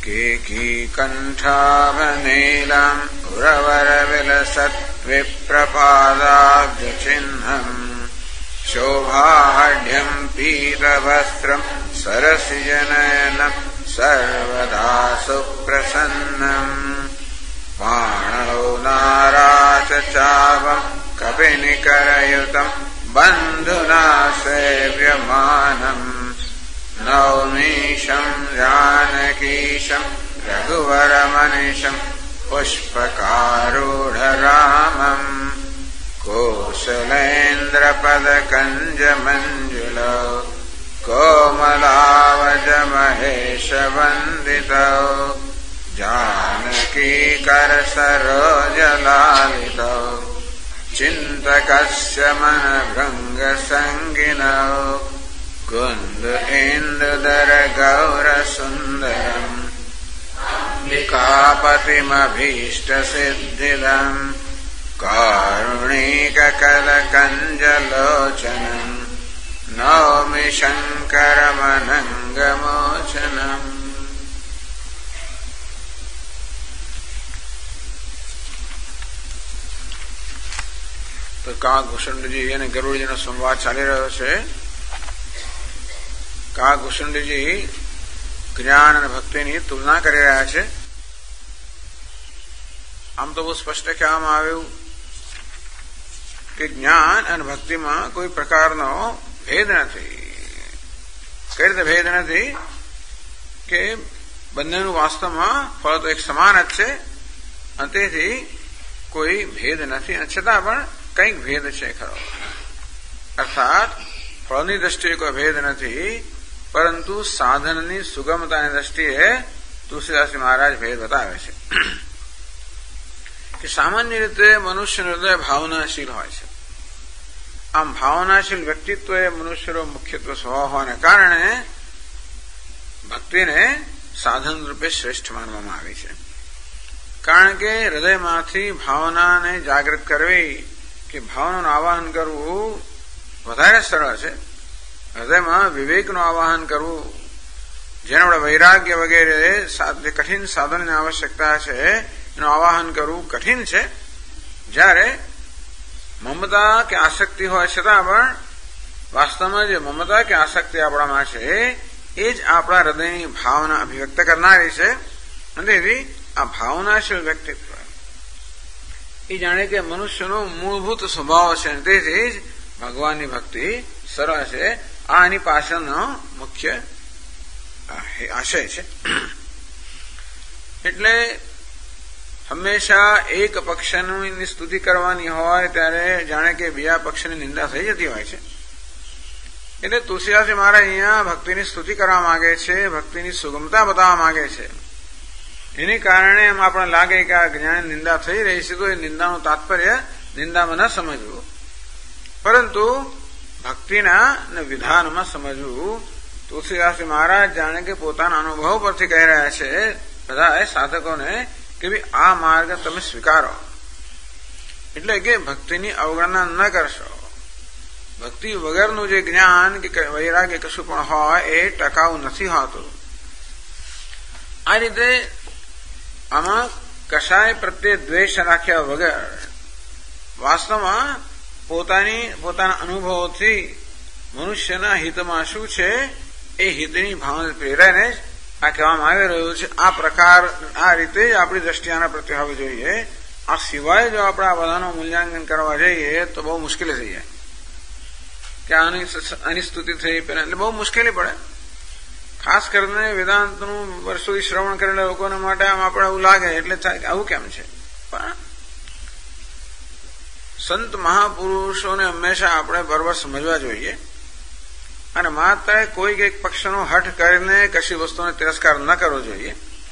केकीकण्ठाभनीलम् उरवरविलसत् विप्रपादाब्जचिह्नम् शोभाढ्यम् पीतवस्त्रम् सरसिजनयनम् सर्वदा सुप्रसन्नम् पाणौ नाराचचापम् कपिनिकरयुतम् बन्धुना सेव्यमानम् नौमीशम् जानकीशम् रघुवरमनिशम् पुष्पकारूढरामम् कोसलेन्द्रपदकञ्जमञ्जुलौ कोमलावजमहेशवन्दितौ जानकीकरसरोजलालितौ चिन्तकस्य मनभृङ्गसङ्गिनौ कुन्द इन्दुदर गौरसुन्दरम् अम्बिकापतिमभीष्टसिद्धिदम् कारुणिककलकञ्जलोचनम् नौमि शङ्करमनङ्गमोचनम्। તો કાગભૂષણજી અને ગરુડજીનો સંવાદ ચાલી રહ્યો છે. કાગભૂષણજી જ્ઞાન અને ભક્તિની તુલના કરી રહ્યા છે. આમ તો બહુ સ્પષ્ટ કહેવામાં આવ્યું કે જ્ઞાન અને ભક્તિમાં કોઈ પ્રકારનો ભેદ નથી. કઈ રીતે ભેદ નથી કે બંનેનું વાસ્તવમાં ફળ તો એક સમાન જ છે અને તેથી કોઈ ભેદ નથી અને છતાં પણ કંઈક ભેદ છે ખરો. અર્થાત ફળની દ્રષ્ટિએ કોઈ ભેદ નથી પરંતુ સાધનની સુગમતાની દ્રષ્ટિએ તુલસીદાસજી મહારાજ ભેદ બતાવે છે કે સામાન્ય રીતે મનુષ્યનું હૃદય ભાવનાશીલ હોય છે. આમ ભાવનાશીલ વ્યક્તિત્વ એ મનુષ્યનો મુખ્યત્વ સ્વભાવ હોવાને કારણે ભક્તિને સાધન રૂપે શ્રેષ્ઠ માનવામાં આવી છે. કારણ કે હૃદયમાંથી ભાવનાને જાગૃત કરવી કે ભાવનાનું આવાહન કરવું વધારે સરળ છે. હૃદયમાં વિવેકનું આવાહન કરવું, જેને આપણે વૈરાગ્ય વગેરે જે કઠિન સાધનની આવશ્યકતા છે એનું આવાહન કરવું કઠિન છે. જ્યારે મમતા કે આસક્તિ હોય છતાં પણ વાસ્તવમાં જે મમતા કે આસક્તિ આપણામાં છે એ જ આપણા હૃદયની ભાવના અભિવ્યક્ત કરનારી છે. અને તેથી આ ભાવનાશીલ વ્યક્તિત્વ એ જાણે કે મનુષ્યનો મૂળભૂત સ્વભાવ છે અને તેથી જ ભગવાનની ભક્તિ સરળ છે. આ એની પાછળનો મુખ્ય આશય છે. એટલે હંમેશા એક પક્ષની સ્તુતિ કરવાની હોય ત્યારે જાણે કે બીજા પક્ષની નિંદા થઈ જતી હોય છે. એટલે તુલસીદાસજી મહારાજ અહીંયા ભક્તિની સ્તુતિ કરવા માંગે છે, ભક્તિની સુગમતા બતાવવા માંગે છે. એની કારણે એમ આપણને લાગે કે આ જ્ઞાન નિંદા થઈ રહી છે તો એ નિંદાનું તાત્પર્ય નિંદામાં ન સમજવું પરંતુ ભક્તિના વિધાનમાં સમજવું. તુલસીદાસજી મહારાજ જાણે કે પોતાના અનુભવ પરથી કહી રહ્યા છે બધા સાધકોને કે ભાઈ આ માર્ગ તમે સ્વીકારો. એટલે કે ભક્તિની અવગણના ન કરશો. ભક્તિ વગરનું જે જ્ઞાન કે વૈરાગ્ય કશું પણ હોય એ ટકાઉ નથી હોતું. આ રીતે આમાં કશાય પ્રત્યે દ્વેષ રાખ્યા વગર વાસ્તવમાં પોતાના અનુભવોથી મનુષ્યના હિતમાં શું છે એ હિતની ભાવના પ્રેરાઈને જ આ કહેવામાં આવી રહ્યું છે. આ પ્રકાર આ રીતે જ આપણી દ્રષ્ટિ આના પ્રત્યે હોવી જોઈએ. આ સિવાય જો આપણે આ બધાનું મૂલ્યાંકન કરવા જઈએ તો બહુ મુશ્કેલી થઈ જાય કે આની સ્તુતિ થઈ એટલે બહુ મુશ્કેલી પડે. ખાસ કરીને વેદાંતનું વર્ષોથી શ્રવણ કરેલા લોકોને માટે આમ આપણે એવું લાગે એટલે આવું કેમ છે. પણ સંત મહાપુરુષોને હંમેશા આપણે બરોબર સમજવા જોઈએ અને માત્ર કોઈક એક પક્ષનો હઠ કરીને કશી વસ્તુનો તિરસ્કાર ન કરવો જોઈએ.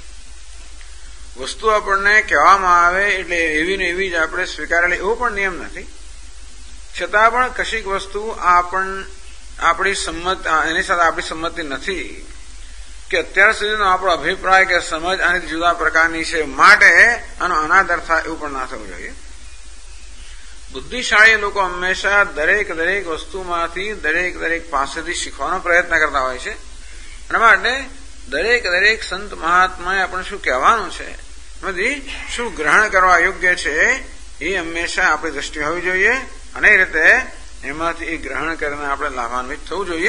વસ્તુ આપણને કહેવામાં આવે એટલે એવી ને એવી જ આપણે સ્વીકારેલી એવો પણ નિયમ નથી. છતાં પણ કશીક વસ્તુ આપણી એની સાથે આપણી સંમતિ નથી કે અત્યાર સુધીનો આપણો અભિપ્રાય કે સમજ આની જુદા પ્રકારની છે માટે આનો અનાદર થાય એવું પણ ના થવું જોઈએ. બુદ્ધિશાળી લોકો હંમેશા દરેક વસ્તુમાંથી દરેક પાસેથી શીખવાનો પ્રયત્ન કરતા હોય છે. એના માટે દરેક સંત મહાત્માએ આપણે શું કહેવાનું છે, શું ગ્રહણ કરવા યોગ્ય છે, એ હંમેશા આપણી દ્રષ્ટિ હોવી જોઈએ અને એ રીતે એમાંથી એ ગ્રહણ કરીને આપણે લાભાન્વિત થવું જોઈએ.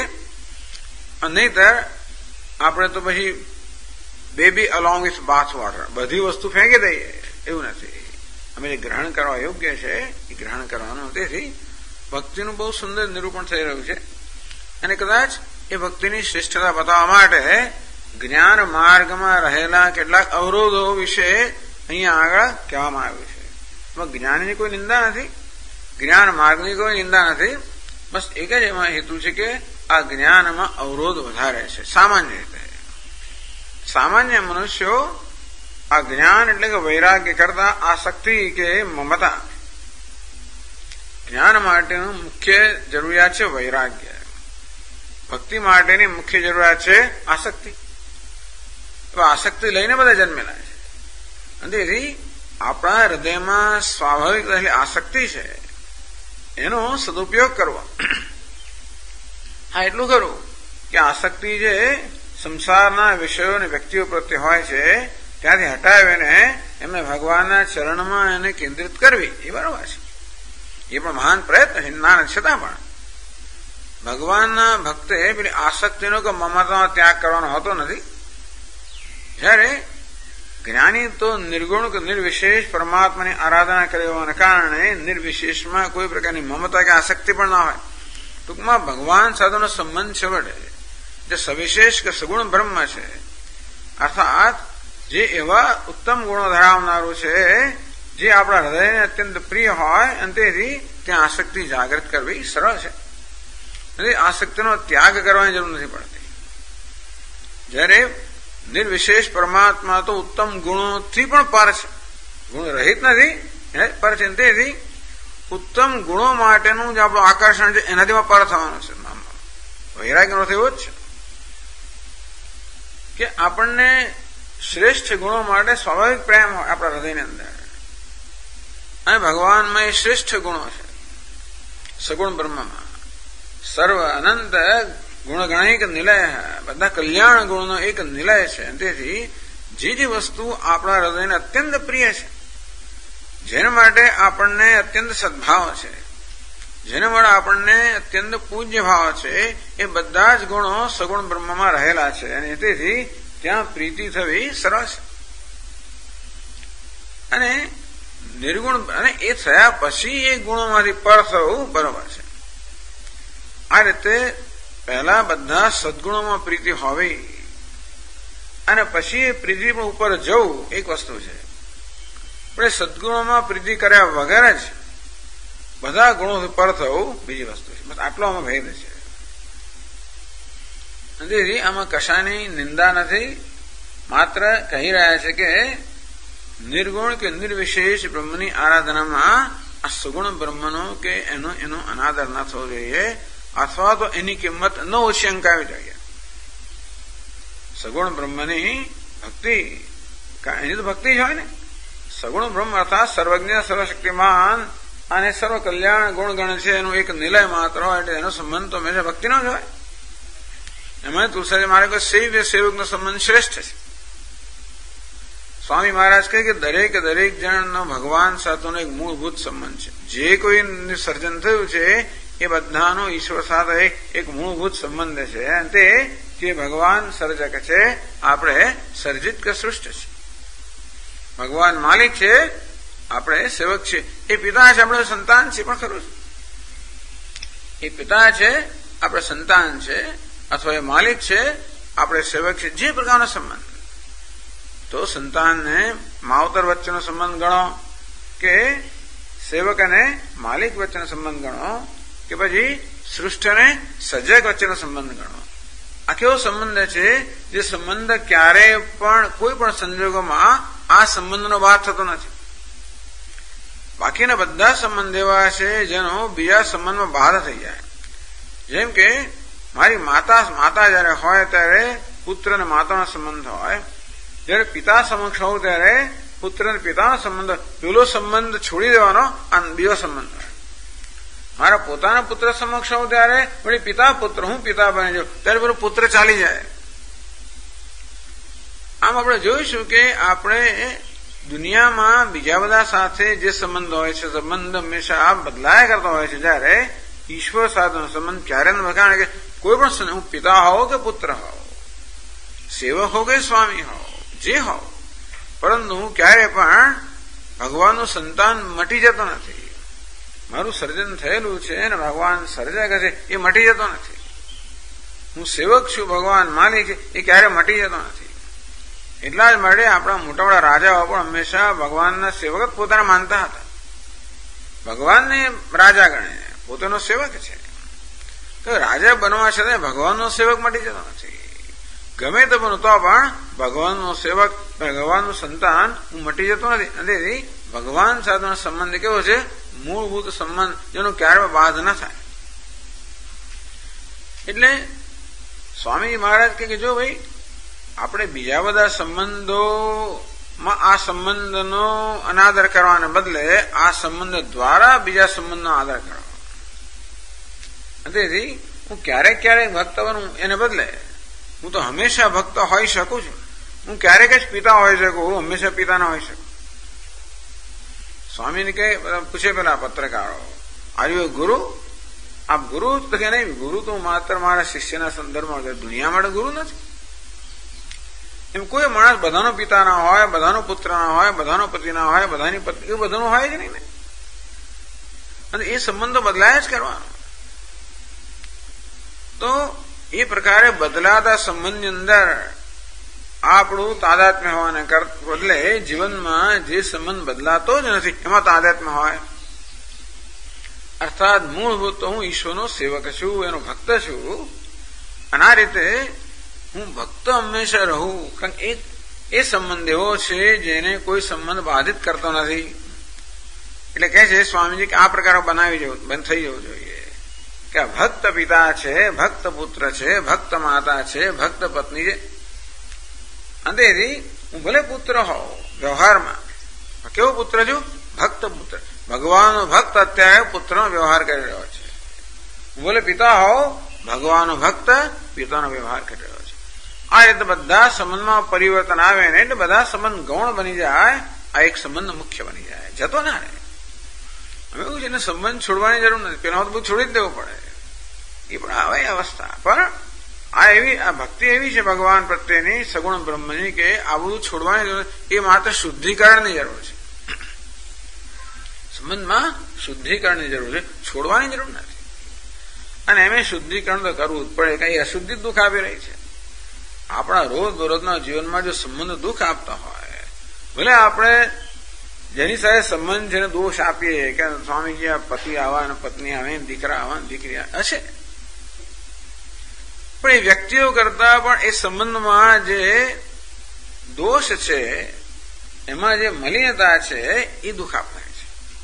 નહીતર આપણે તો પછી baby along with bath water બધી વસ્તુ ફેંકી દઈએ, એવું નથી. અમે જે ગ્રહણ કરવા યોગ્ય છે એ ગ્રહણ કરવાનું. તેથી ભક્તિનું બહુ સુંદર નિરૂપણ થઈ રહ્યું છે અને કદાચ એ ભક્તિની શ્રેષ્ઠતા બતાવવા માટે જ્ઞાન માર્ગમાં રહેલા કેટલાક અવરોધો વિશે અહીંયા આગળ કહેવામાં આવ્યું છે. જ્ઞાનની કોઈ નિંદા નથી, જ્ઞાન માર્ગની કોઈ નિંદા નથી. બસ એક જ એમાં હેતુ છે કે આ જ્ઞાનમાં અવરોધ વધારે છે. સામાન્ય રીતે સામાન્ય મનુષ્યો આ જ્ઞાન એટલે કે વૈરાગ્ય કરતા આસક્તિ કે મમતા, જ્ઞાન માટેનું મુખ્ય જરૂરિયાત છે વૈરાગ્ય, ભક્તિ માટેની મુખ્ય જરૂરિયાત છે આસક્તિ. આસક્તિ લઈને બધા જન્મેલા છે. તેથી આપણા હૃદયમાં સ્વાભાવિક રહેલી આસક્તિ છે, એનો સદુપયોગ કરવો. હા, એટલું ખરું કે આસક્તિ જે સંસારના વિષયો અને વ્યક્તિઓ પ્રત્યે હોય છે ત્યાંથી હટાવીને એમને ભગવાનના ચરણમાં એને કેન્દ્રિત કરવી, એ બરાબર છે. એ પણ મહાન પ્રયત્ન છે. ના છતાં પણ ભગવાનના ભક્તે પેલી આસક્તિનો કે મમતાનો ત્યાગ કરવાનો હોતો નથી. જ્યારે જ્ઞાની તો નિર્ગુણ કે નિર્વિશેષ પરમાત્માની આરાધના કરે હોવાના કારણે નિર્વિશેષમાં કોઈ પ્રકારની મમતા કે આસક્તિ પણ ના હોય. ટૂંકમાં ભગવાન સાથેનો સંબંધ છે વડે જે સવિશેષ કે સગુણ બ્રહ્મ છે, અર્થાત જે એવા ઉત્તમ ગુણો ધરાવનારું છે જે આપણા હૃદયને અત્યંત પ્રિય હોય અને તેથી ત્યાં આસક્તિ જાગૃત કરવી સરળ છે. આસક્તિનો ત્યાગ કરવાની જરૂર નથી પડતી. જ્યારે નિર્વિશેષ પરમાત્મા તો ઉત્તમ ગુણોથી પણ પર છે, ગુણ રહિત નથી, પર છે. તેથી ઉત્તમ ગુણો માટેનું જે આપણું આકર્ષણ છે એનાથી પર થવાનું છે. વૈરાગ્યનો એવો જ છે કે આપણને શ્રેષ્ઠ ગુણો માટે સ્વાભાવિક પ્રેમ હોય આપણા હૃદયની અંદર, અને ભગવાનમાં એ શ્રેષ્ઠ ગુણો છે. સગુણ બ્રહ્મમાં સર્વ અનંત ગુણગણિક નિલય, બધા કલ્યાણ ગુણનો એક નિલય છે. તેથી જે વસ્તુ આપણા હૃદયને અત્યંત પ્રિય છે, જેના માટે આપણને અત્યંત સદભાવ છે, જેના માટે આપણને અત્યંત પૂજ્ય ભાવ છે, એ બધા જ ગુણો સગુણ બ્રહ્મમાં રહેલા છે અને તેથી ત્યાં પ્રીતિ થવી સરળ છે. અને નિર્ગુણ અને એ થયા પછી એ ગુણોમાંથી પર થવું બરોબર છે. આ રીતે પહેલા બધા સદગુણોમાં પ્રીતિ હોવી અને પછી એ પ્રીતિ ઉપર જવું એક વસ્તુ છે. પણ સદગુણોમાં પ્રીતિ કર્યા વગર જ બધા ગુણો પર થવું બીજી વસ્તુ છે. બસ આટલો આમાં ભેદ છે. તેથી આમાં કશાની નિંદા નથી, માત્ર કહી રહ્યા છે કે નિર્ગુણ કે નિર્વિશેષ બ્રહ્મની આરાધનામાં આ સગુણ બ્રહ્મનો કે એનો અનાદર ન થવો જોઈએ, અથવા તો એની કિંમત ન ઓછી અંકાવી જોઈએ. સગુણ બ્રહ્મની ભક્તિ, એની તો ભક્તિ જ હોય ને. સગુણ બ્રહ્મ અર્થાત સર્વજ્ઞ, સર્વશક્તિમાન અને સર્વ કલ્યાણ ગુણગણ છે, એનું એક નિલય માત્ર હોય એટલે એનો સંબંધ તો હંમેશા ભક્તિનો જ હોય. એમાં તુલસીજી મહારાજ સેવ્ય સેવકનો સંબંધ શ્રેષ્ઠ છે. સ્વામી મહારાજ કહે કે દરેક જણનો ભગવાન સાથેનો એક મૂળભૂત સંબંધ છે. જે કોઈ સર્જન થયું છે એ બધાનો ઈશ્વર સાથે એક મૂળભૂત સંબંધ છે, અને તે કે ભગવાન સર્જક છે, આપણે સર્જિત કે સૃષ્ટ છે. ભગવાન માલિક છે, આપણે સેવક છે. એ પિતા છે, આપણે સંતાન છે. પણ ખરું એ પિતા છે, આપણે સંતાન છે, અથવા એ માલિક છે, આપણે સેવક છે. જે પ્રકારનો સંબંધ, તો સંતાનને માવતર વચ્ચેનો સંબંધ ગણો કે સેવક અને માલિક વચ્ચેનો સંબંધ ગણો કે પછી સૃષ્ટ અને સર્જક વચ્ચેનો સંબંધ ગણો. આ કેવો સંબંધ છે જે સંબંધ ક્યારેય પણ કોઈ પણ સંજોગોમાં આ સંબંધનો બાદ થતો નથી. બાકીના બધા સંબંધ એવા છે જેનો બીજા સંબંધમાં બાધા થઈ જાય. જેમ કે મારી માતા જયારે હોય ત્યારે પુત્ર અને માતાનો સંબંધ હોય, જયારે પિતા સમક્ષ હોવ ત્યારે પુત્ર અને પિતાનો સંબંધ, પેલો સંબંધ છોડી દેવાનો અને બીજો સંબંધ હોય. મારા પોતાના પુત્ર સમક્ષ હોવ ત્યારે વળી પિતા પુત્ર, હું પિતા બની જાઉં ત્યારે પેલો પુત્ર ચાલી જાય. આમ આપણે જોઈશું કે આપણે દુનિયામાં બીજા બધા સાથે જે સંબંધ હોય છે, સંબંધ હંમેશા બદલાયા કરતા હોય છે. જયારે ઈશ્વર સાથેનો સંબંધ ક્યારે કારણ કે કોઈ પણ પિતા હોવ કે પુત્ર હોવ, સેવક હો કે સ્વામી હો, જે હો, પરંતુ ક્યારે પણ ભગવાનનું સંતાન મટી જતો નથી. મારું સર્જન થયેલું છે અને ભગવાન સર્જક છે એ મટી જતો નથી. હું સેવક છું, ભગવાન માલિક છે, એ ક્યારે મટી જતો નથી. એટલા જ માટે આપણા મોટા મોટા રાજાઓ પણ હંમેશા ભગવાનના સેવક જ પોતાના માનતા હતા. ભગવાનને રાજા ગણે, પોતાનો સેવક છે. તો રાજા બનવા છતાં ભગવાનનો સેવક મટી જતો નથી. ગમે તે બનો તો પણ ભગવાનનો સેવક, ભગવાનનું સંતાન હું મટી જતો નથી. તેથી ભગવાન સાથેનો સંબંધ કેવો છે? મૂળભૂત સંબંધ, જેનો ક્યારે બાદ ન થાય. એટલે સ્વામી મહારાજ કે જો ભાઈ, આપણે બીજા બધા સંબંધોમાં આ સંબંધનો અનાદર કરવાને બદલે આ સંબંધ દ્વારા બીજા સંબંધનો આદર કરો. તેથી હું ક્યારેક ક્યારેક ભક્ત બનું એને બદલે હું તો હંમેશા ભક્ત હોઈ શકું છું. હું ક્યારેક જ પિતા હોઈ શકું, હું હંમેશા પિતા ના હોઈ શકું. સ્વામીને કે પૂછે પેલા પત્રકારો, આર યુ ગુરુ? આપ ગુરુ? તો કે નહીં, ગુરુ તો માત્ર મારા શિષ્યના સંદર્ભમાં, દુનિયા માટે ગુરુ નથી. એમ કોઈ માણસ બધાનો પિતા ના હોય, બધાનો પુત્ર ના હોય, બધાનો પતિ ના હોય, બધાની પત્ની, એ બધાનું હોય જ નહીં ને. અને એ સંબંધો બદલાયા જ કરવાનો. તો એ પ્રકારે બદલાતા સંબંધની અંદર આપણું તાદાત્મ્ય હોવાને બદલે જીવનમાં જે સંબંધ બદલાતો જ નથી એમાં તાદાત્મ્ય હોય. અર્થાત મૂળભૂત હું ઈશ્વરનો સેવક છું, એનો ભક્ત છું. અને આ રીતે હું ભક્ત હંમેશા રહું. કારણ કે એ સંબંધ એવો છે જેને કોઈ સંબંધ બાધિત કરતો નથી. એટલે કહે છે સ્વામીજી કે આ પ્રકાર બનાવી જવું, બંધ થઈ જવું જોઈએ કે ભક્ત પિતા છે, ભક્ત પુત્ર છે, ભક્ત માતા છે, ભક્ત પત્ની છે. અંતેથી હું ભલે પુત્ર હોઉં વ્યવહારમાં, કેવો પુત્ર છું? ભક્ત પુત્ર. ભગવાનનો ભક્ત અત્યારે પુત્રનો વ્યવહાર કરી રહ્યો છે. હું ભલે પિતા હોઉં, ભગવાનનો ભક્ત પિતાનો વ્યવહાર કરી રહ્યો છે. આ રીતે બધા સંબંધમાં પરિવર્તન આવે ને એટલે બધા સંબંધ ગૌણ બની જાય. આ એક સંબંધ મુખ્ય બની જાય, જતો ના રહે. હવે એવું છે ને, સંબંધ છોડવાની જરૂર નથી, પેલા બધું છોડી જ દેવું પડે. એ પણ આવે અવસ્થા. પણ આ ભક્તિ એવી છે ભગવાન પ્રત્યેની, સગુણ બ્રહ્મની, કે આ બધું છોડવાની જરૂર, એ માત્ર શુદ્ધિકરણની જરૂર છે. સંબંધમાં શુદ્ધિકરણની જરૂર છે, છોડવાની જરૂર નથી. અને એમ શુદ્ધિકરણ તો કરવું જ પડે, કઈ અશુદ્ધિ દુઃખ આપી રહી છે. આપણા રોજ દરરોજના જીવનમાં જો સંબંધ દુઃખ આપતા હોય, ભલે આપણે જેની સાથે સંબંધ જેને દોષ આપીએ કે સ્વામીજી આ પતિ આવા અને પત્ની આવે, દીકરા આવા દીકરી હશે, પણ એ વ્યક્તિઓ કરતા પણ એ સંબંધમાં જે દોષ છે, એમાં જે મલિનતા છે, એ દુઃખ આપનાર છે.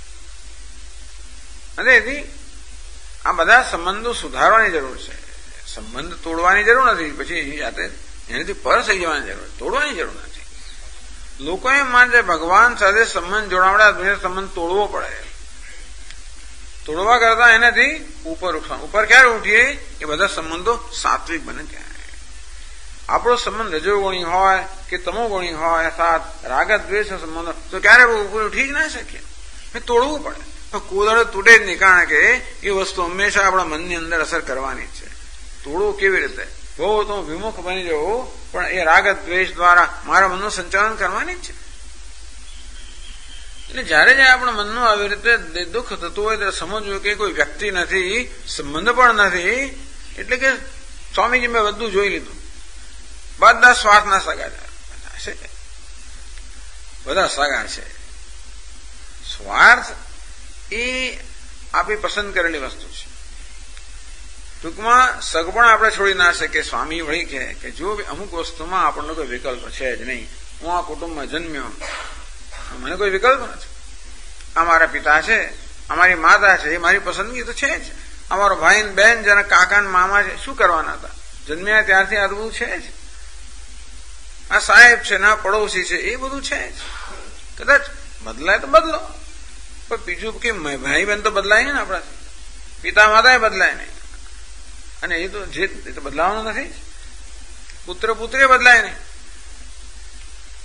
અને એથી આ બધા સંબંધો સુધારવાની જરૂર છે. સંબંધ તોડવાની જરૂર નથી, પછી જાતે એનાથી પર થઈ જવાની જરૂર, તોડવાની જરૂર નથી. લોકો એમ માને ભગવાન સાથે સંબંધ જોડાવડા સંબંધ તોડવો પડે. તોડવા કરતા એનાથી ઉપર ક્યારે ઉઠીએ? એ બધા સંબંધો સાત્વિક બને ત્યારે. આપણો સંબંધ રજોગુણી હોય કે તમોગુણી હોય, અર્થાત રાગ દ્વેષ સંબંધો, તો ક્યારે ઉપર ઉઠી જ ના શકીએ. તોડવું પડે. કોદળો તૂટે જ નહીં, કારણ કે એ વસ્તુ હંમેશા આપણા મનની અંદર અસર કરવાની જ છે. તોડવું કેવી રીતે? બહુ તો વિમુખ બની જવું, પણ એ રાગ દ્વેષ દ્વારા મારા મનનું સંચાલન કરવાની જ છે. એટલે જયારે આપણા મનનું આવી રીતે દુઃખ થતું હોય ત્યારે સમજવું કે કોઈ વ્યક્તિ નથી, સંબંધ પણ નથી. એટલે કે સ્વામીજી મેં બધું જોઈ લીધું, બધા સ્વાર્થના સગા છે, બધા સગા છે. સ્વાર્થ એ આપણી પસંદ કરેલી વસ્તુ છે. ટૂંકમાં સગપણ આપણે છોડી ના શકીએ. સ્વામી વળી કે જો અમુક વસ્તુમાં આપણને કોઈ વિકલ્પ છે જ નહીં. હું આ કુટુંબમાં જન્મ્યો, મને કોઈ વિકલ્પ નથી. આ મારા પિતા છે, અમારી માતા છે, એ મારી પસંદગી તો છે જ. અમારો ભાઈ બેન, જેના કાકા મામા છે, શું કરવાના હતા? જન્મ્યા ત્યારથી આ બધું છે જ. આ સાહેબ છે, ના પડોશી છે, એ બધું છે જ. કદાચ બદલાય તો બદલો, પણ બીજું કે ભાઈ બહેન તો બદલાય નહીં ને આપણાથી, પિતા માતા બદલાય નહીં. અને એ તો બદલાવાનું નથી. પુત્ર પુત્રી બદલાય નહીં.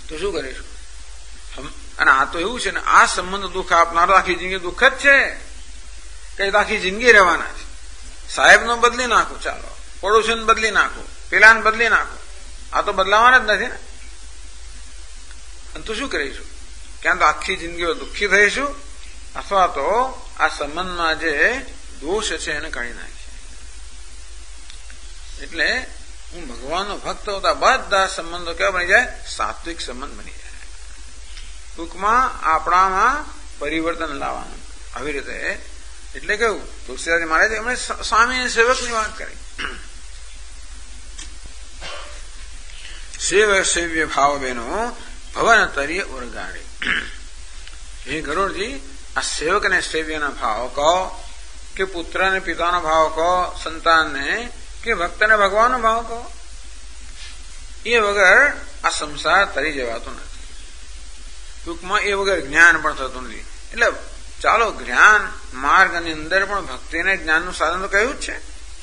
તો શું કરીશું? અને આ તો એવું છે ને, આ સંબંધ દુઃખ આપનારો આખી જિંદગી દુઃખ જ છે, કઈ તો આખી જિંદગી રહેવાના છે. સાહેબનો બદલી નાખો, ચાલો પડોશીને બદલી નાખો, પેલાને બદલી નાખો, આ તો બદલાવાના જ નથી ને. અને તો શું કરીશું? ક્યાં તો આખી જિંદગીઓ દુઃખી થઈશું, અથવા તો આ સંબંધમાં જે દોષ છે એને કાઢી નાખીએ. એટલે હું ભગવાનનો ભક્ત હોતા બધા સંબંધો કેવા બની જાય? સાત્વિક સંબંધ બની જાય. ટૂંકમાં આપણામાં પરિવર્તન લાવવાનું આવી રીતે. એટલે કેવું, તુલસીદાસજી મહારાજ એમણે સ્વામી સેવકની વાત કરી. સેવ સેવ્ય ભાવ બેનો ભવન તરીય ઉરગાડી. હે ગરુડજી, આ સેવક ને સેવ્યના ભાવ કહો, કે પુત્ર ને પિતાનો ભાવ કહો, સંતાનને કે ભક્તને ભગવાનનો ભાવ કહો, એ વગર આ સંસાર તરી જવાતો નથી. ટૂંકમાં એ વગર જ્ઞાન પણ થતું નથી. એટલે ચાલો જ્ઞાન માર્ગની અંદર પણ ભક્તિને જ્ઞાનનું સાધન તો કહ્યું જ છે.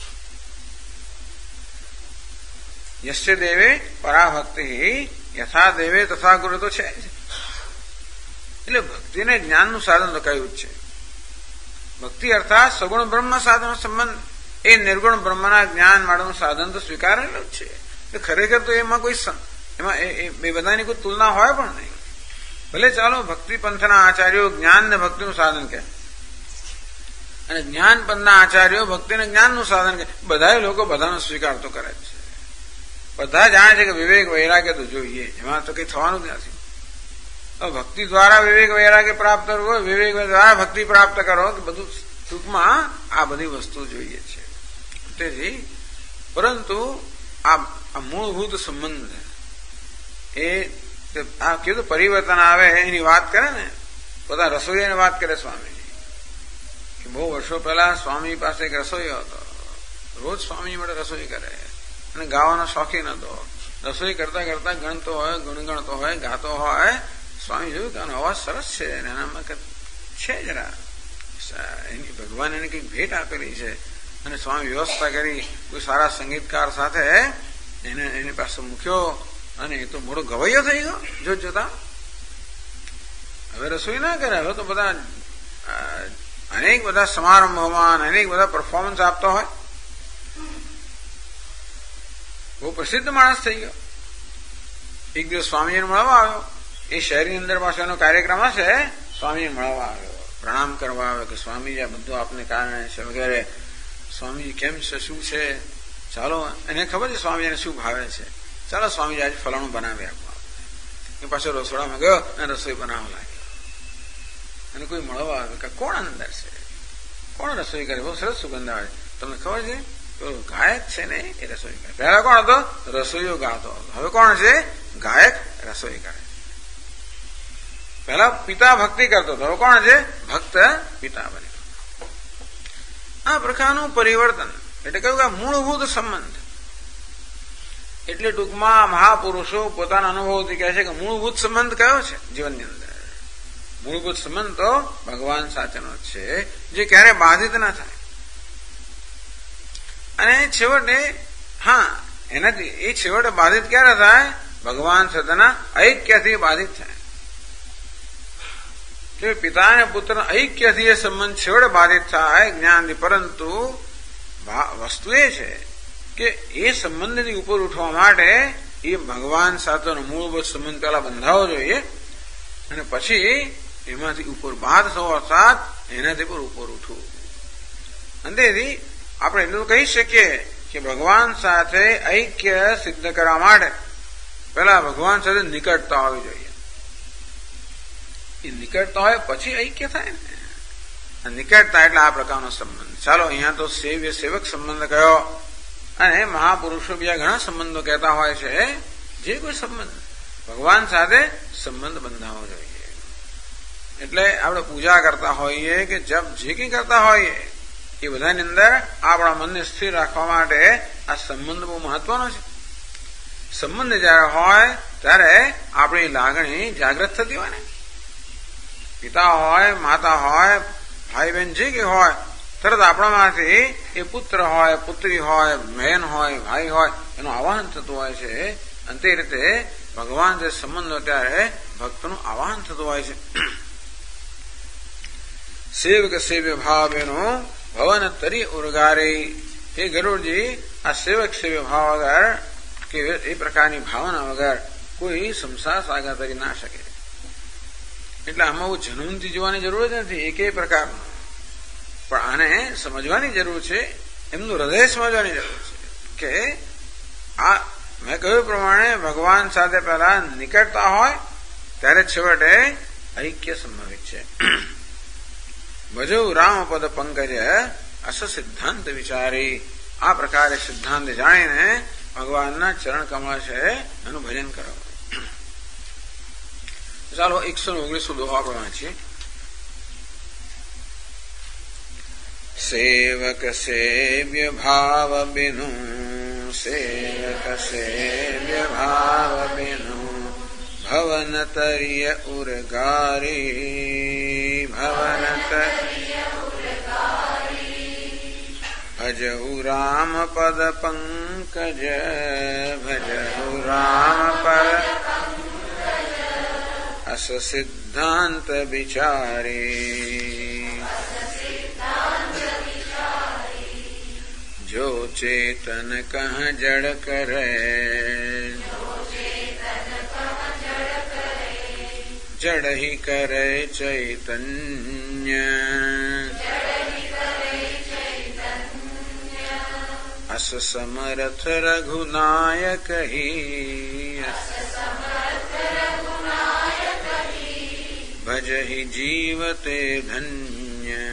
યસ્ય દેવે પરાભક્તિ યથા દેવે તથા ગુરુ તો છે. એટલે ભક્તિને જ્ઞાનનું સાધન તો કહ્યું જ છે. ભક્તિ અર્થાત સગુણ બ્રહ્મ સાધનો સંબંધ, એ નિર્ગુણ બ્રહ્મના જ્ઞાન માટેનું સાધન તો સ્વીકારેલું જ છે. ખરેખર તો એમાં કોઈ એમાં એ બધાની કોઈ તુલના હોય પણ નહીં. ભલે ચાલો ભક્તિ પંથના આચાર્યો જ્ઞાન ને ભક્તિનું સાધન કહે, અને જ્ઞાન પંથના આચાર્યો ભક્તિને જ્ઞાનનું સાધન કહે. બધા લોકો બધાનો સ્વીકાર તો કરે જ છે. બધા જાણે છે કે વિવેક વૈરાગ્ય તો જોઈએ, એમાં તો કઈ થવાનું જ નથી. ભક્તિ દ્વારા વિવેક વૈરાગ્ય પ્રાપ્ત કરવો, વિવેક દ્વારા ભક્તિ પ્રાપ્ત કરો, બધું ટૂંકમાં આ બધી વસ્તુ જોઈએ છે. તેથી પરંતુ આ મૂળભૂત સંબંધ એ આ કીધું પરિવર્તન આવે એની વાત કરે ને, બધા રસોઈયાની વાત કરે સ્વામીજી, કે બહુ વર્ષો પહેલા સ્વામી પાસે એક રસોઈયો હતો. રોજ સ્વામી માટે રસોઈ કરે, અને ગાવાનો શોખીન હતો. રસોઈ કરતા કરતા ગણતો હોય, ગુણગણતો હોય, ગાતો હોય. સ્વામી જોયું કે આનો અવાજ સરસ છે, અને એનામાં છે જરા એની ભગવાન એને કઈક ભેટ આપેલી છે. અને સ્વામી વ્યવસ્થા કરી કોઈ સારા સંગીતકાર સાથે એને એની પાસે મૂક્યો, અને એ તો મોટો ગવૈયો થઈ ગયો જોતા. હવે રસોઈ ના કરે, હવે તો બધા અનેક બધા સમારંભોમાં અનેક બધા પરફોર્મન્સ આપતો હોય. બહુ પ્રસિદ્ધ માણસ થઈ ગયો. એક દિવસ સ્વામીજીને મળવા આવ્યો. એ શહેરની અંદર પાસે એનો કાર્યક્રમ હશે, સ્વામીને મળવા આવ્યો, પ્રણામ કરવા આવ્યો કે સ્વામીજી આ બધું આપને કારણે છે વગેરે. સ્વામીજી કેમ છે, શું છે? ચાલો, એને ખબર છે સ્વામીજીને શું ભાવે છે. ચાલો સ્વામીજી આજે ફલાણું બનાવી આપો. એ પાછો રસોડામાં ગયો અને રસોઈ બનાવવા લાગ્યો. અને કોઈ મળવા આવ્યો કે કોણ અંદર છે, કોણ રસોઈ કરે, બહુ સરસ સુગંધ આવે. તમને ખબર છે ગાયક છે ને એ રસોઈ કરે. પહેલા કોણ હતો? રસોઈયો ગાતો હતો. હવે કોણ છે? ગાયક રસોઈ કરે. પહેલા પિતા ભક્તિ કરતો હતો, હવે કોણ છે? ભક્ત પિતા બને. આ પ્રકારનું પરિવર્તન એટલે કહ્યું કે મૂળભૂત સંબંધ. એટલે ટૂંકમાં મહાપુરુષો પોતાના અનુભવથી કહે છે કે મૂળભૂત સંબંધ કયો છે જીવનની અંદર? મૂળભૂત સંબંધ તો ભગવાન સાથેનો છે, જે ક્યારે બાધિત ના થાય. અને છેવટે એનાથી એ છેવટે બાધિત ક્યારે થાય? ભગવાન સાથેના ઐક્યથી બાધિત થાય. પિતા અને પુત્ર ઐક્યથી એ સંબંધ છેવટે બાધિત થાય જ્ઞાનથી. પરંતુ વસ્તુ એ છે કે એ સંબંધથી ઉપર ઉઠવા માટે એ ભગવાન સાથેનો મૂળભૂત સંબંધ પહેલા બંધાવવો જોઈએ, અને પછી એમાંથી ઉપર બાદ થવો અર્થાત એનાથી પર ઉપર ઉઠવું. અને તેથી આપણે એટલું કહી શકીએ કે ભગવાન સાથે ઐક્ય સિદ્ધ કરવા માટે પહેલા ભગવાન સાથે નિકટતા હોવી જોઈએ. એ નિકટતા હોય પછી ઐક્ય થાય ને. નિકટતા એટલે આ પ્રકારનો સંબંધ. ચાલો, અહીંયા તો સેવ્ય સેવક સંબંધ કયો, અને મહાપુરુષો બીજા ઘણા સંબંધો કહેતા હોય છે. જે કોઈ સંબંધ ભગવાન સાથે સંબંધ બંધાવવો જોઈએ. એટલે આપણે પૂજા કરતા હોઈએ કે જપ જે કંઈ કરતા હોઈએ એ બધાની અંદર આપણા મનને સ્થિર રાખવા માટે આ સંબંધ બહુ મહત્વનો છે. સંબંધ જયારે હોય ત્યારે આપણી લાગણી જાગૃત થતી હોય ને. પિતા હોય, માતા હોય, ભાઈ બહેન જે કે હોય, તરત આપણામાંથી એ પુત્ર હોય, પુત્રી હોય, બહેન હોય, ભાઈ હોય, એનું આવાહન થતું હોય છે. અને તે રીતે ભગવાન જે સંબંધો ત્યારે ભક્તનું આવાહન થતું હોય છે. સેવક સેવ્ય ભાવેનો ભવન તરી ઉર્ગારે. હે ગરુડજી, આ સેવક સેવ્ય ભાવ વગર કે એ પ્રકારની ભાવના વગર કોઈ સંસાર સાગર તરી ના શકે. એટલે આમાં બહુ જનૂનથી જોવાની જરૂર જ નથી એકે પ્રકારનું, પણ આને સમજવાની જરૂર છે, એમનું હૃદય સમજવાની જરૂર છે કે આ મેં કહ્યું પ્રમાણે ભગવાન સાથે પહેલા નિકટતા હોય ત્યારે છેવટે ઐક્ય સંભવિત છે. ભજો રામપદ પંકજ અસ સિદ્ધાંત વિચારી. આ પ્રકારે સિદ્ધાંત જાણીને ભગવાનના ચરણ કમળ છે એનું ભજન કરો. ચાલો 119 દોહો આપણે વાંચીએ. સેવક સેવ્ય ભાવ બિનુ, સેવક સેવ્ય ભાવ બિનુ ભવન તર્ય ઉર્ગારી. ભવન તર્ય ભજહુ રામ પદ પંકજ. ભજહુ રામ પદ અસ સિદ્ધાંત વિચારી. જો ચેતન કહ જડ કરે, જડ હી કરે ચૈતન્ય. અસ સમર્થ રઘુનાયક હી. ભજહિ જીવતે ધન્ય.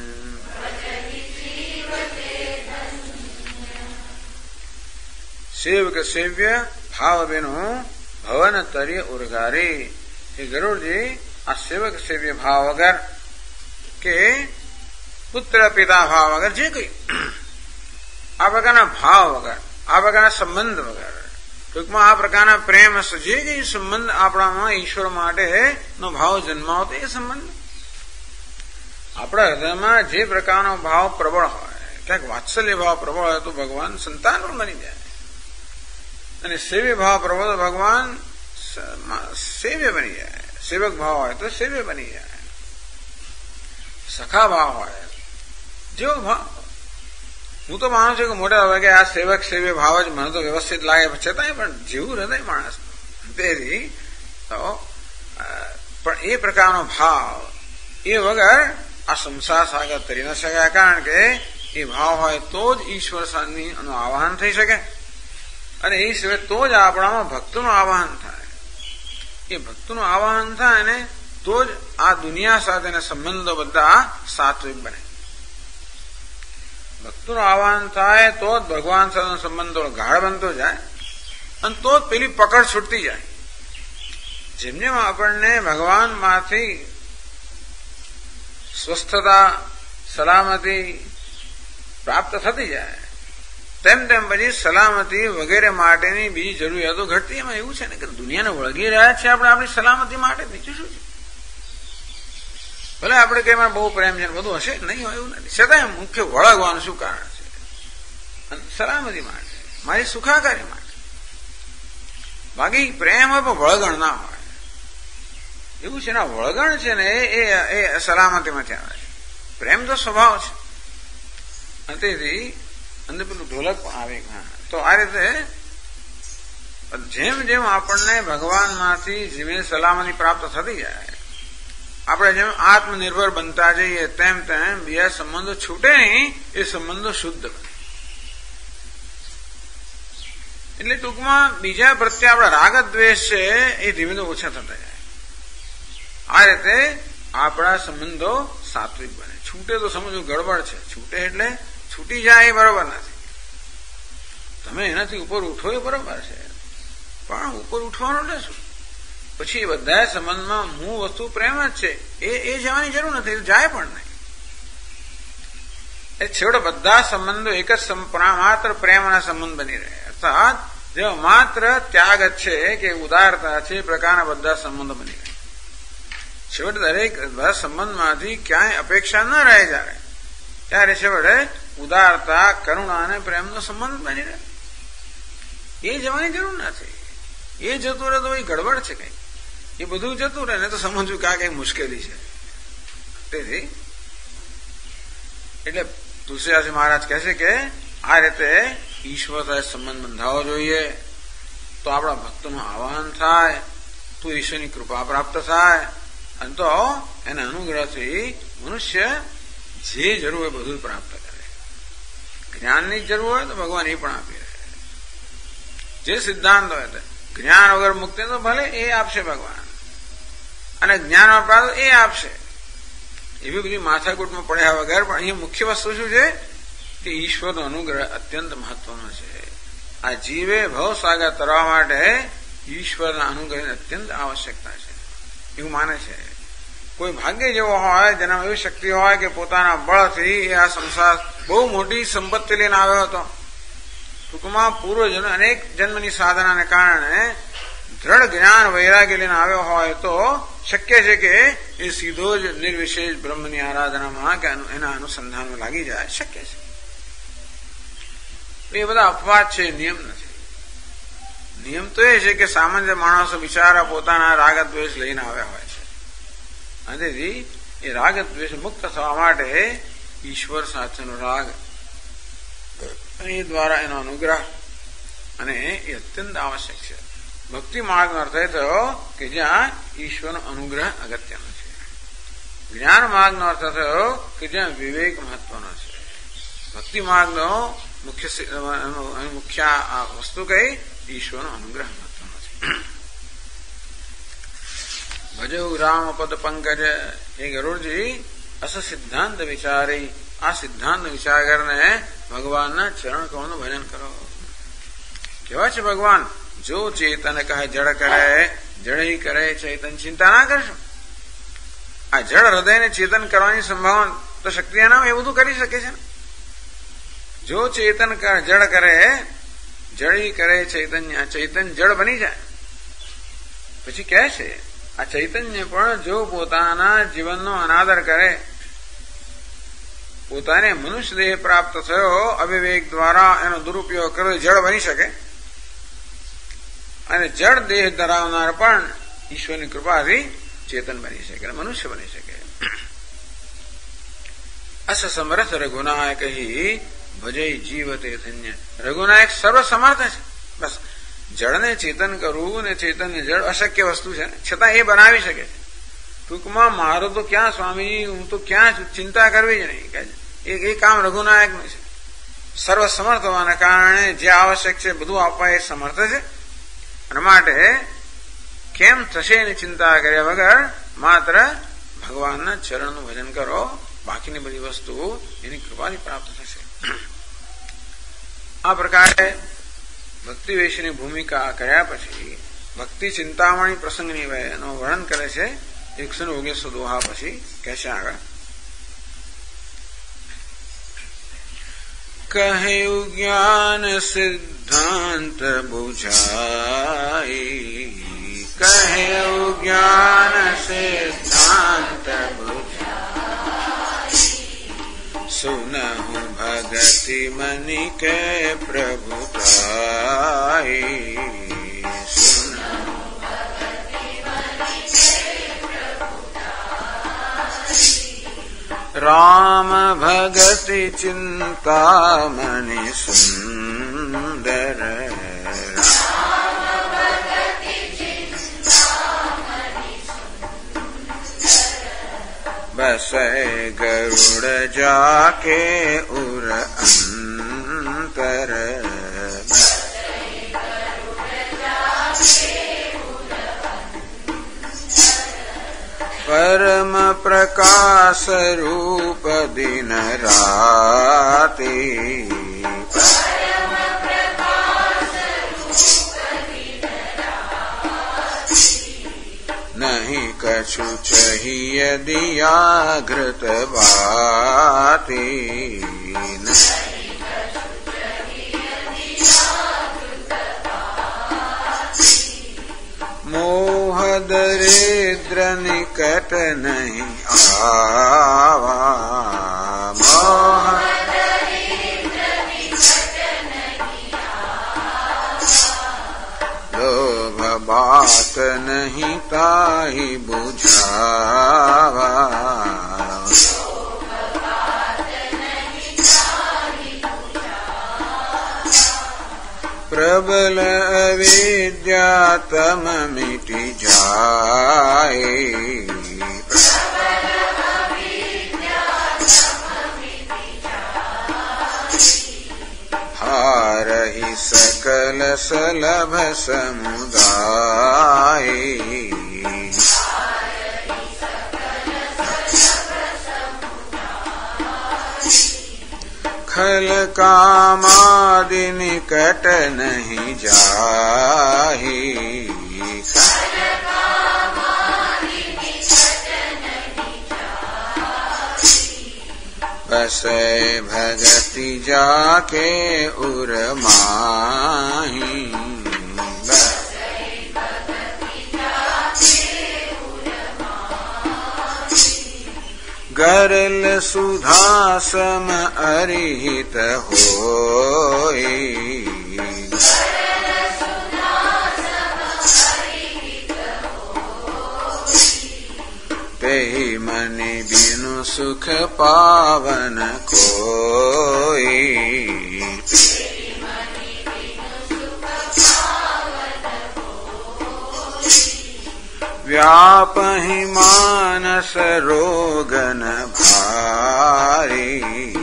સેવક સેવ્ય ભાવ બેનો ભવન તર્ય ઉર્ગારી. એ ગરુડજી, આ સેવક સેવ્ય ભાવ વગર કે પુત્ર પિતા ભાવ વગર જે કઈ આ પ્રકારના ભાવ વગર, આ પ્રકારના સંબંધ વગર, ટૂંકમાં આ પ્રકારના પ્રેમ જે કઈ સંબંધ આપણામાં ઈશ્વર માટે નો ભાવ જન્માવતો એ સંબંધ આપણા હૃદયમાં જે પ્રકારનો ભાવ પ્રબળ હોય, ક્યાંક વાત્સલ્ય ભાવ પ્રબળ હોય તો ભગવાન સંતાન પણ બની જાય, અને સેવ્ય ભાવ પ્રબળ તો ભગવાન સેવ્ય બની જાય. સેવક ભાવ હોય તો સેવ્ય બની જાય. સખા ભાવ હોય જેવો ભાવ. હું તો માનું છું કે મોટા ભાગે આ સેવક સેવ્ય ભાવ જ મને તો વ્યવસ્થિત લાગે, છતાંય પણ જેવું હૃદય માણસ તેથી તો પણ એ પ્રકારનો ભાવ એ વગર આ સંસાર સાગર તરી ન શકાય. કારણ કે એ ભાવ હોય તો જ ઈશ્વર નું આવાહન થઈ શકે, અને એ સિવાય તો જ આપણામાં ભક્તનું આવાહન થાય. એ ભક્તનું આવાહન થાય ને તો જ આ દુનિયા સાથેના સંબંધો બધા સાત્વિક બને. ભક્તનું આવાહન થાય તો જ ભગવાન સાથેનો સંબંધો ગાઢ બનતો જાય, અને તો જ પેલી પકડ છૂટતી જાય. જેમ જેમ આપણને ભગવાનમાંથી સ્વસ્થતા, સલામતી પ્રાપ્ત થતી જાય, તેમ તેમ પછી સલામતી વગેરે માટેની બીજી જરૂરિયાતો ઘટતી. એમાં એવું છે ને કે દુનિયાને વળગી રહ્યા છે આપણે આપણી સલામતી માટે, બીજું શું છે? ભલે આપણે કઈ બહુ પ્રેમ છે બધું હશે, નહીં હોય એવું નથી, છતાંય મુખ્ય વળગવાનું શું કારણ છે? સલામતી માટે, મારી સુખાકારી માટે. બાકી પ્રેમ હોય પણ વળગણ ના હોય એવું છે ને. વળગણ છે ને એ સલામતીમાંથી આવે છે. પ્રેમ તો સ્વભાવ છે, અને તેથી અંદર પેલું ઢોલક પણ આવે. તો આ રીતે જેમ જેમ આપણને ભગવાનમાંથી જીવન સલામતી પ્રાપ્ત થતી જાય, આપણે જેમ આત્મનિર્ભર બનતા જઈએ, તેમ તેમ બીજા સંબંધો છૂટે નહીં, એ સંબંધો શુદ્ધ બને. એટલે ટૂંકમાં બીજા પ્રત્યે આપણા રાગ દ્વેષ છે એ ધીમે ધીમે ઓછા થતા જાય. આ રીતે આપણા સંબંધો સાત્વિક બને. છૂટે તો સમજવું ગડબડ છે. છૂટે એટલે છૂટી જાય એ બરોબર નથી. તમે એનાથી ઉપર ઉઠો એ બરોબર છે, પણ ઉપર ઉઠવાનું એટલે શું? પછી એ બધા સંબંધમાં મૂળ વસ્તુ પ્રેમ જ છે, એ જવાની જરૂર નથી, જાય પણ નહીં. એ છેવટે બધા સંબંધો એક જ માત્ર પ્રેમના સંબંધ બની રહે. અર્થાત જે માત્ર ત્યાગ જ છે કે ઉદારતા છે, એ પ્રકારના બધા સંબંધો બની રહે. છેવટે દરેક બધા સંબંધમાંથી ક્યાંય અપેક્ષા ન રહે જાય, ત્યારે છેવટે ઉદારતા, કરુણા અને પ્રેમનો સંબંધ બની રહે. એ જવાની જરૂર નથી. એ જતું રહે તો એ ગડબડ છે કઈ, એ બધું જતું રહે ને તો સમજવું કે આ કઈ મુશ્કેલી છે. તેથી એટલે તુલસીદાસ મહારાજ કહે છે કે આ રીતે ઈશ્વર સાથે સંબંધ બંધાવવો જોઈએ, તો આપણા ભક્તોનું આવાહન થાય, તો ઈશ્વરની કૃપા પ્રાપ્ત થાય, અને તો એના અનુગ્રહથી મનુષ્ય જે જરૂર હોય બધું પ્રાપ્ત કરે. જ્ઞાનની જરૂર હોય તો ભગવાન એ પણ આપી રહે. જે સિદ્ધાંત હોય તો જ્ઞાન વગર મુક્તિ તો ભલે એ આપશે ભગવાન, અને જ્ઞાન પ્રાપ્ત એ આપશે. એવી બધી માથાકૂટમાં પડ્યા વગર પણ અહીંયા મુખ્ય વસ્તુ શું છે કે ઈશ્વરનો અનુગ્રહ અત્યંત મહત્વનો છે. આ જીવે ભવસાગર તરવા માટે ઈશ્વરના અનુગ્રહની અત્યંત આવશ્યકતા છે એવું માને છે. કોઈ ભાગ્ય જેવો હોય જેનામાં એવી શક્તિ હોય કે પોતાના બળથી આ સંસાર બહુ મોટી સંપત્તિ લઈને આવ્યો હતો, ટૂંકમાં પૂર્વજન્મ અનેક જન્મની સાધનાને કારણે દ્રઢ જ્ઞાન વૈરાગ્ય લઈને આવ્યો હોય તો શક્ય છે કે એ સીધો જ નિર્વિશેષ બ્રહ્મની આરાધનામાં કે એના અનુસંધાનમાં લાગી જાય, શક્ય છે. એ બધા અપવાદ છે, નિયમ નથી. નિયમ તો એ છે કે સામાન્ય માણસો બિચારા પોતાના રાગદ્વેષ લઈને આવ્યા હોય છે, અને તેથી એ રાગદ્વેષ મુક્ત થવા માટે ઈશ્વર સાથેનો રાગ અને એ દ્વારા એનો અનુગ્રહ અને એ અત્યંત આવશ્યક છે. ભક્તિ માર્ગનો અર્થ એ થયો કે જ્યાં ઈશ્વરનો અનુગ્રહ અગત્યનો છે. જ્ઞાન માર્ગનો અર્થ થયો કે જ્યાં વિવેક મહત્વનો છે. ભક્તિ માર્ગનો મુખ્ય વસ્તુ કઈ ઈશ્વરનો અનુગ્રહ મહત્વનો છે. ભજઉ રામ પદ પંકજ, હે ગરુડજી અસ સિદ્ધાંત વિચારી, આ સિદ્ધાંત વિચાર કરીને ભગવાનના ચરણ કમળનું ભજન કરો. કેવા છે ભગવાન? જો ચેતન કહે જડ કરે, જડ કરે ચેતન, ચિંતા ના કરશો. આ જડ હૃદયને ચેતન કરવાની સંભાવના તો શક્તિ એના એ બધું કરી શકે છે ને. જો ચેતન જડ કરે, જડી કરે ચૈતન્ય, ચૈતન્ય જડ બની જાય. પછી કહે છે આ ચૈતન્ય પણ જો પોતાના જીવનનો અનાદર કરે, પોતાને મનુષ્ય દેહ પ્રાપ્ત થયો અવિવેક દ્વારા એનો દુરુપયોગ કર્યો, જડ બની શકે. અને જડ દેહ ધરાવનાર પણ ઈશ્વરની કૃપાથી ચેતન બની શકે, મનુષ્ય બની શકે. અસ સમરથ રઘુનાયક ભજય જીવતે ધન્ય. રઘુનાયક સર્વ સમર્થ છે. બસ જળને ચેતન કરવું ને ચેતનને જળ અશક્ય વસ્તુ છે, છતાં એ બનાવી શકે છે. ટૂંકમાં મારો તો ક્યાં સ્વામી, હું તો ક્યાં ચિંતા કરવી જ નહીં, એ કામ રઘુનાયકનું છે. સર્વ સમર્થ હોવાના કારણે જે આવશ્યક છે બધું આપવા એ સમર્થ છે. અને માટે કેમ થશે એની ચિંતા કર્યા વગર માત્ર ભગવાનના ચરણનું ભજન કરો, બાકીની બધી વસ્તુઓ એની કૃપાથી પ્રાપ્ત થશે. આ પ્રકારે ભક્તિ વિશેની ભૂમિકા કર્યા પછી ભક્તિ ચિંતામણી પ્રસંગની એનું વર્ણન કરે છે. 119 દોહા પછી કહે છે આગળ, કહ્યું જ્ઞાન સિદ્ધાંત બુઝાઈ, કહ્યું જ્ઞાન સિદ્ધાંત બુઝાઈ, સુનહુ ભગતિ મનિ કે પ્રભુતાઈ, સુનહુ ભગતિ મનિ કે પ્રભુતાઈ, રામ ભગતિ ચિંતામણિ સુંદર, बसै गरुड़ जाके उर अंतर, परम प्रकाश रूप दिन राति, नहीं कछु चाहिए दिया घृत बाती, मोह दरिद्र निकट नहीं आवा, मोह लोभ बात नहीं ताहि बुझावा। प्रबल अविद्या तम मिटि जाए। हारहि सकल सलभ समुदाय। खल कामादि निकट नहीं जाहि। बसै भगति जाके उर माहि। गरल सुधा सम अरिहित होई। तेहि मनि बिनु सुख पावन कोई। व्यापहि मानस रोगन भारी।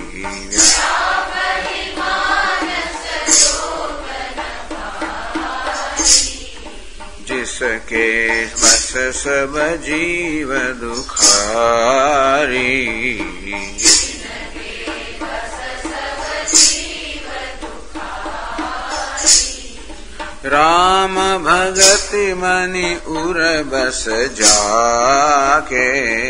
जिसके बस सब जीव दुखारी। राम भगति मनि उर बस जाके।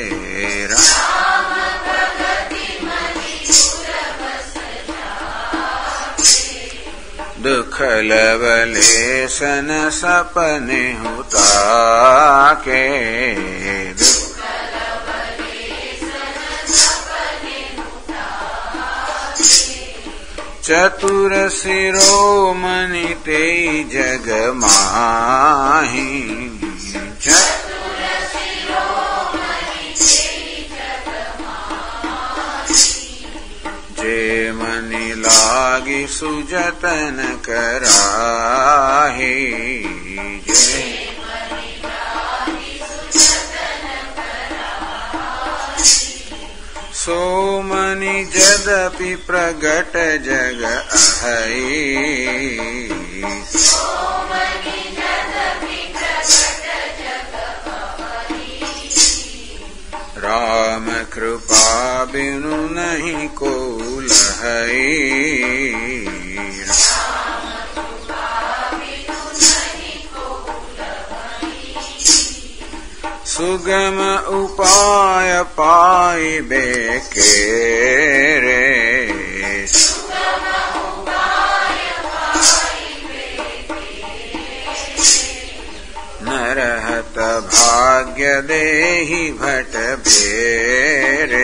दुख लवलेशन सपने हुताके। चतुर शिरोमणि तेई जग माहि। जे मनि लागी सुजतन कराहि। सो मनि जदपि प्रगट जग अहै। राम कृपा बिनु नहीं को लहै। सुगम उपाय पाइबे के रे। न रहत भाग्य देहि भट भेरे।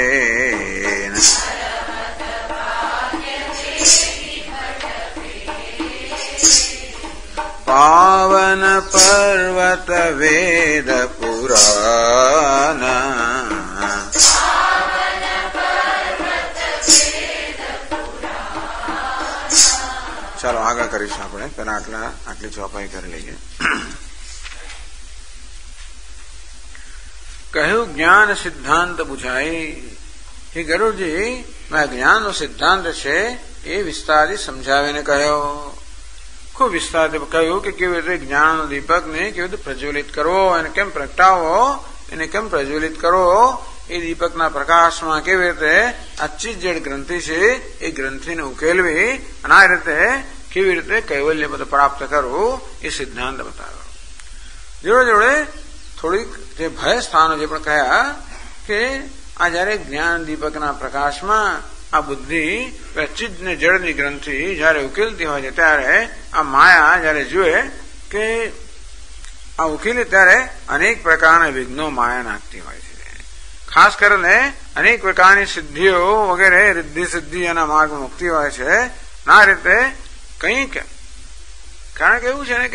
पावन पर्वत वेद पुराण। ચાલો આગળ કરીશું આપણે. પેલા આટલી ચોપાઈ કરી લઈએ. કહ્યું જ્ઞાન સિદ્ધાંત બુઝાય. હે ગરુડજી, મેં જ્ઞાનનો સિદ્ધાંત છે એ વિસ્તારથી સમજાવીને કહ્યો. ખૂબ વિસ્તારથી કહ્યું કે કેવી રીતે જ્ઞાનનો દીપકને કેવી રીતે પ્રજ્વલિત કરવો, એને કેમ પ્રગટાવવો, એને કેમ પ્રજ્વલિત કરવો, એ દીપકના પ્રકાશમાં કેવી રીતે આ ચીજડ ગ્રંથિ છે એ ગ્રંથિને ઉકેલવી અને આ રીતે કેવી રીતે કૈવલ્ય પદ પ્રાપ્ત કરવું એ સિદ્ધાંત બતાવ્યો. જોડે જોડે થોડીક જે ભય સ્થાનો જે પણ કહ્યા કે આ જયારે જ્ઞાન દીપકના પ્રકાશમાં આ બુદ્ધિ ચીજને જળની ગ્રંથિ જયારે ઉકેલતી હોય છે ત્યારે આ માયા જયારે જુએ કે આ ઉકેલે ત્યારે અનેક પ્રકારના વિઘ્નો માયા નાખતી હોય છે. ખાસ કરીને અનેક પ્રકારની સિદ્ધિઓ વગેરે રિદ્ધિ સિદ્ધિ એના માર્ગ મુક્તિ હોય છે. આ રીતે કંઈક કારણ કે એવું છે ને કે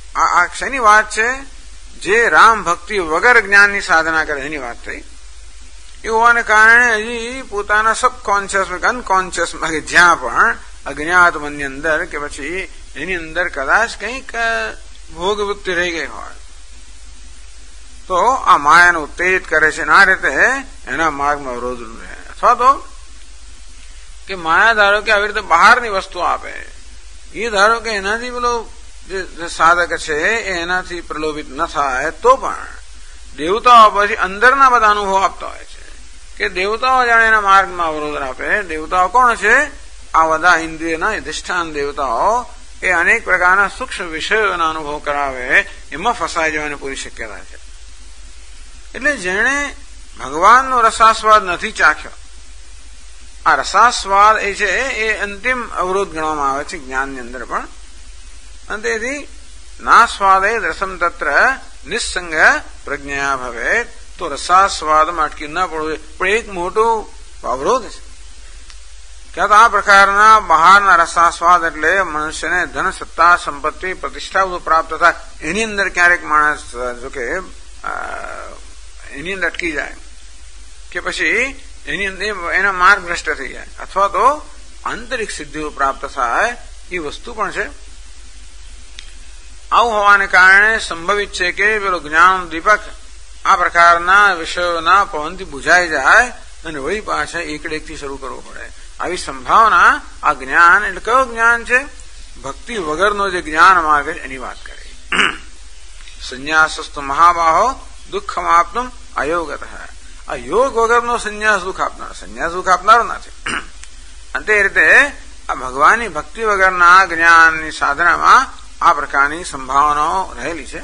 આ શેની વાત છે? જે રામ ભક્તિ વગર જ્ઞાનની સાધના કરે એની વાત થઈ. એ હોવાને કારણે હજી પોતાના સબકોન્શિયસ અનકોન્શિયસમાં જ્યાં પણ અજ્ઞાત મનની અંદર કે પછી એની અંદર કદાચ કંઈક ભોગવૃત્તિ રહી ગઈ હોય તો આ માયાને ઉત્તેજિત કરે છે. આ રીતે એના માર્ગમાં અવરોધ રહે. અથવા તો કે માયા ધારો કે આવી રીતે બહારની વસ્તુ આપે, એ ધારો કે એનાથી પેલો જે સાધક છે એનાથી પ્રલોભિત ન થાય તો પણ દેવતાઓ પછી અંદરના બધા અનુભવ આપતા હોય છે કે દેવતાઓ જાણે એના માર્ગમાં અવરોધ આપે. દેવતાઓ કોણ છે? આ બધા ઇન્દ્રિયના અધિષ્ઠાન દેવતાઓ એ અનેક પ્રકારના સૂક્ષ્મ વિષયોના અનુભવ કરાવે, એમાં ફસાઈ જવાની પૂરી શક્યતા છે. એટલે જેણે ભગવાનનો રસાસ્વાદ નથી ચાખ્યો, આ રસાસ્વાદ એ છે એ અંતિમ અવરોધ ગણવામાં આવે છે જ્ઞાનની અંદર પણ. અને તેથી ના સ્વાદે રસમ તત્ર નિસ્સંગ પ્રજ્ઞા ભવે, તો રસાસ્વાદમાં અટકી ન પડવું પણ એક મોટો અવરોધ છે. ક્યાં તો આ પ્રકારના બહારના રસાસ્વાદ એટલે મનુષ્યને ધન, સત્તા, સંપત્તિ, પ્રતિષ્ઠા બધું પ્રાપ્ત થાય, એની અંદર ક્યારેક માણસ જો કે એની અંદર અટકી જાય કે પછી એની અંદર એના માર્ગ ભ્રષ્ટ થઈ જાય, અથવા તો આંતરિક સિદ્ધિઓ પ્રાપ્ત થાય, એ વસ્તુ પણ છે. આવું હોવાને કારણે સંભવિત છે કે પેલો જ્ઞાન દીપક આ પ્રકારના વિષયોના પવનથી બુઝાઈ જાય અને વળી પાછા એકડેકથી શરૂ કરવું પડે. આવી સંભાવના આ જ્ઞાન એટલે કયો જ્ઞાન છે? ભક્તિ વગરનો જે જ્ઞાન માર્ગ છે એની વાત કરી. સંન્યાસસ્તુ મહાબાહો દુઃખમાપ્તુમ અયોગત. આ યોગ વગરનો સંન્યાસ દુઃખ આપનાર, સંન્યાસ દુઃખ આપનારો નથી. અને તે રીતે આ ભગવાનની ભક્તિ વગરના જ્ઞાનની સાધનામાં આ પ્રકારની સંભાવનાઓ રહેલી છે.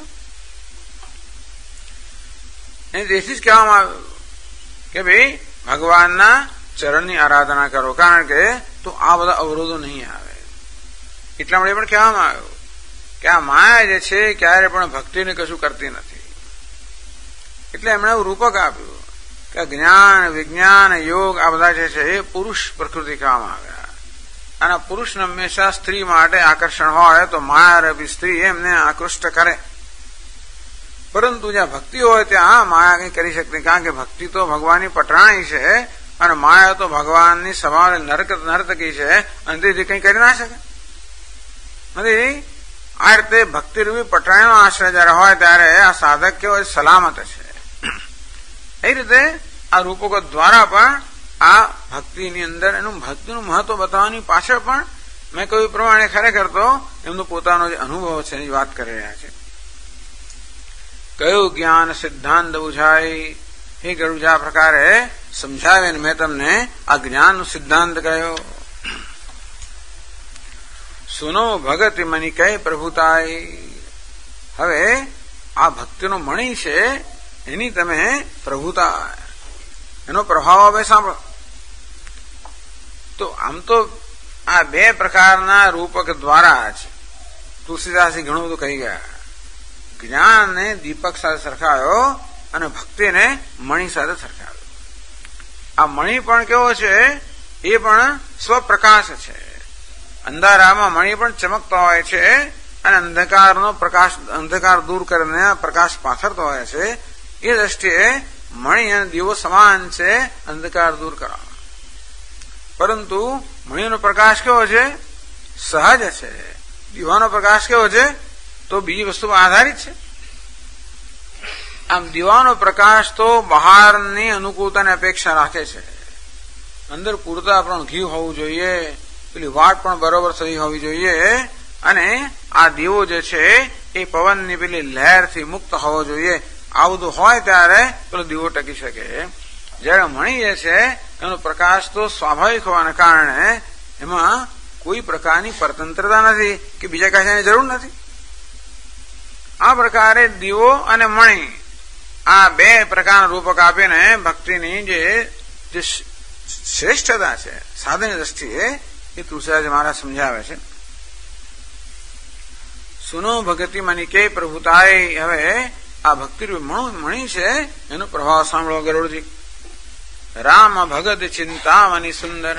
તેથી જ કહેવામાં આવ્યું કે ભાઈ ભગવાનના ચરણની આરાધના કરો, કારણ કે તો આ બધા અવરોધો નહીં આવે. એટલા માટે પણ કહેવામાં આવ્યું કે આ માયા જે છે ક્યારે પણ ભક્તિને કશું કરતી નથી. એટલે એમણે એવું રૂપક આપ્યું કે જ્ઞાન, વિજ્ઞાન, યોગ આ બધા જે છે એ પુરુષ પ્રકૃતિ કહેવામાં આવ્યા. અને પુરુષને હંમેશા સ્ત્રી માટે આકર્ષણ હોય તો માયારૂપી સ્ત્રી એમને આકૃષ્ટ કરે. પરંતુ જ્યાં ભક્તિ હોય ત્યાં માયા કંઈ કરી શકતી, કારણ કે ભક્તિ તો ભગવાનની પટરાણી છે અને માયા તો ભગવાનની સવાલ નર્તકી છે, અને તેથી કંઈ કરી ના શકે નથી. આ રીતે ભક્તિરૂપી પટરાણીનો આશ્રય જયારે હોય ત્યારે આ સાધક કેવો સલામત છે. એ રીતે આ રૂપકો દ્વારા પણ આ ભક્તિની અંદર એનું ભક્તિનું મહત્વ બતાવવાની પાછળ પણ મેં કહ્યું પ્રમાણે ખરેખર તો એમનો પોતાનો જે અનુભવ છે એની વાત કરી રહ્યા છે. કયું જ્ઞાન સિદ્ધાંત બુઝાય, એ ગળું આ પ્રકારે સમજાવે ને મેં તમને આ જ્ઞાનનો સિદ્ધાંત કહ્યો. સુનો ભગત મની કહે પ્રભુતાય. હવે આ ભક્તિનો મણી છે એની તમે પ્રભુતા, એનો પ્રભાવ હવે સાંભળો. તો આમ તો આ બે પ્રકારના રૂપક દ્વારા જ તુલસીદાસજી ઘણું બધું કહી ગયા. જ્ઞાનને દીપક સાથે સરખાયો અને ભક્તિને મણી સાથે સરખાવ્યો. આ મણી પણ કેવો છે? એ પણ સ્વપ્રકાશ છે. અંધારામાં મણી પણ ચમકતો હોય છે અને અંધકારનો પ્રકાશ, અંધકાર દૂર કરીને પ્રકાશ પાથરતો હોય છે. એ દ્રષ્ટિએ મણી અને દીવો સમાન છે અંધકાર દૂર કરવા. પરંતુ મણીનો પ્રકાશ કેવો છે? સહજ છે. દીવાનો પ્રકાશ કેવો છે? તો બીજી વસ્તુ આધારિત છે. આમ દીવાનો પ્રકાશ તો બહારની અનુકૂળતાની અપેક્ષા રાખે છે. અંદર પૂરતા પણ ઘી હોવું જોઈએ, પેલી વાટ પણ બરોબર થવી હોવી જોઈએ, અને આ દીવો જે છે એ પવનની પેલી લહેરથી મુક્ત હોવો જોઈએ. આ બધું હોય ત્યારે પેલો દીવો ટકી શકે. જયારે મણી જે છે એનો પ્રકાશ તો સ્વાભાવિક હોવાને કારણે એમાં કોઈ પ્રકારની પરતંત્રતા નથી કે બીજા કશાની જરૂર નથી. આ પ્રકારે દીવો અને મણી આ બે પ્રકારના રૂપક આપીને ભક્તિની જે શ્રેષ્ઠતા છે સાધનની દ્રષ્ટિએ એ તુલસીદાસ મહારાજ સમજાવે છે. સુનો ભગતિ મની કે પ્રભુતાય. હવે આ ભક્તિ મણી છે એનો પ્રભાવ સાંભળો ગરુડજી. રામ ભગત ચિંતા મની સુંદર.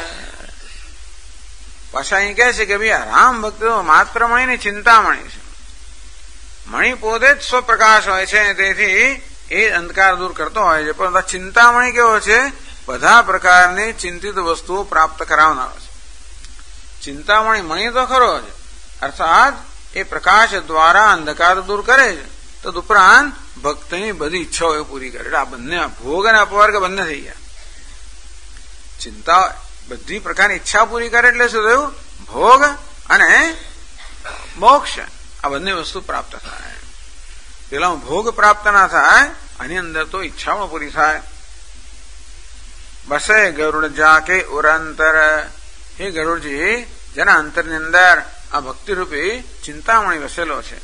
પાછા અહીં કહે છે કે ભાઈ રામ ભક્ત માત્ર મણીની ચિંતામણી છે. મણી પોતે જ સ્વપ્રકાશ હોય છે, તેથી એ અંધકાર દૂર કરતો હોય છે. પરંતુ ચિંતામણી કેવો છે? બધા પ્રકારની ચિંતિત વસ્તુઓ પ્રાપ્ત કરાવનારો છે. ચિંતામણી મણી તો ખરો જ, અર્થાત એ પ્રકાશ દ્વારા અંધકાર દૂર કરે છે, તદુપરાંત ભક્તની બધી ઈચ્છાઓ એ પૂરી કરે. આ બંને ભોગ અને અપવર્ગ બંને થઈ ગયા. ચિંતા બધી પ્રકારની ઈચ્છા પૂરી કરે એટલે શું થયું? ભોગ અને મોક્ષ આ બંને વસ્તુ પ્રાપ્ત થાય. પેલા ભોગ પ્રાપ્ત ના થાય, આની અંદર તો ઈચ્છાઓ પૂરી થાય. બસે ગરુડ જાકે ઉરંતર. હે ગરુડજી, જેના અંતરની અંદર આ ભક્તિરૂપી ચિંતામણી વસેલો છે.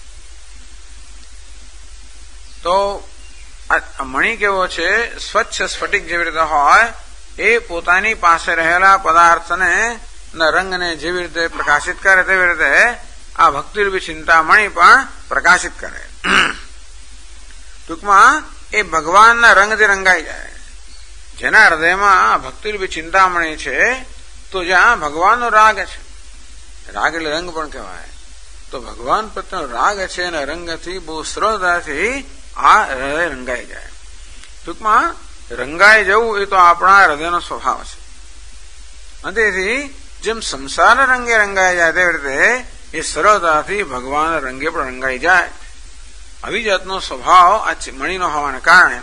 તો આ મણી કેવો છે? સ્વચ્છ સ્ફટિક જેવી રીતે હોય, એ પોતાની પાસે રહેલા પદાર્થને રંગને જેવી રીતે પ્રકાશિત કરે તેવી રીતે આ ભક્તિરૂપી ચિંતામણી પણ પ્રકાશિત કરે. ટૂંકમાં એ ભગવાનના રંગથી રંગાઈ જાય. જેના હૃદયમાં ભક્તિરૂપી ચિંતામણી છે, તો જ્યાં ભગવાનનો રાગ છે, રાગ એટલે રંગ પણ કહેવાય, તો ભગવાન પ્રત્યેનો રાગ છે અને રંગથી બહુ સરળતાથી આ હૃદય રંગાઈ જાય. ટૂંકમાં રંગાઈ જવું એ તો આપણા હૃદયનો સ્વભાવ છે. અને તેથી જેમ સંસારના રંગે રંગાઈ જાય તેવી રીતે એ સરળતાથી ભગવાનના રંગે પણ રંગાઈ જાય. આવી જાતનો સ્વભાવ આ મણીનો હોવાને કારણે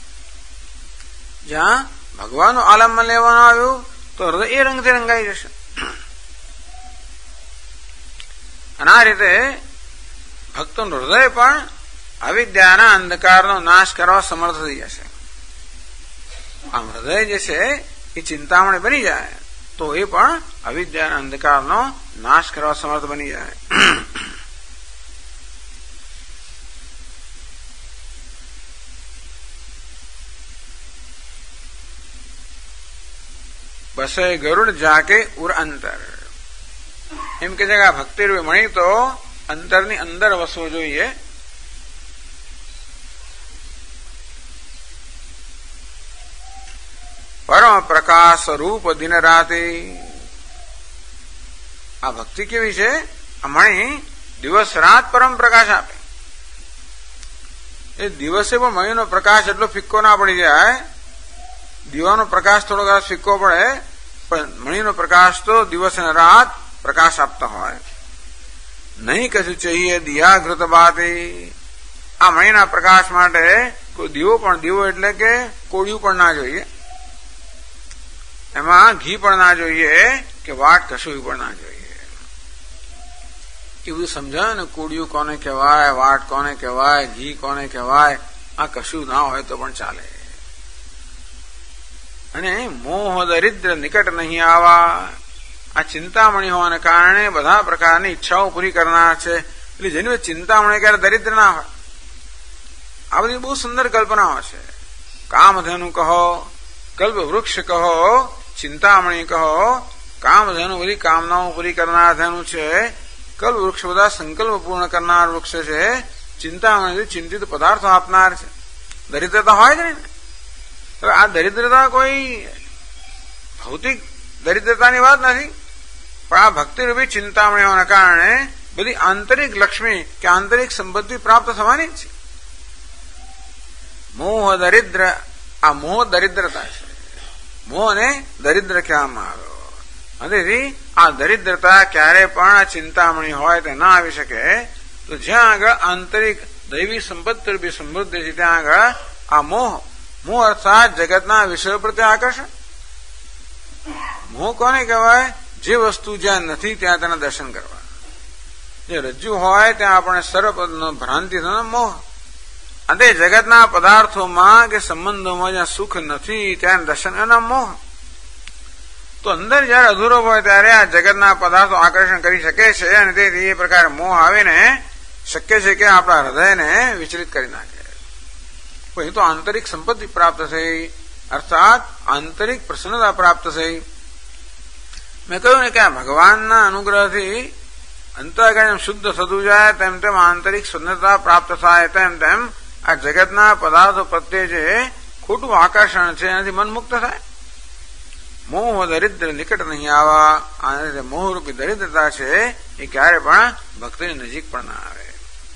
જ્યાં ભગવાનનું આલંબન લેવાનું આવ્યું તો હૃદય એ રંગથી રંગાઈ જશે. અને આ રીતે ભક્તોનું હૃદય પણ અવિદ્યાના અંધકારનો નાશ કરવા સમર્થ થઈ જશે. આમ હૃદય જે છે એ ચિંતામણી બની જાય તો એ પણ અવિદ્યાના અંધકારનો નાશ કરવા સમર્થ બની જાય. બસે ગરુડ જાકે ઉર અંતર. એમ કે છે કે આ ભક્તિરૂપી મણી તો અંતરની અંદર વસવો જોઈએ. પરમ પ્રકાશ રૂપ દિન રાતે. આ ભક્તિ કેવી છે? આ મણી દિવસ રાત પરમ પ્રકાશ આપે. એ દિવસે પણ મણીનો પ્રકાશ એટલો ફિક્કો ના પડી જાય. દીવાનો પ્રકાશ થોડો ઘણો ફિક્કો પડે, પણ મણીનો પ્રકાશ તો દિવસ અને રાત પ્રકાશ આપતા હોય. નહીં કશું ચાહીએ દિયાઘૃત બાતે. આ મણીના પ્રકાશ માટે કોઈ દીવો પણ, દીવો એટલે કે કોળિયું પણ ના જોઈએ, એમાં ઘી પણ ના જોઈએ કે વાટ કશું પણ ના જોઈએ. એ બધું સમજાય ને, કોળિયું કોને કહેવાય, વાટ કોને કહેવાય, ઘી કોને કહેવાય, આ કશું ના હોય તો પણ ચાલે. અને મોહ દરિદ્ર નિકટ નહીં આવા. આ ચિંતામણી હોવાને કારણે બધા પ્રકારની ઈચ્છાઓ પૂરી કરનાર છે. એટલે જેની ચિંતામણી ક્યારે દરિદ્ર ના હોય. આ બધી બહુ સુંદર કલ્પનાઓ છે. કામધેનુ કહો, કલ્પ વૃક્ષ કહો, ચિંતામણી કહો. કામધેનુ બધી કામનાઓ પૂરી કરનાર ધેનુ છે. કલ્પ વૃક્ષ બધા સંકલ્પ પૂર્ણ કરનાર વૃક્ષ છે. ચિંતામણી ચિંતિત પદાર્થો આપનાર છે. દરિદ્રતા હોય જ નહીં ને. હવે આ દરિદ્રતા કોઈ ભૌતિક દરિદ્રતાની વાત નથી, પણ આ ભક્તિરૂપી ચિંતામણી હોવાના કારણે બધી આંતરિક લક્ષ્મી કે આંતરિક સંપત્તિ પ્રાપ્ત થવાની જ છે. મોહ દરિદ્ર, આ મોહ દરિદ્રતા છે. મોહને દરિદ્ર કહેવામાં આવ્યો. તેથી આ દરિદ્રતા ક્યારે પણ આ ચિંતામણી હોય તે ના આવી શકે. તો જ્યાં આગળ આંતરિક દૈવી સંપત્તિ રૂપી સમૃદ્ધિ છે, ત્યાં આગળ આ મોહ અર્થાત જગતના વિષયો પ્રત્યે આકર્ષણ. મોહ કોને કહેવાય? જે વસ્તુ જ્યાં નથી ત્યાં તેના દર્શન કરવા. જે રજ્જુ હોય ત્યાં આપણે સર્વ ભ્રાંતિ થવાનો મોહ. અને જગતના પદાર્થોમાં કે સંબંધોમાં જ્યાં સુખ નથી ત્યાં દર્શન એના મોહ. તો અંદર જયારે અધૂરો હોય ત્યારે આ જગતના પદાર્થો આકર્ષણ કરી શકે છે, અને તેથી એ પ્રકારે મોહ આવીને શક્ય છે કે આપણા હૃદયને વિચલિત કરી નાખે. અહીં તો આંતરિક સંપત્તિ પ્રાપ્ત થઈ, અર્થાત આંતરિક પ્રસન્નતા પ્રાપ્ત થઈ. મેં કહ્યું ને કે આ ભગવાનના અનુગ્રહથી અંતઃકરણ શુદ્ધ થતું જાય તેમ તેમ આંતરિક સુંદરતા પ્રાપ્ત થાય, તેમ તેમ આ જગતના પદાર્થો પ્રત્યે જે ખોટું આકર્ષણ છે એનાથી મન મુક્ત થાય. મોહ દરિદ્ર નિકટ નહીં આવા. આ મોહરૂપી દરિદ્રતા છે એ ક્યારે પણ ભક્તિની નજીક પણ ના આવે.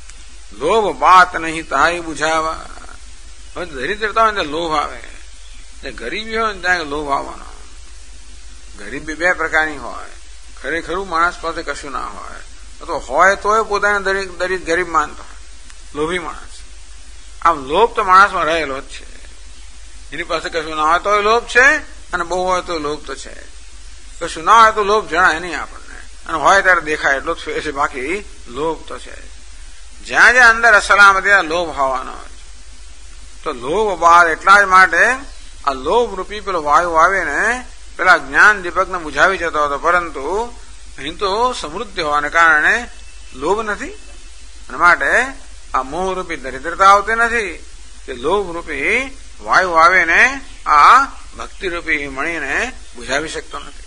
લોભ બાત નહીં તાઈ બુઝાવા. હવે દરિદ્રતા હોય ને લોભ આવે, ગરીબી હોય ને ત્યાં લોભ આવવાનો. ગરીબી બે પ્રકારની હોય. ખરેખરું માણસ પાસે કશું ના હોય, તો હોય તોય પોતાને દરેક ગરીબ માનતો હોય, લોભી માણસ. આમ લોભ તો માણસમાં રહેલો જ છે. એની પાસે કશું ના હોય તો લોભ છે, અને બહુ હોય તો લોભ તો છે. કશું ના હોય તો લોભ જણાય નહીં આપણને, અને હોય ત્યારે દેખાય એટલો જ છે. બાકી લોભ તો છે. જ્યાં જ્યાં અંદર અસલામત ત્યાં લોભ હોવાનો હોય. તો લોભ બાદ એટલા જ માટે આ લોભ રૂપી પેલો વાયુ આવે ને પેલા જ્ઞાન દીપકને બુઝાવી જતો હતો, પરંતુ અહીં તો સમૃદ્ધિ હોવાને કારણે લોભ નથી, અને માટે આ મોહ રૂપી દરિદ્રતા આવતી નથી. કે લોભ રૂપી વાયુ આવે ને આ ભક્તિ રૂપી મણીને બુઝાવી શકતો નથી.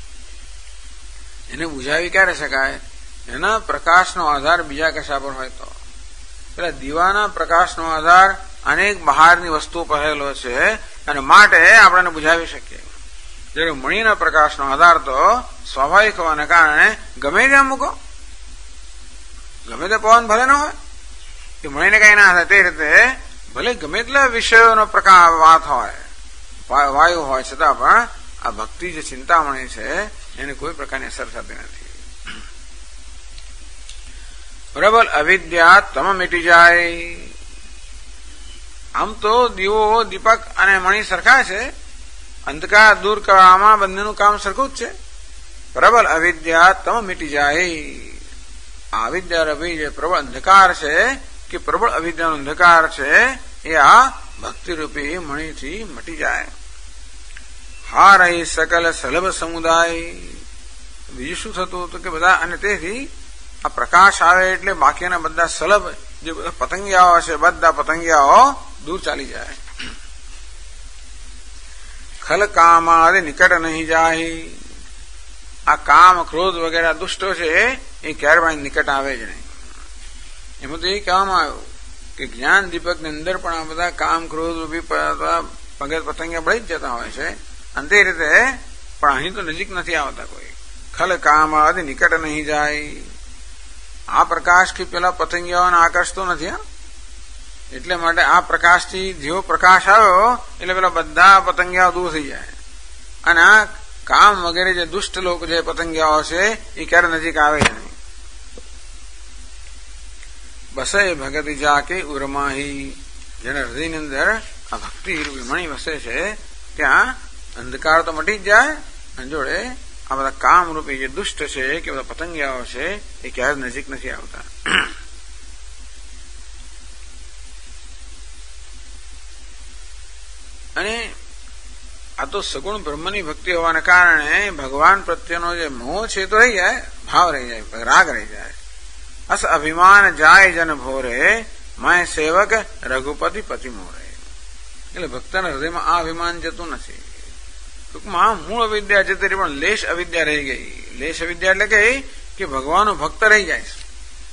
એને બુઝાવી ક્યારે શકાય? એના પ્રકાશનો આધાર બીજા કશા પર હોય તો. પેલા દીવાના પ્રકાશનો આધાર અનેક બહારની વસ્તુઓ પર રહેલો છે, અને માટે આપણે બુઝાવી શકીએ. જ્યારે મણીના પ્રકાશનો આધાર તો સ્વાભાવિક હોવાને કારણે ગમે ત્યાં મૂકો, ગમે તે પવન ભલે ન હોય, એ મણીને કઈ ના થાય. તે રીતે ભલે ગમે એટલા વિષયોનો પ્રકાર વાત હોય, વાયુ હોય, છતાં પણ આ ભક્તિ જે ચિંતામણી છે એને કોઈ પ્રકારની અસર થતી નથી. બરાબર. અવિદ્યા તમ મીટી જાય. આમ તો દીવો દીપક અને મણી સરખા છે, અંધકાર દૂર કરવામાં બંનેનું કામ સરખું જ છે. પ્રબળ અવિદ્યા તમ મીટી જાય. આ અવિદ્યા રવી જે પ્રબળ અંધકાર છે, કે પ્રબળ અવિદ્યાનો અંધકાર છે, એ આ ભક્તિરૂપી મણીથી મટી જાય. હાર સકલ સલભ સમુદાય. બીજું શું થતું હતું કે બધા, અને તેથી આ પ્રકાશ આવે એટલે બાકીના બધા સલભ જે બધા પતંગિયાઓ છે, બધા પતંગિયાઓ દૂર ચાલી જાય. ખલ કામાદિ નિકટ નહીં જાય. આ કામ ક્રોધ વગેરે દુષ્ટો છે એ ક્યારેય નિકટ આવે જ નહીં. એમાં તો એ કહેવામાં આવ્યું કે જ્ઞાન દીપક ની અંદર પણ આ બધા કામ ક્રોધ રૂપી પગત પતંગિયા બળી જ જતા હોય છે, અને તે રીતે પણ અહીં તો નજીક નથી આવતા કોઈ. ખલ કામાદિ નિકટ નહીં જાય. આ પ્રકાશથી પેલા પતંગિયાઓને આકર્ષતો નથી. એટલે માટે આ પ્રકાશથી જેવો પ્રકાશ આવ્યો એટલે પેલા બધા પતંગિયાઓ દૂર થઈ જાય, અને આ કામ વગેરે જે દુષ્ટ લોકો જે પતંગિયાઓ છે એ ક્યારે નજીક આવે જ નહીં. બસે ભગત જાકે ઉરમાહી. જેના હૃદયની અંદર આ ભક્તિ રૂપી મણી વસે છે ત્યાં અંધકાર તો મટી જ જાય, અને જોડે આ બધા કામ રૂપી જે દુષ્ટ છે કે બધા પતંગિયાઓ છે એ ક્યારે નજીક નથી આવતા. અને આ તો સગુણ બ્રહ્મની ભક્તિ હોવાને કારણે ભગવાન પ્રત્યેનો જે મોહ છે તો રહી જાય, ભાવ રહી જાય, રાગ રહી જાય. અસ અભિમાન જાય જન ભોરે, માય સેવક રઘુપતિ પતિ મોરે. એટલે ભક્તના હૃદયમાં આ અભિમાન જતું નથી. ટૂંકમાં મૂળ અવિદ્યા જતી રહી, પણ લેશ અવિદ્યા રહી ગઈ. લેશ અવિદ્યા એટલે કઈ કે ભગવાનનો ભક્ત રહી જાય છે.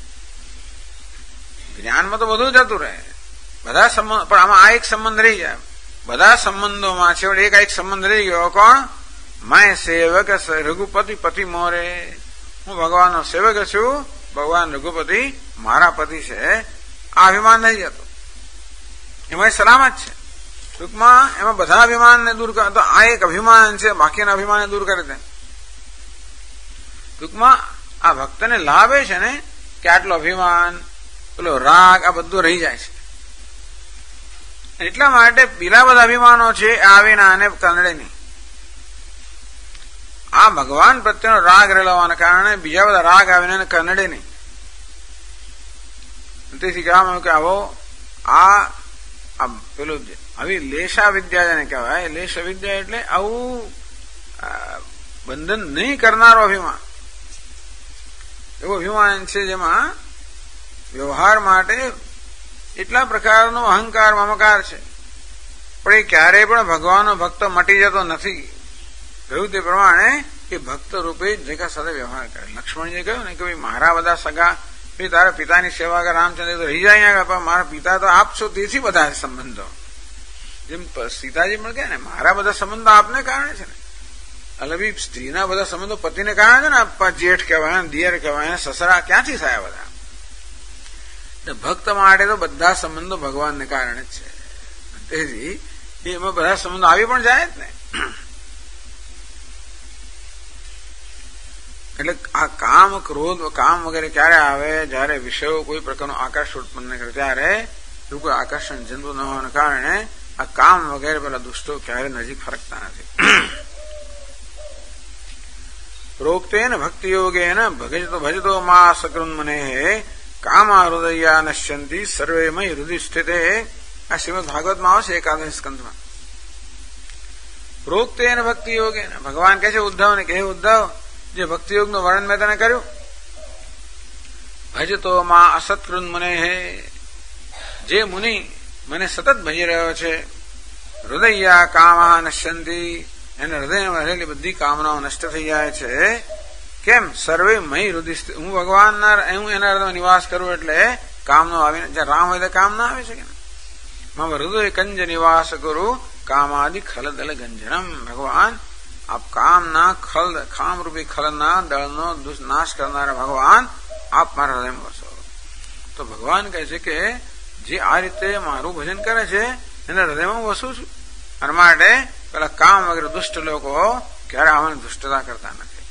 જ્ઞાનમાં તો બધું જતું રહે, બધા સંબંધ, પણ આમાં આ એક સંબંધ રહી જાય. બધા સંબંધોમાં છેવટે એક સંબંધ રહી ગયો. કોણ? માય સેવક રઘુપતિ પતિ મોરે. હું ભગવાનનો સેવક છું, ભગવાન રઘુપતિ મારા પતિ છે. આ અભિમાન નહીં જતો, એમાં સલામત છે. ટૂંકમાં એમાં બધા અભિમાનને દૂર કરે. તો આ એક અભિમાન છે, બાકીના અભિમાનને દૂર કરે છે. ટૂંકમાં આ ભક્તને લાભ છે ને કે આટલો અભિમાન, પેલો રાગ, આ બધું રહી જાય છે. એટલા માટે પેલા બધા અભિમાનો છે આવીને આને કનડે નહીં. આ ભગવાન પ્રત્યેનો રાગ રહેલો હોવાના કારણે બીજા બધા રાગ આવીને કનડે નહીં. તેથી કહેવામાં આવ્યું કે આવો આ પેલું આવી લેશા વિદ્યા જેને કહેવાય. લેશ વિદ્યા એટલે આવું બંધન નહીં કરનારો અભિમાન. એવું અભિમાન છે જેમાં વ્યવહાર માટે એટલા પ્રકારનો અહંકાર મમકાર છે, પણ એ ક્યારેય પણ ભગવાનનો ભક્ત મટી જતો નથી. કહ્યું તે પ્રમાણે એ ભક્ત રૂપે જગા સાથે વ્યવહાર કરે. લક્ષ્મણજીએ કહ્યું ને કે ભાઈ મારા બધા સગા તારા પિતાની સેવા કરે, રામચંદ્ર તો રહી જાય, મારા પિતા તો આપ છો, તેથી બધા સંબંધો. જેમ સીતાજી પણ કહે ને મારા બધા સંબંધો આપને કારણે છે ને. એટલે બી સ્ત્રીના બધા સંબંધો પતિને કારણે છે ને. આપવા જેઠ કહેવાય, દિયર કહેવાય, સસરા ક્યાંથી થયા બધા? ભક્ત માટે તો બધા સંબંધો ભગવાનને કારણે જ છે. તેથી એમાં બધા સંબંધો આવી પણ જાય જ ને. એટલે આ કામ ક્રોધ કામ વગેરે ક્યારે આવે? જયારે વિષયો કોઈ પ્રકારનો આકર્ષણ ઉત્પન્ન કરે ત્યારે એવું કોઈ આકર્ષણ જન્મ ન હોવાના કારણે આ કામ વગેરે પેલા દુષ્ટો ક્યારે નજીક ફરકતા નથી. પ્રોક્તેન ભક્તિ યોગેન ભજતો મા સકૃન્મને કામા હૃદયા નશ્યંતી સર્વે મય હૃદય સ્થિતે. આ શ્રીમદ ભાગવતમાં આવશે એકાદશ સ્કંધમાં. પ્રોક્તેન ભક્તિ યોગેન ભગવાન કહે છે ઉદ્ધવને કે હે ઉદ્ધવ, જે ભક્તિ યોગનું વર્ણન મેં તને કર્યું, ભજતો મા અસત્કૃન મને હે, જે મુનિ મને સતત ભજી રહ્યો છે, હૃદયા કામા નશ્યંતી એને હૃદયમાં રહેલી બધી કામનાઓ નષ્ટ થઈ જાય છે. કેમ? સર્વે મય હૃદય, હું ભગવાનના હું એના હૃદયમાં નિવાસ કરું એટલે કામનો આવીને, જ્યાં રામ હોય તો કામ ના આવી શકે ને. મમ હૃદય કંજ નિવાસ કરું કામાદિ ખલદલ ગંજનમ. ભગવાન આપ કામના ખામરૂપી ખલના દળનો નાશ કરનારા ભગવાન આપ મારા હૃદયમાં વસો. તો ભગવાન કહે છે કે જે આ રીતે મારું ભજન કરે છે એના હૃદયમાં હું વસું છું. અને માટે પેલા કામ વગેરે દુષ્ટ લોકો ક્યારે આવાની દુષ્ટતા કરતા નથી.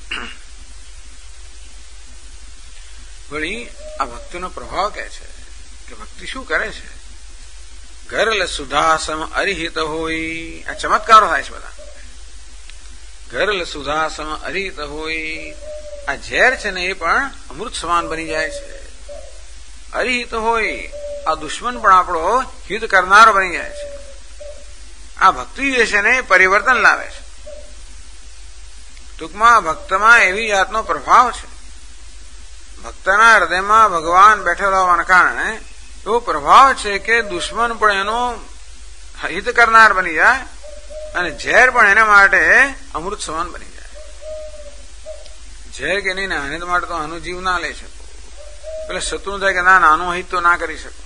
વળી આ ભક્તિનો પ્રભાવ કહે છે કે ભક્તિ શું કરે છે? ગરલ સુધાસમ અરિહિત હોય. આ ચમત્કારો થાય છે બધા. ગરલ સુધાસમ અરિહિત હોય. આ ઝેર છે ને એ પણ અમૃત સમાન બની જાય છે. અરિહિત હોય, આ દુશ્મન પણ આપણો હિત કરનારો બની જાય છે. આ ભક્તિ જે છે ને એ પરિવર્તન લાવે છે. ટૂંકમાં ભક્તમાં એવી જાતનો પ્રભાવ છે. ભક્તના હૃદયમાં ભગવાન બેઠેલા હોવાના કારણે એવો પ્રભાવ છે કે દુશ્મન પણ એનો હિત કરનાર બની જાય અને ઝેર પણ એના માટે અમૃત સમાન બની જાય. ઝેર કે નહીં, આને માટે તો આનું જીવ ના લઈ શકો. એટલે શત્રુ થાય કે ના, આનું હિત તો ના કરી શકો.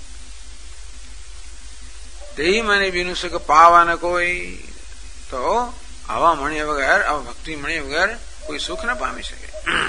તે મને બીનું સુખ પાવાને કોઈ, તો આવા મણ્યા વગર, આવા ભક્તિ મણ્યા વગર કોઈ સુખ ન પામી શકે.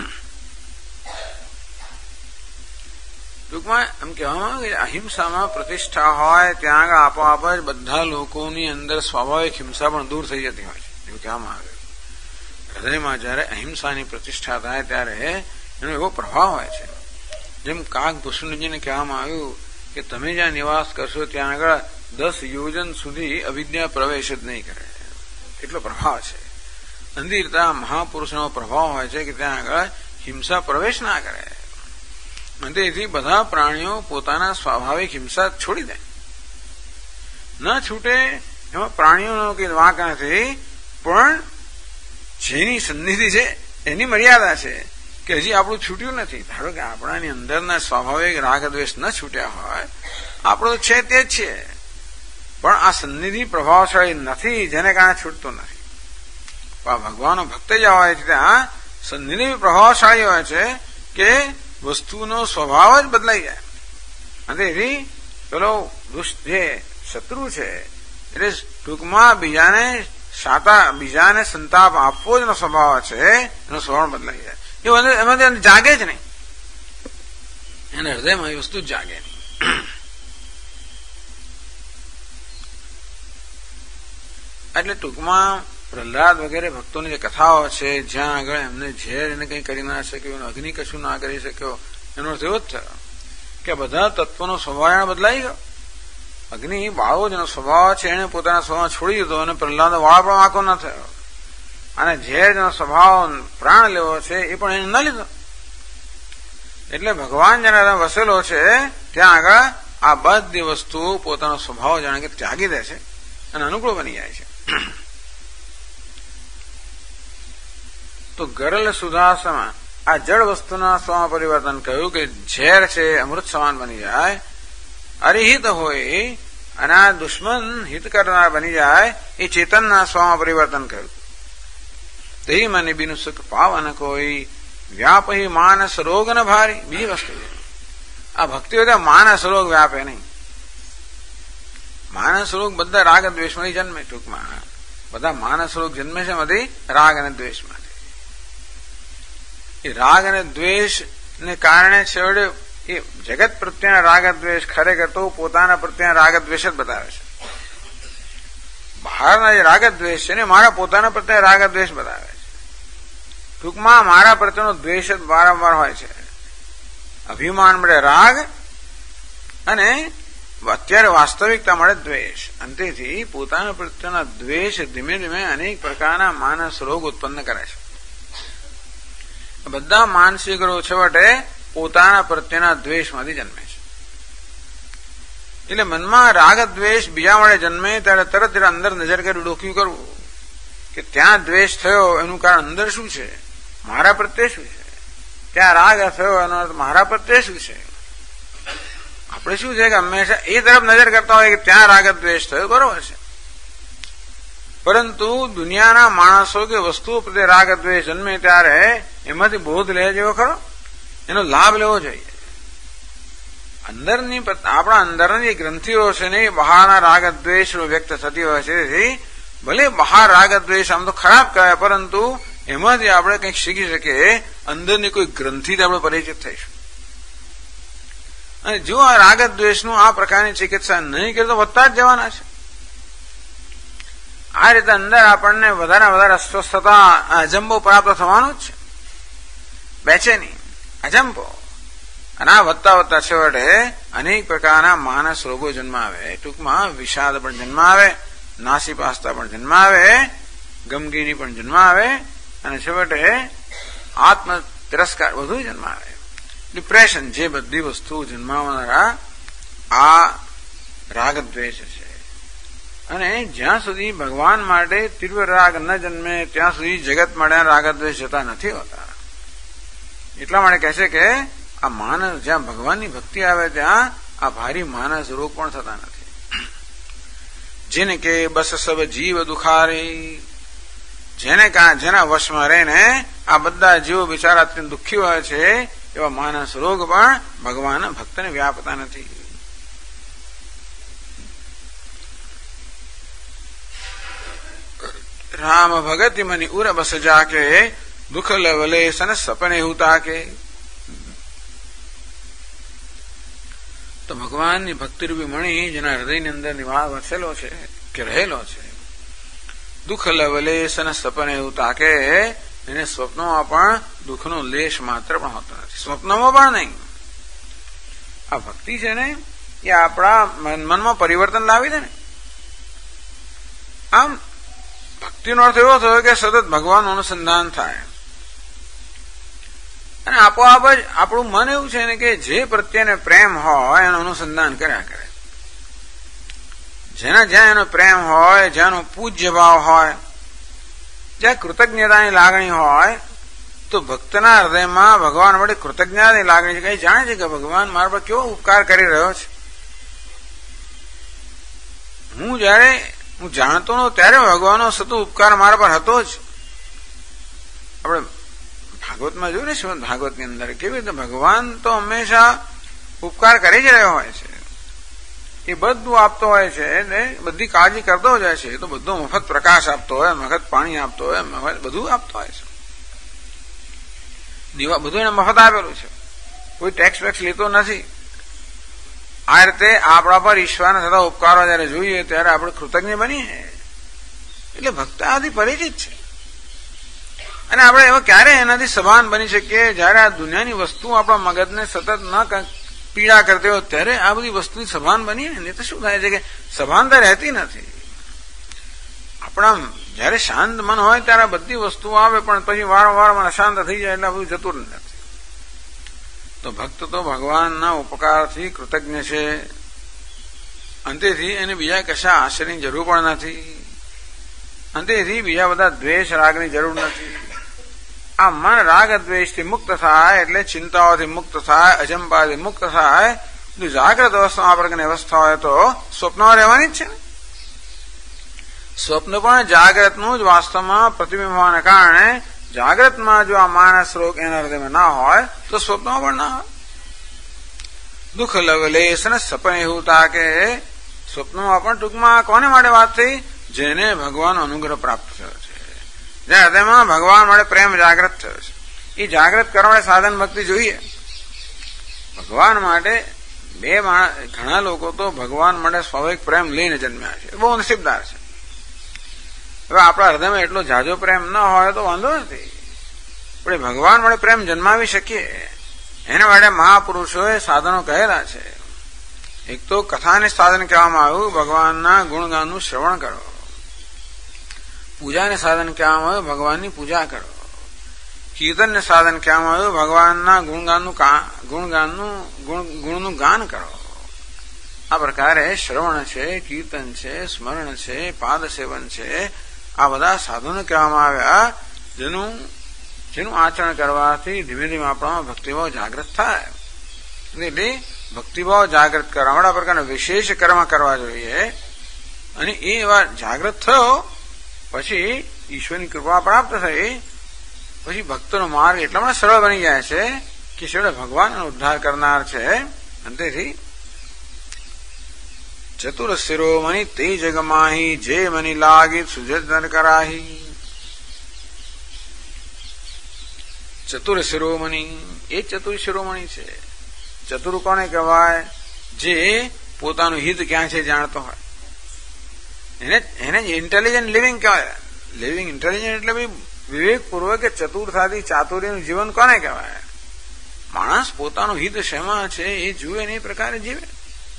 ટૂંકમાં એમ કહેવામાં આવે કે અહિંસામાં પ્રતિષ્ઠા હોય ત્યાં આગળ આપોઆપ જ બધા લોકોની અંદર સ્વાભાવિક હિંસા પણ દૂર થઈ જતી હોય છે. એવું કહેવામાં આવે હૃદયમાં જયારે અહિંસાની પ્રતિષ્ઠા થાય ત્યારે એનો એવો પ્રભાવ હોય છે. જેમ કાગ ભૂષણજીને કહેવામાં આવ્યું કે તમે જ્યાં નિવાસ કરશો ત્યાં આગળ 10 યોજન સુધી અવિદ્યા પ્રવેશ જ નહીં કરે, એટલો પ્રભાવ છે. અંદિરતા મહાપુરુષનો પ્રભાવ હોય છે કે ત્યાં આગળ હિંસા પ્રવેશ ના કરે. તેથી બધા પ્રાણીઓ પોતાના સ્વાભાવિક હિંસા છોડી દે, ન છૂટે એમાં પ્રાણીઓનો કઈ વાંક નથી. પણ જેની સન્નિધિ છે એની મર્યાદા છે કે હજી આપણું છૂટ્યું નથી. ધારો કે આપણાની અંદરના સ્વાભાવિક રાગ દ્વેષ ન છૂટ્યા હોય, આપણો છે તે જ છે, પણ આ સન્નિધિ પ્રભાવશાળી નથી જેને કારણે છૂટતું નથી. ભગવાનનો ભક્ત જ હોય છે ત્યાં સન્નિધિ પ્રભાવશાળી હોય છે કે વસ્તુનો સ્વભાવ જ બદલાઈ જાય. અને એવી પેલો દુષ્ટ જે શત્રુ છે એટલે ટૂંકમાં બીજાને સંતાપ આપવો જ એનો સ્વભાવ છે, એનો સ્વભાવ બદલાઈ જાય. એમાં જાગે જ નહીં, એને હૃદયમાં એ વસ્તુ જાગે નહીં. એટલે ટૂંકમાં પ્રહલાદ વગેરે ભક્તોની જે કથાઓ છે જ્યાં આગળ એમને ઝેર એને કંઈ કરી ના શક્યો, અગ્નિ કશું ના કરી શક્યો, એનો અર્થ એવો જ થયો કે બધા તત્વોનો સ્વભાવ બદલાઈ ગયો. અગ્નિ બાળો જેનો સ્વભાવ છે એને પોતાના સ્વભાવ છોડી દીધો અને પ્રહલાદ વાળ પણ વાંકો ન થયો. અને ઝેર જેનો સ્વભાવ પ્રાણ લેવો છે એ પણ એને ન લીધો. એટલે ભગવાન જેના વસેલો છે ત્યાં આગળ આ બધી વસ્તુઓ પોતાનો સ્વભાવ જાણે કે ત્યાગી દે છે અને અનુકૂળ બની જાય છે. તો ગરલ સુધાસમાં આ જળ વસ્તુના સ્વમાં પરિવર્તન કહ્યું કે ઝેર છે અમૃત સમાન બની જાય. અરિહિત હોય અને આ દુશ્મન હિત કરનાર બની જાય એ ચેતનના સ્વમાં પરિવર્તન કહ્યું. તે મને બીનું સુખ પાવન કોઈ વ્યાપહી માનસ રોગ ન ભારી. બીજી વસ્તુ આ ભક્તિ હોય માનસ રોગ વ્યાપે નહીં. માનસ રોગ બધા રાગ દ્વેષમાં જન્મે. ટૂંકમાં બધા માનસ રોગ જન્મે છે બધી રાગ અને દ્વેષમાં. એ રાગ અને દ્વેષ ને કારણે છેવટે એ જગત પ્રત્યેના રાગ દ્વેષ ખરેખર તો પોતાના પ્રત્યેના રાગ દ્વેષ જ બતાવે છે. બહારના જે રાગ દ્વેષ છે ને મારા પોતાના પ્રત્યે રાગ દ્વેષ બતાવે છે. ટૂંકમાં મારા પ્રત્યેનો દ્વેષ જ વારંવાર હોય છે. અભિમાન મળે રાગ અને અત્યારે વાસ્તવિકતા મળે દ્વેષ. અંતેથી પોતાના પ્રત્યેના દ્વેષ ધીમે ધીમે અનેક પ્રકારના માનસ રોગ ઉત્પન્ન કરે છે. બધા માનસિક રોગ છેવટે પોતાના પ્રત્યેના દ્વેષમાંથી જન્મે છે. એટલે મનમાં રાગ દ્વેષ બીજા વડે જન્મે ત્યારે તરત જરા અંદર નજર કરી ડોક્યું કરવું કે ત્યાં દ્વેષ થયો એનું કારણ અંદર શું છે, મારા પ્રત્યે શું છે. ત્યાં રાગ થયો એનો અર્થ મારા પ્રત્યે શું છે. આપણે શું છે કે હંમેશા એ તરફ નજર કરતા હોય કે ત્યાં રાગ દ્વેષ થયો, બરોબર છે. પરંતુ દુનિયાના માણસો કે વસ્તુઓ પ્રત્યે રાગ દ્વેષ જન્મે ત્યારે એમાંથી બોધ લે જેવો ખરો, એનો લાભ લેવો જોઈએ. અંદરની આપણા અંદરની ગ્રંથિઓ છે ને એ બહારના રાગ દ્વેષ વ્યક્ત થતી હોય છે. તેથી ભલે બહાર રાગ દ્વેષ આમ તો ખરાબ કહેવાય, પરંતુ એમાંથી આપણે કંઈક શીખી શકીએ. અંદરની કોઈ ગ્રંથિથી આપણે પરિચિત થઈશું. અને જો આ રાગ દ્વેષનું આ પ્રકારની ચિકિત્સા નહીં કરે તો વધતા જ જવાના છે. આ રીતે અંદર આપણને વધારે વધારે અસ્વસ્થતા, અજંબો પ્રાપ્ત થવાનો જ છે. બેચેની, અજંબો. અને આ વધતા વધતા છેવટે અનેક પ્રકારના માનસ રોગો જન્મ આવે. ટૂંકમાં વિષાદ પણ જન્મ આવે, નાસીપાસતા પણ જન્મ આવે, ગમગીની પણ જન્મ આવે, અને છેવટે આત્મ તિરસ્કાર બધું જન્મ આવે. ડિપ્રેશન, જે બધી વસ્તુ જન્માવનારા આ રાગ દ્વેષ છે. અને જ્યાં સુધી ભગવાન માટે તીવ્ર રાગ ન જન્મે ત્યાં સુધી જગત માટે રાગ દ્વેષ જતા નથી હોતા. એટલા માટે કહે છે કે આ માનસ, જ્યાં ભગવાનની ભક્તિ આવે ત્યાં આ ભારી માનસ રોગ પણ થતા નથી. જેને કે બસ સબ જીવ દુખારી, જેના વશમાં રહીને આ બધા જીવો બિચારા અત્યંત દુઃખી હોય છે, એવા માનસ રોગ પણ ભગવાન ભક્તને વ્યાપતા નથી. રામ ભગતિ મની ઉર બસ જાકે દુઃખ લવલે સન સપને ઉતા કે. તો ભગવાનની ભક્તિરૂપી મણી જેના હૃદયની અંદર નિવાસ વસેલો છે કે રહેલો છે, દુઃખ લવલે સન સપને ઉતા કે, એને સ્વપ્નોમાં પણ દુઃખનો લેશ માત્ર પણ હોતો નથી. સ્વપ્નમાં પણ નહીં. આ ભક્તિ છે ને એ આપણા મનમાં પરિવર્તન લાવી દે ને. આમ ભક્તિનો અર્થ એવો થયો કે સતત ભગવાનનું અનુસંધાન થાય. અને આપોઆપ જ આપણું મન એવું છે ને કે જે પ્રત્યેને પ્રેમ હોય એનું અનુસંધાન કર્યા કરે. જેના જ્યાં એનો પ્રેમ હોય, જ્યાંનો પૂજ્ય ભાવ હોય, જ્યાં કૃતજ્ઞતાની લાગણી હોય, તો ભક્તના હૃદયમાં ભગવાન માટે કૃતજ્ઞતાની લાગણી છે. કઈ જાણે છે કે ભગવાન મારા પર કેવો ઉપકાર કરી રહ્યો છે. હું જાણતો નહોતો ત્યારે ભગવાનનો સતત ઉપકાર મારા પર હતો જ. આપણે ભાગવતમાં જોયું ને, શ્રીમદ ભાગવતની અંદર કેવી રીતે ભગવાન તો હંમેશા ઉપકાર કરી જ રહ્યો હોય છે. એ બધું આપતો હોય છે ને બધી કાળજી કરતો જાય છે. એ તો બધો મફત પ્રકાશ આપતો હોય, મફત પાણી આપતો હોય, મફત બધું આપતો હોય છે. બધું એને મફત આપેલું છે. કોઈ ટેક્સ વેક્સ લેતો નથી. આ રીતે આપણા પર ઈશ્વરના થતા ઉપકારો જયારે જોઈએ ત્યારે આપણે કૃતજ્ઞ બનીએ. એટલે ભક્ત આથી પરિચિત છે. અને આપણે એવા ક્યારે એનાથી સભાન બની શકીએ જયારે આ દુનિયાની વસ્તુ આપણા મગજને સતત ન પીડા કરતી હોય ત્યારે આ બધી વસ્તુની સભાન બનીએ ને. તો શું થાય છે કે સભાનતા રહેતી નથી. આપણા જયારે શાંત મન હોય ત્યારે બધી વસ્તુઓ આવે, પણ પછી વારંવાર મન અશાંત થઈ જાય એટલે બધું જતું નથી. તો ભક્ત તો ભગવાનના ઉપકારથી કૃતજ્ઞ છે. અંતેથી એને બીજા કશા આશ્રયની જરૂર પણ નથી. અંતેથી બીજા બધા દ્વેષ રાગની જરૂર નથી. આ મન રાગ દ્વેષથી મુક્ત થાય એટલે ચિંતાઓથી મુક્ત થાય, અજંપાથી મુક્ત થાય. જાગ્રત અવસ્થામાં આ પ્રકારની અવસ્થા હોય તો સ્વપ્નમાં રહેવાની જ છે ને. સ્વપ્ન પણ જાગ્રતનું જ વાસ્તવમાં પ્રતિબિંબ હોવાને કારણે જાગ્રતમાં જો આ માનસ રોગ એના હૃદયમાં ના હોય તો સ્વપ્નમાં પણ ના હોય. દુઃખ લવલેશ ને સપને હોતા કે સ્વપ્નમાં પણ ટૂંકમાં કોને માટે વાત થઈ? જેને ભગવાનનો અનુગ્રહ પ્રાપ્ત થયો છે, જે હૃદયમાં ભગવાન માટે પ્રેમ જાગ્રત થયો છે. એ જાગ્રત કરવા માટે સાધન ભક્તિ જોઈએ. ભગવાન માટે ઘણા લોકો તો ભગવાન માટે સ્વાભાવિક પ્રેમ લઈને જન્મ્યા છે, બહુ નસીબદાર છે. હવે આપણા હૃદયમાં એટલો જાજો પ્રેમ ન હોય તો વાંધો નથી, પણ ભગવાન માટે પ્રેમ જન્માવી શકીએ એના માટે મહાપુરુષોએ સાધનો કહેલા છે. એક તો કથાને સાધન કહેવામાં આવ્યું, ભગવાનના ગુણગાનનું શ્રવણ કરો. પૂજાને સાધન કહેવામાં આવ્યું, ભગવાનની પૂજા કરો. કીર્તનને સાધન કહેવામાં આવ્યું, ભગવાનના ગુણનું ગાન કરો. આ પ્રકારે શ્રવણ છે, કીર્તન છે, સ્મરણ છે, પાદ સેવન છે, આ બધા સાધનો કહેવામાં આવ્યા, જેનું આચરણ કરવાથી ધીમે ધીમે આપણામાં ભક્તિભાવ જાગૃત થાય. એટલે ભક્તિભાવ જાગૃત કરવા માટે આ પ્રકારના વિશેષ કર્મ કરવા જોઈએ. અને એ એવા જાગૃત થયો પછી ઈશ્વરની કૃપા પ્રાપ્ત થઈ, પછી ભક્તોનો માર્ગ એટલા માટે સરળ બની જાય છે કે શિવ ભગવાન ઉદ્ધાર કરનાર છે. અને તેથી ચતુર શિરોમણી તે જગમાહી, જે મની લાગી સુજન કરાહી. ચતુર શિરોમણી એ ચતુર શિરોમણી છે. ચતુર કોને કહેવાય? જે પોતાનું હિત ક્યાં છે જાણતો હોય, એને જ ઇન્ટેલિજન્ટ લિવિંગ કહેવાય. લિવિંગ ઇન્ટેલિજન્ટ એટલે વિવેકપૂર્વક કે ચતુરતાથી ચાતુર્યનું જીવન કોને કહેવાય? માણસ પોતાનું હિત શેમાં છે એ જુએ ને એ પ્રકારે જીવે.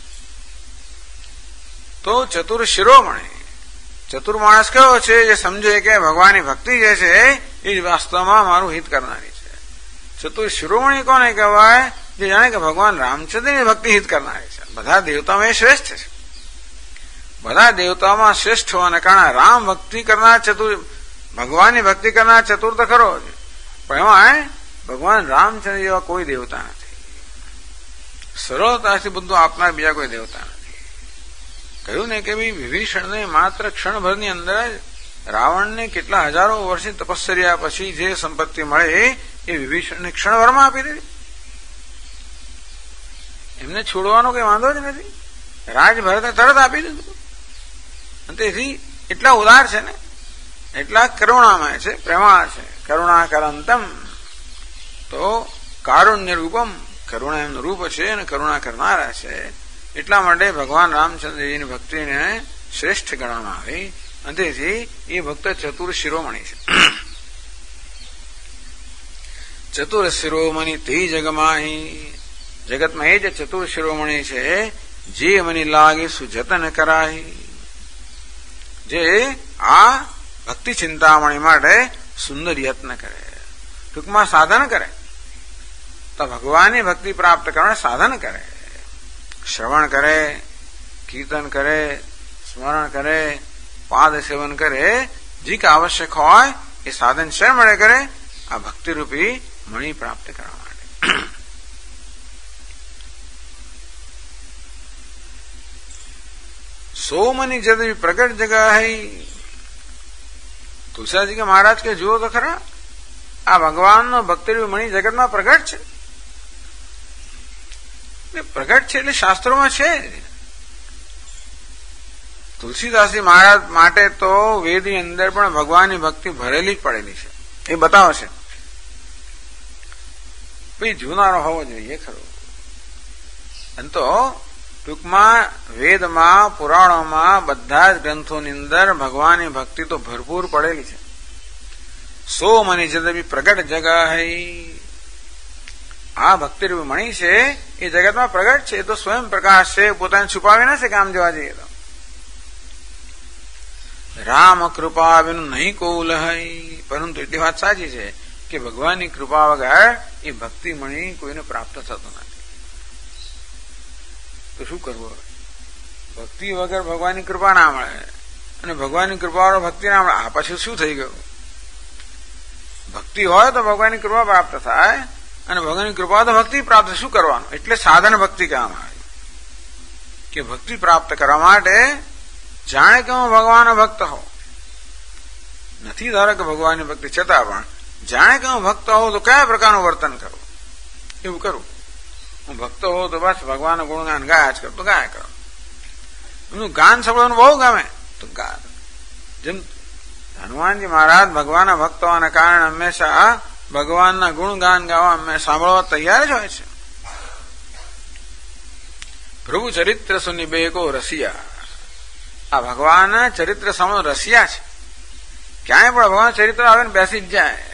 તો ચતુર શિરોમણી, ચતુર માણસ કયો છે? જે સમજે કે ભગવાનની ભક્તિ જે છે એ જ વાસ્તવમાં મારું હિત કરનારી છે. ચતુર શિરોમણી કોને કહેવાય? જે જાણે કે ભગવાન રામચંદ્રની ભક્તિ હિત કરનારી છે. બધા દેવતામાં એ શ્રેષ્ઠ છે. બધા દેવતામાં શ્રેષ્ઠ હોવાને કારણે રામ ભક્તિ કરનાર ચતુર, ભગવાનની ભક્તિ કરનાર ચતુર તો ખરો છે, પણ એમાં ભગવાન રામચંદ્ર જેવા કોઈ દેવતા નથી. સરળતાથી બધું આપનાર બીજા કોઈ દેવતા નથી. કહ્યું ને કે ભાઈ વિભીષણને માત્ર ક્ષણભરની અંદર જ રાવણને કેટલા હજારો વર્ષની તપસ્યા પછી જે સંપત્તિ મળે એ વિભીષણને ક્ષણભરમાં આપી દીધી. એમને છોડવાનો કઈ વાંધો જ નથી, રાજભરતને તરત આપી દીધું. તેથી એટલા ઉદાર છે ને, એટલા કરુણામય છે, પ્રેમાળ છે. કરુણાકરંતમ, તો કારુણ્ય રૂપમ, કરુણા એમનું રૂપ છે અને કરુણા કરનારા છે. એટલા માટે ભગવાન રામચંદ્રજીની ભક્તિને શ્રેષ્ઠ ગણવામાં આવી. અને તેથી એ ભક્ત ચતુર શિરોમણી છે. ચતુર શિરોમણી તે જગમાહી, જગતમાં એ જ ચતુર શિરોમણી છે. જે મની લાગે સુજતન કરાહી, જે આ ભક્તિ ચિંતામણી માટે સુંદર યત્ન કરે, ટૂંકમાં સાધન કરે. તો ભગવાનની ભક્તિ પ્રાપ્ત કરવા સાધન કરે, શ્રવણ કરે, કીર્તન કરે, સ્મરણ કરે, પાદ સેવન કરે, જે કે આવશ્યક હોય એ સાધન શા મળે કરે? આ ભક્તિરૂપી મણી પ્રાપ્ત કરવા માટે. સોમની જદ પ્રગટ જગા હૈ. તુલસીજી કે મહારાજ કે જુઓ તો ખરા, આ ભગવાનનો ભક્તિરૂપી મણી જગતમાં પ્રગટ છે. પ્રગટ છે એટલે શાસ્ત્રોમાં છે. તુલસીદાસજી મહારાજ માટે તો વેદની અંદર પણ ભગવાનની ભક્તિ ભરેલી જ પડેલી છે, એ બતાવશે. ભાઈ જોનારો હોવો જોઈએ ખરો. અને તો ટૂંકમાં વેદમાં, પુરાણોમાં, બધા જ ગ્રંથોની અંદર ભગવાનની ભક્તિ તો ભરપૂર પડેલી છે. સો મની જદવી પ્રગટ જગા હૈ. આ ભક્તિરૂપી મણી છે એ જગતમાં પ્રગટ છે, એ તો સ્વયં પ્રકાશ છે, પોતાને છુપાવી ના છે. કામ જોવા જઈએ તો રામ કૃપા વિનું નહીં કૌલ હૈ. પરંતુ એટલી વાત સાચી છે કે ભગવાનની કૃપા વગર એ ભક્તિ મણી કોઈને પ્રાપ્ત થતો નથી. તો શું કરવું? ભક્તિ વગર ભગવાનની કૃપા ના મળે, અને ભગવાનની કૃપા વગર ભક્તિ ના મળે. આ પછી શું થઈ ગયું? ભક્તિ હોય તો ભગવાનની કૃપા પ્રાપ્ત થાય, અને ભગવાનની કૃપા તો ભક્તિ પ્રાપ્ત. શું કરવાનું? એટલે સાધન ભક્તિ કહેવામાં આવે કે ભક્તિ પ્રાપ્ત કરવા માટે જાણે કે હું ભગવાનનો ભક્ત હોઉં. નથી ધારો કે ભગવાનની ભક્તિ છતાં પણ જાણે કે હું ભક્ત હોઉં તો કયા પ્રકારનું વર્તન કરવું એવું કરું. હું ભક્ત હોઉં તો બસ ભગવાન ગુણગાન ગાયા જ કરું તો ગાયા કરો. એમનું ગાન સાંભળવાનું બહુ ગમે તો ગાન. જેમ હનુમાનજી મહારાજ ભગવાનના ભક્ત હોવાના કારણે હંમેશા ભગવાનના ગુણગાન ગાવા સાંભળવા તૈયાર જ હોય છે. પ્રભુ ચરિત્ર સુનિબેકો રસિયા. આ ભગવાન ચરિત્ર સામો રસિયા છે. ક્યાંય પણ ભગવાન ચરિત્ર આવે ને બેસી જ જાય.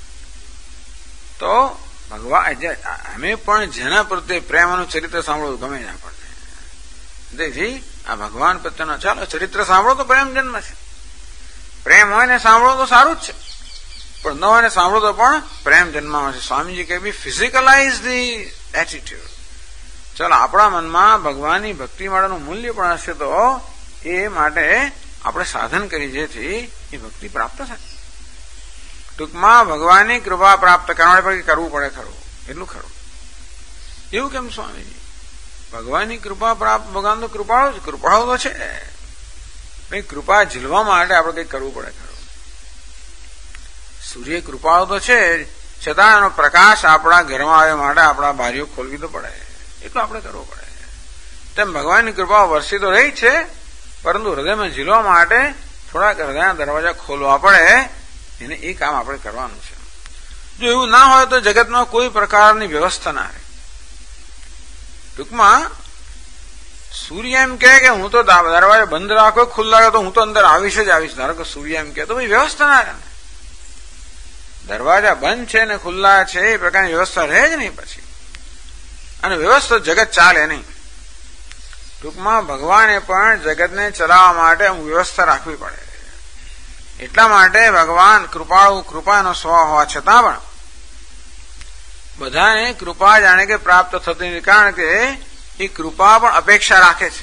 તો ભગવાન અમે પણ જેના પ્રત્યે પ્રેમનું ચરિત્ર સાંભળવું ગમે છે આપણને. તેથી આ ભગવાન પ્રત્યેનો ચાલો ચરિત્ર સાંભળો તો પ્રેમ જન્મ છે. પ્રેમ હોય ને સાંભળો તો સારું જ છે, પણ ન હોય ને સાંભળો તો પણ પ્રેમ જન્મમાં છે. સ્વામીજી કહે બી ફિઝિકલાઇઝ ધી એટીટ્યુડ. ચાલો આપણા મનમાં ભગવાનની ભક્તિ માટેનું મૂલ્ય પણ હશે તો એ માટે આપણે સાધન કરી જેથી એ ભક્તિ પ્રાપ્ત થાય. ટૂંકમાં ભગવાનની કૃપા પ્રાપ્ત કરવા માટે કરવું પડે ખરું, એટલું ખરું. એવું કેમ સ્વામીજી? ભગવાનની કૃપા પ્રાપ્ત, ભગવાન તો કૃપાળુ જ, કૃપાળુ તો છે. કઈ કૃપા ઝીલવા માટે આપણે કઈ કરવું પડે ખરું. સૂર્ય કૃપાળુ તો છે, છતાં એનો પ્રકાશ આપણા ઘરમાં આવે માટે આપણા બારીઓ ખોલવી તો પડે, એટલું આપણે કરવું પડે. તેમ ભગવાનની કૃપા વરસી તો રહી છે, પરંતુ હૃદયમાં ઝીલવા માટે થોડાક હૃદયના દરવાજા ખોલવા પડે. એને એ કામ આપણે કરવાનું છે. જો એવું ના હોય તો જગતમાં કોઈ પ્રકારની વ્યવસ્થા ના રહે. ટૂંકમાં સૂર્ય એમ કહે કે હું તો દરવાજા બંધ રાખો ખુલ્લા રાખો તો હું તો અંદર આવીશ જ આવીશ, ધારો કે સૂર્ય એમ કહે તો ભાઈ વ્યવસ્થા ના રહે. દરવાજા બંધ છે ને ખુલ્લા છે એ પ્રકારની વ્યવસ્થા રહે જ નહીં પછી, અને વ્યવસ્થિત જગત ચાલે નહીં. ટૂંકમાં ભગવાને પણ જગતને ચલાવવા માટે વ્યવસ્થા રાખવી પડે. એટલા માટે ભગવાન કૃપાળુ, કૃપાનો સ્વભાવ હોવા છતાં પણ બધાને કૃપા જાણે કે પ્રાપ્ત થતી નથી, કારણ કે એ કૃપા પણ અપેક્ષા રાખે છે.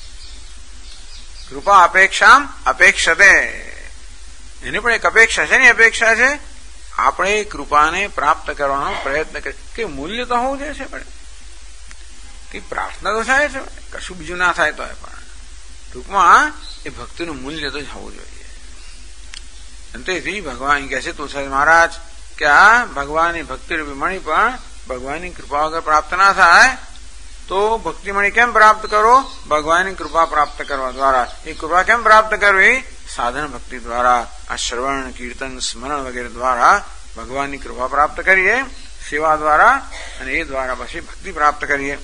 કૃપા અપેક્ષા અપેક્ષતે, એની પણ એક અપેક્ષા છે ને. અપેક્ષા છે આપણે કૃપાને પ્રાપ્ત કરવાનો પ્રયત્ન કરીએ. કે મૂલ્ય તો હોવું જોઈએ છે, પણ કે પ્રાર્થના તો થાય છે, કશું બીજું ના થાય તો પણ ટૂંકમાં એ ભક્તિનું મૂલ્ય તો જ હોવું જોઈએ. તેથી ભગવાન કહે છે તુલસી મહારાજ કે આ ભગવાનની ભક્તિરૂપી મણી પણ ભગવાનની કૃપા વગર પ્રાપ્ત ના થાય. તો ભક્તિમણી કેમ પ્રાપ્ત કરો? ભગવાનની કૃપા પ્રાપ્ત કરવા દ્વારા. એ કૃપા કેમ પ્રાપ્ત કરવી? સાધન ભક્તિ દ્વારા, આ શ્રવણ, કીર્તન, સ્મરણ વગેરે દ્વારા ભગવાનની કૃપા પ્રાપ્ત કરીએ, સેવા દ્વારા, અને એ દ્વારા પછી ભક્તિ પ્રાપ્ત કરીએ.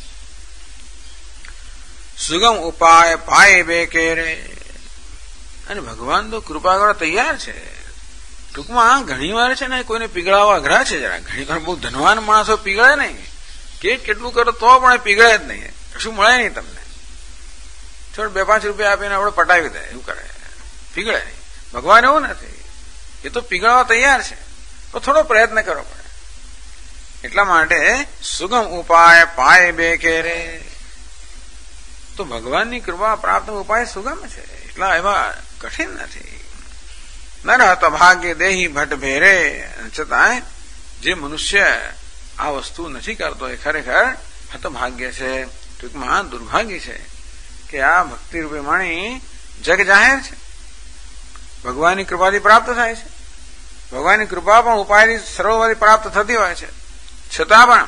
સુગમ ઉપાય પાય બે કેરે. અને ભગવાન તો કૃપા કરવા તૈયાર છે. ટૂંકમાં ઘણી વાર છે ને કોઈને પીગળાવા અઘરા છે જરા. ઘણી વાર બહુ ધનવાન માણસો પીગળે નહીં, કેટલું કરો તો પણ પીગળે જ નહીં, કશું મળે નહીં તમને. થોડ 2-5 રૂપિયા આપીને આપણે પટાવી દે એવું કરે, પીગળે નહીં. ભગવાન એવું નથી, એ તો પીગળવા તૈયાર છે, તો થોડો પ્રયત્ન કરવો પડે. એટલા માટે સુગમ ઉપાય પાય બે કેરે. તો ભગવાનની કૃપા પ્રાપ્ત ઉપાય સુગમ છે, એટલા એવા કઠિન નથી. નર હતભાગ્ય દેહી ભટ્ટ ભેરે. છતાં જે મનુષ્ય આ વસ્તુ નથી કરતો એ ખરેખર હતભાગ્ય છે, ટૂંકમાં દુર્ભાગ્ય છે. કે આ ભક્તિ રૂપે મણી જગ જાહેર છે, ભગવાનની કૃપાથી પ્રાપ્ત થાય છે. ભગવાનની કૃપા પણ ઉપાયથી સર્વથી પ્રાપ્ત થતી હોય છે, છતાં પણ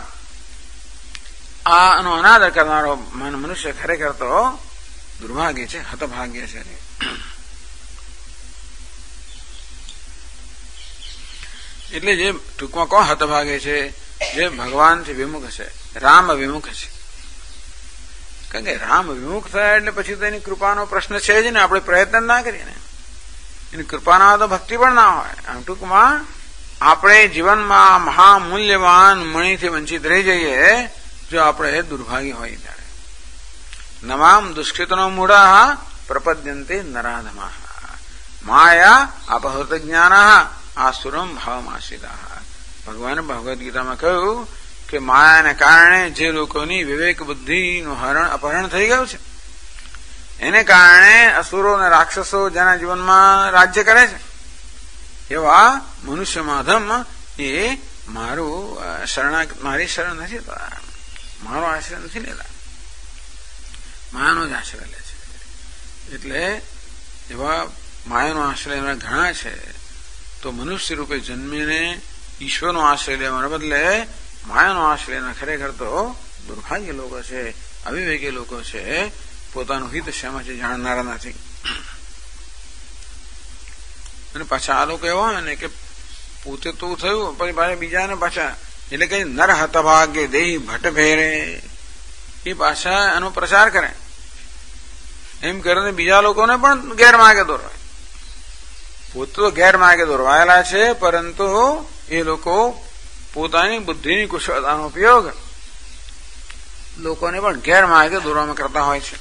આનો અનાદર કરનારો મનુષ્ય ખરેખર તો દુર્ભાગ્ય છે, હતભાગ્ય છે. એટલે જે ટૂંકમાં કોણ હતભાગ્ય છે? જે ભગવાનથી વિમુખ છે, રામ વિમુખ છે. કારણ કે રામ વિમુખ થયા એટલે પછી તો એની કૃપાનો પ્રશ્ન છે જ ને. આપણે પ્રયત્ન ના કરીએ ને, એની કૃપા ના હોય તો ભક્તિ પણ ના હોય. આમ ટૂંકમાં આપણે જીવનમાં મહામૂલ્યવાન મણીથી વંચિત રહી જઈએ જો આપણે દુર્ભાગ્ય હોય ત્યારે. નમામ દુષ્કૃતનો મૂઢા પ્રપદ્યંતે નરાધમા માયા અપહૃત જ્ઞાના આસુરમ ભાવમાશ્રિતા. ભગવાને ભગવદ્ ગીતામાં કહ્યું કે માયાને કારણે જે લોકોની વિવેક બુદ્ધિનું અપહરણ થઈ ગયું છે, એને કારણે અસુરો અને રાક્ષસો જેના જીવનમાં રાજ્ય કરે છે, એવા મનુષ્ય માધમ એ મારી શરણ નથી લેતા, મારો આશ્રય નથી લેતા, માયાનો જ આશ્રય લે છે. એટલે એવા માયાનો આશ્રય એના ઘણા છે. તો મનુષ્ય રૂપે જન્મીને ઈશ્વરનો આશ્રય લેવાના બદલે માયાનો આશ્રય લેના ખરેખર તો દુર્ભાગ્ય લોકો છે, અવિવેકી લોકો છે, પોતાનું હિત શેમાં છે જાણનારા નથી. અને પાછા આ લોકો એવા હોય ને કે પોતે તો થયું પછી બીજાને પાછા, એટલે કે નર હતભાગ્ય દેહી ભટ્ટ ભેરે. એ પાછા એનો પ્રચાર કરે, એમ કરીને બીજા લોકોને પણ ગેરમાર્ગે દોરવાય. પોતે તો ગેરમાર્ગે દોરવાયેલા છે, પરંતુ એ લોકો પોતાની બુદ્ધિની કુશળતાનો ઉપયોગ લોકોને પણ ગેરમાર્ગે દોરવામાં કરતા હોય છે.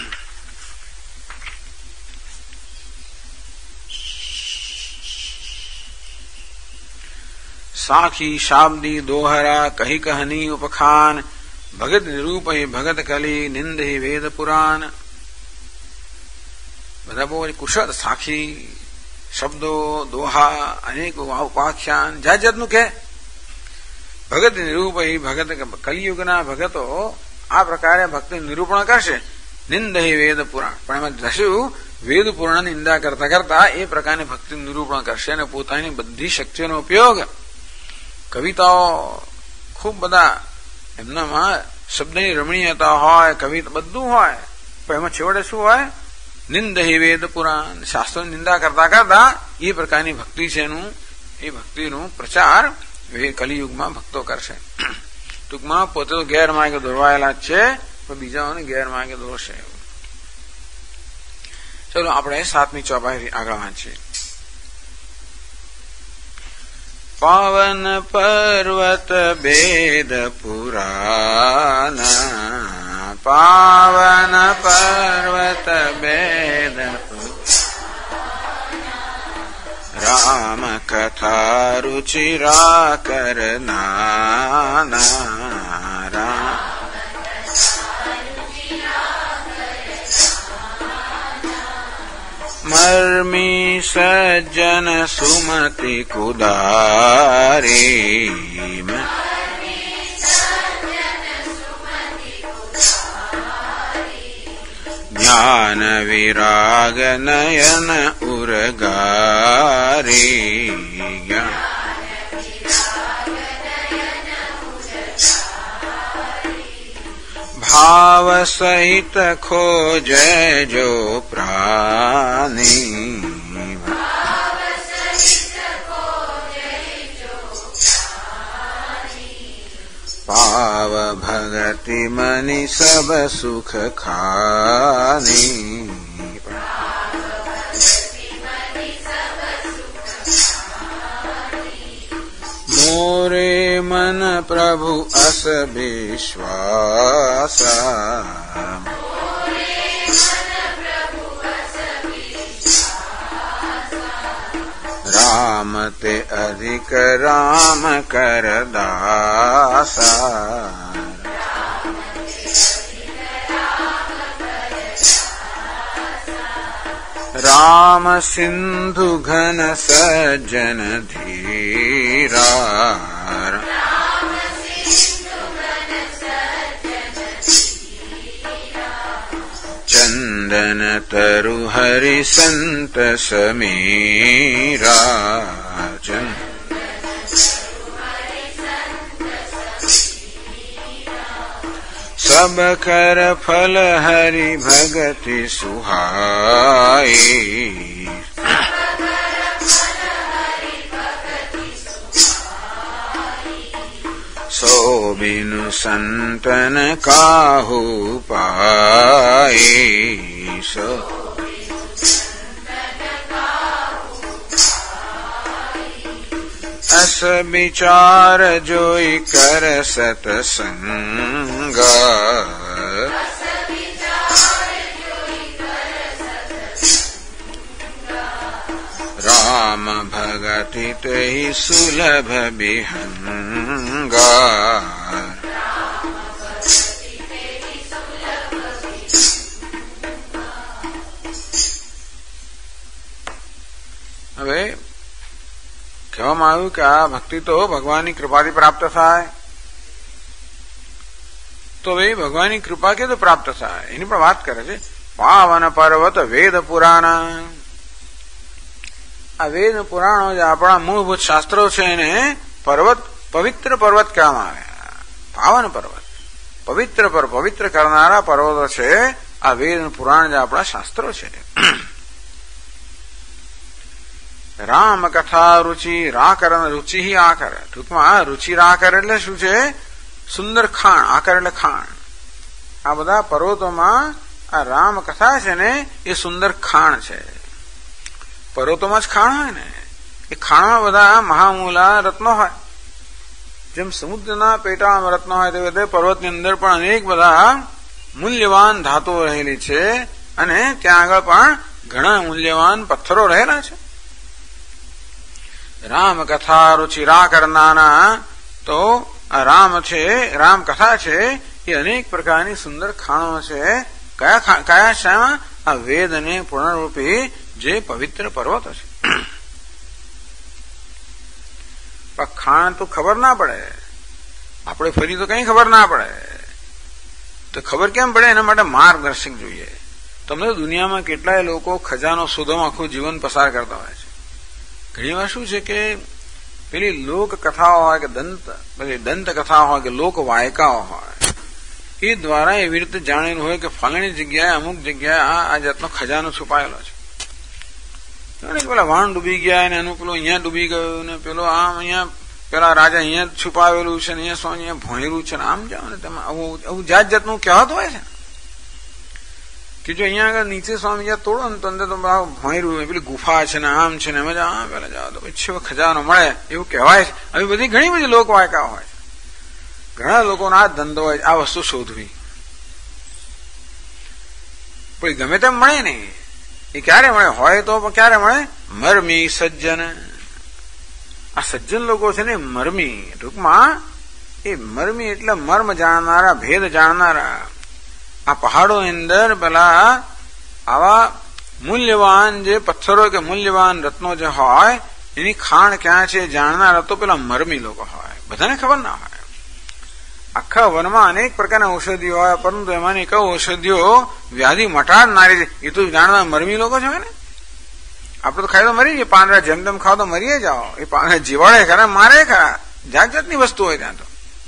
साखी शाब्दी दोहरा कही कहनी उपखान भगत निरूप ही भगत कली निंद ही वेद पुराण. બધા બહુ કુશળ સાખી શબ્દો, દોહા, અનેક ઉપાખ્યાન જાત જાતનું કે ભગત નિરૂપ ही ભગત કલિયુગના ભગતો આ પ્રકારે ભક્તિ નિરૂપણ કરશે. નિંદ ही વેદ પુરાણ, પણ એમાં દશું વેદ પુરાણ નિંદા કરતા કરતા એ પ્રકારની ભક્તિ નિરૂપણ કરશે અને પોતાની બધી શક્તિઓનો ઉપયોગ, કવિતાઓ ખૂબ બધા એમનામાં શબ્દની રમણીયતા હોય, કવિતા બધું હોય, પણ એમાં છેવટે શું હોય? નિંદ હિ વેદ પુરાણ, શાસ્ત્રોની નિંદા કરતા કરતા એ પ્રકારની ભક્તિ છે એનું, એ ભક્તિનું પ્રચાર કલિયુગમાં ભક્તો કરશે. ટૂંકમાં પોતે તો ગેરમાર્ગે દોરવાયેલા જ છે, પણ બીજાઓને ગેરમાર્ગે દોરશે. ચલો આપણે 7મી ચોપાઈ આગળ વાંચીએ. पावन पर्वत वेद पुराण, पावन पर्वत वेद राम कथा रुचिरा करना. मर्मी सज्जन सुमति कुदारी, ज्ञान विराग नयन उरगारी. भाव सहित खोजे जो प्राणी, पाव भगति मनि सब सुख खानी. मोरे मन प्रभु अस विश्वासा, राम ते अधिक राम कर दासा. राम सिंधु घन सज्जन धीरा, चंदन तरु हरि संत समीरा. सब कर फल हरि भगति सुहाई, सो बिनु संतन काहू पाई. अस विचार जोई कर सतसंगा, राम भगति तहि सुलभ विहंगा. હવે કહેવામાં આવ્યું કે આ ભક્તિ તો ભગવાનની કૃપાથી પ્રાપ્ત થાય. તો ભાઈ ભગવાનની કૃપા કે તો પ્રાપ્ત થાય એની પણ વાત કરે છે. પાવન પર્વત વેદ પુરાણ, આ વેદ પુરાણો જે આપણા મૂળભૂત શાસ્ત્રો છે એને પર્વત, પવિત્ર પર્વત કહેવામાં આવ્યા. પાવન પર્વત, પવિત્ર કરનારા પર્વતો છે આ વેદ પુરાણ જે આપણા શાસ્ત્રો છે. રામ કથા રુચિ રાકર, રુચિ હિ આકર. ટૂંકમાં રુચિ રાકર એટલે શું છે? સુંદર ખાણ. આકર એટલે ખાણ. આ બધા પર્વતોમાં આ રામ કથા છે ને એ સુંદર ખાણ છે. પર્વતોમાં જ ખાણ હોય ને, એ ખાણમાં બધા મહામૂલા રત્નો હોય. જેમ સમુદ્રના પેટાળમાં રત્નો હોય તે રીતે પર્વતની અંદર પણ અનેક બધા મૂલ્યવાન ધાતુઓ રહેલી છે અને ત્યાં આગળ પણ ઘણા મૂલ્યવાન પથ્થરો રહેલા છે. રામ કથા રુચિરા કરનારા, તો આ રામ છે, રામ કથા છે એ અનેક પ્રકારની સુંદર ખાણો છે. કયા શામાં? આ વેદ અને પૂર્ણરૂપી જે પવિત્ર પર્વતો છે. ખાણ તો ખબર ના પડે, આપણે ફરી તો કઈ ખબર ના પડે. તો ખબર કેમ પડે? એના માટે માર્ગદર્શક જોઈએ. તમને દુનિયામાં કેટલાય લોકો ખજાનો શોધવામાં આખું જીવન પસાર કરતા હોય છે. ઘણી વાર શું છે કે પેલી લોક કથાઓ હોય કે દંત કથા હોય કે લોક વાયકાઓ હોય, એ દ્વારા એવી રીતે જાણેલું હોય કે ફલાણી જગ્યાએ અમુક જગ્યાએ આ જાતનો ખજાનો છુપાયેલો છે. પેલા વાણ ડૂબી ગયા ને એનું પેલું અહીંયા ડૂબી ગયું ને પેલો આમ અહીંયા પેલા રાજા અહીંયા છુપાવેલું છે ને અહીંયા સ્વામી અહીંયા ભોંયરું છે ને આમ જાઓ ને તમે આવું જાત જાતનું કહેવાતું હોય છે કે જો અહીંયા આગળ નીચે સ્વામી જ્યાં તોડો ને તો અંદર તો ભોંયરું પેલી ગુફા છે ને આમ છે ને એમ જ પેલા જાઓ તો પછી ખજાનો મળે એવું કહેવાય છે. આવી બધી ઘણી બધી લોકવાયકા હોય છે. ઘણા લોકોનો આ ધંધો હોય આ વસ્તુ શોધવી, પણ ગમે તેમ મળે નહીં. એ ક્યારે મળે? હોય તો ક્યારે મળે? મરમી સજ્જન. આ સજ્જન લોકો છે ને મરમી, ટૂંકમાં એ મરમી એટલે મર્મ જાણનારા, ભેદ જાણનારા. આ પહાડોની અંદર પેલા આવા મૂલ્યવાન જે પથ્થરો કે મૂલ્યવાન રત્નો જે હોય એની ખાણ ક્યાં છે જાણનારા તો પેલા મરમી લોકો હોય. બધાને ખબર ના હોય. આખા વનમાં અનેક પ્રકારના ઔષધિઓ હોય, પરંતુ એમાંની કઈ ઔષધિઓ વ્યાધિ મટાડનારી છે એ તો જાણવા મરમી લોકો છે ને. આપડે તો ખાઈ તો મરી જઈએ, પાંદડા જેમ તેમ ખાવ તો મરીએ જાઓ. એ પાંદડા જીવાડે ખરા, મારે ખરા, જાત જાતની વસ્તુ હોય ત્યાં તો.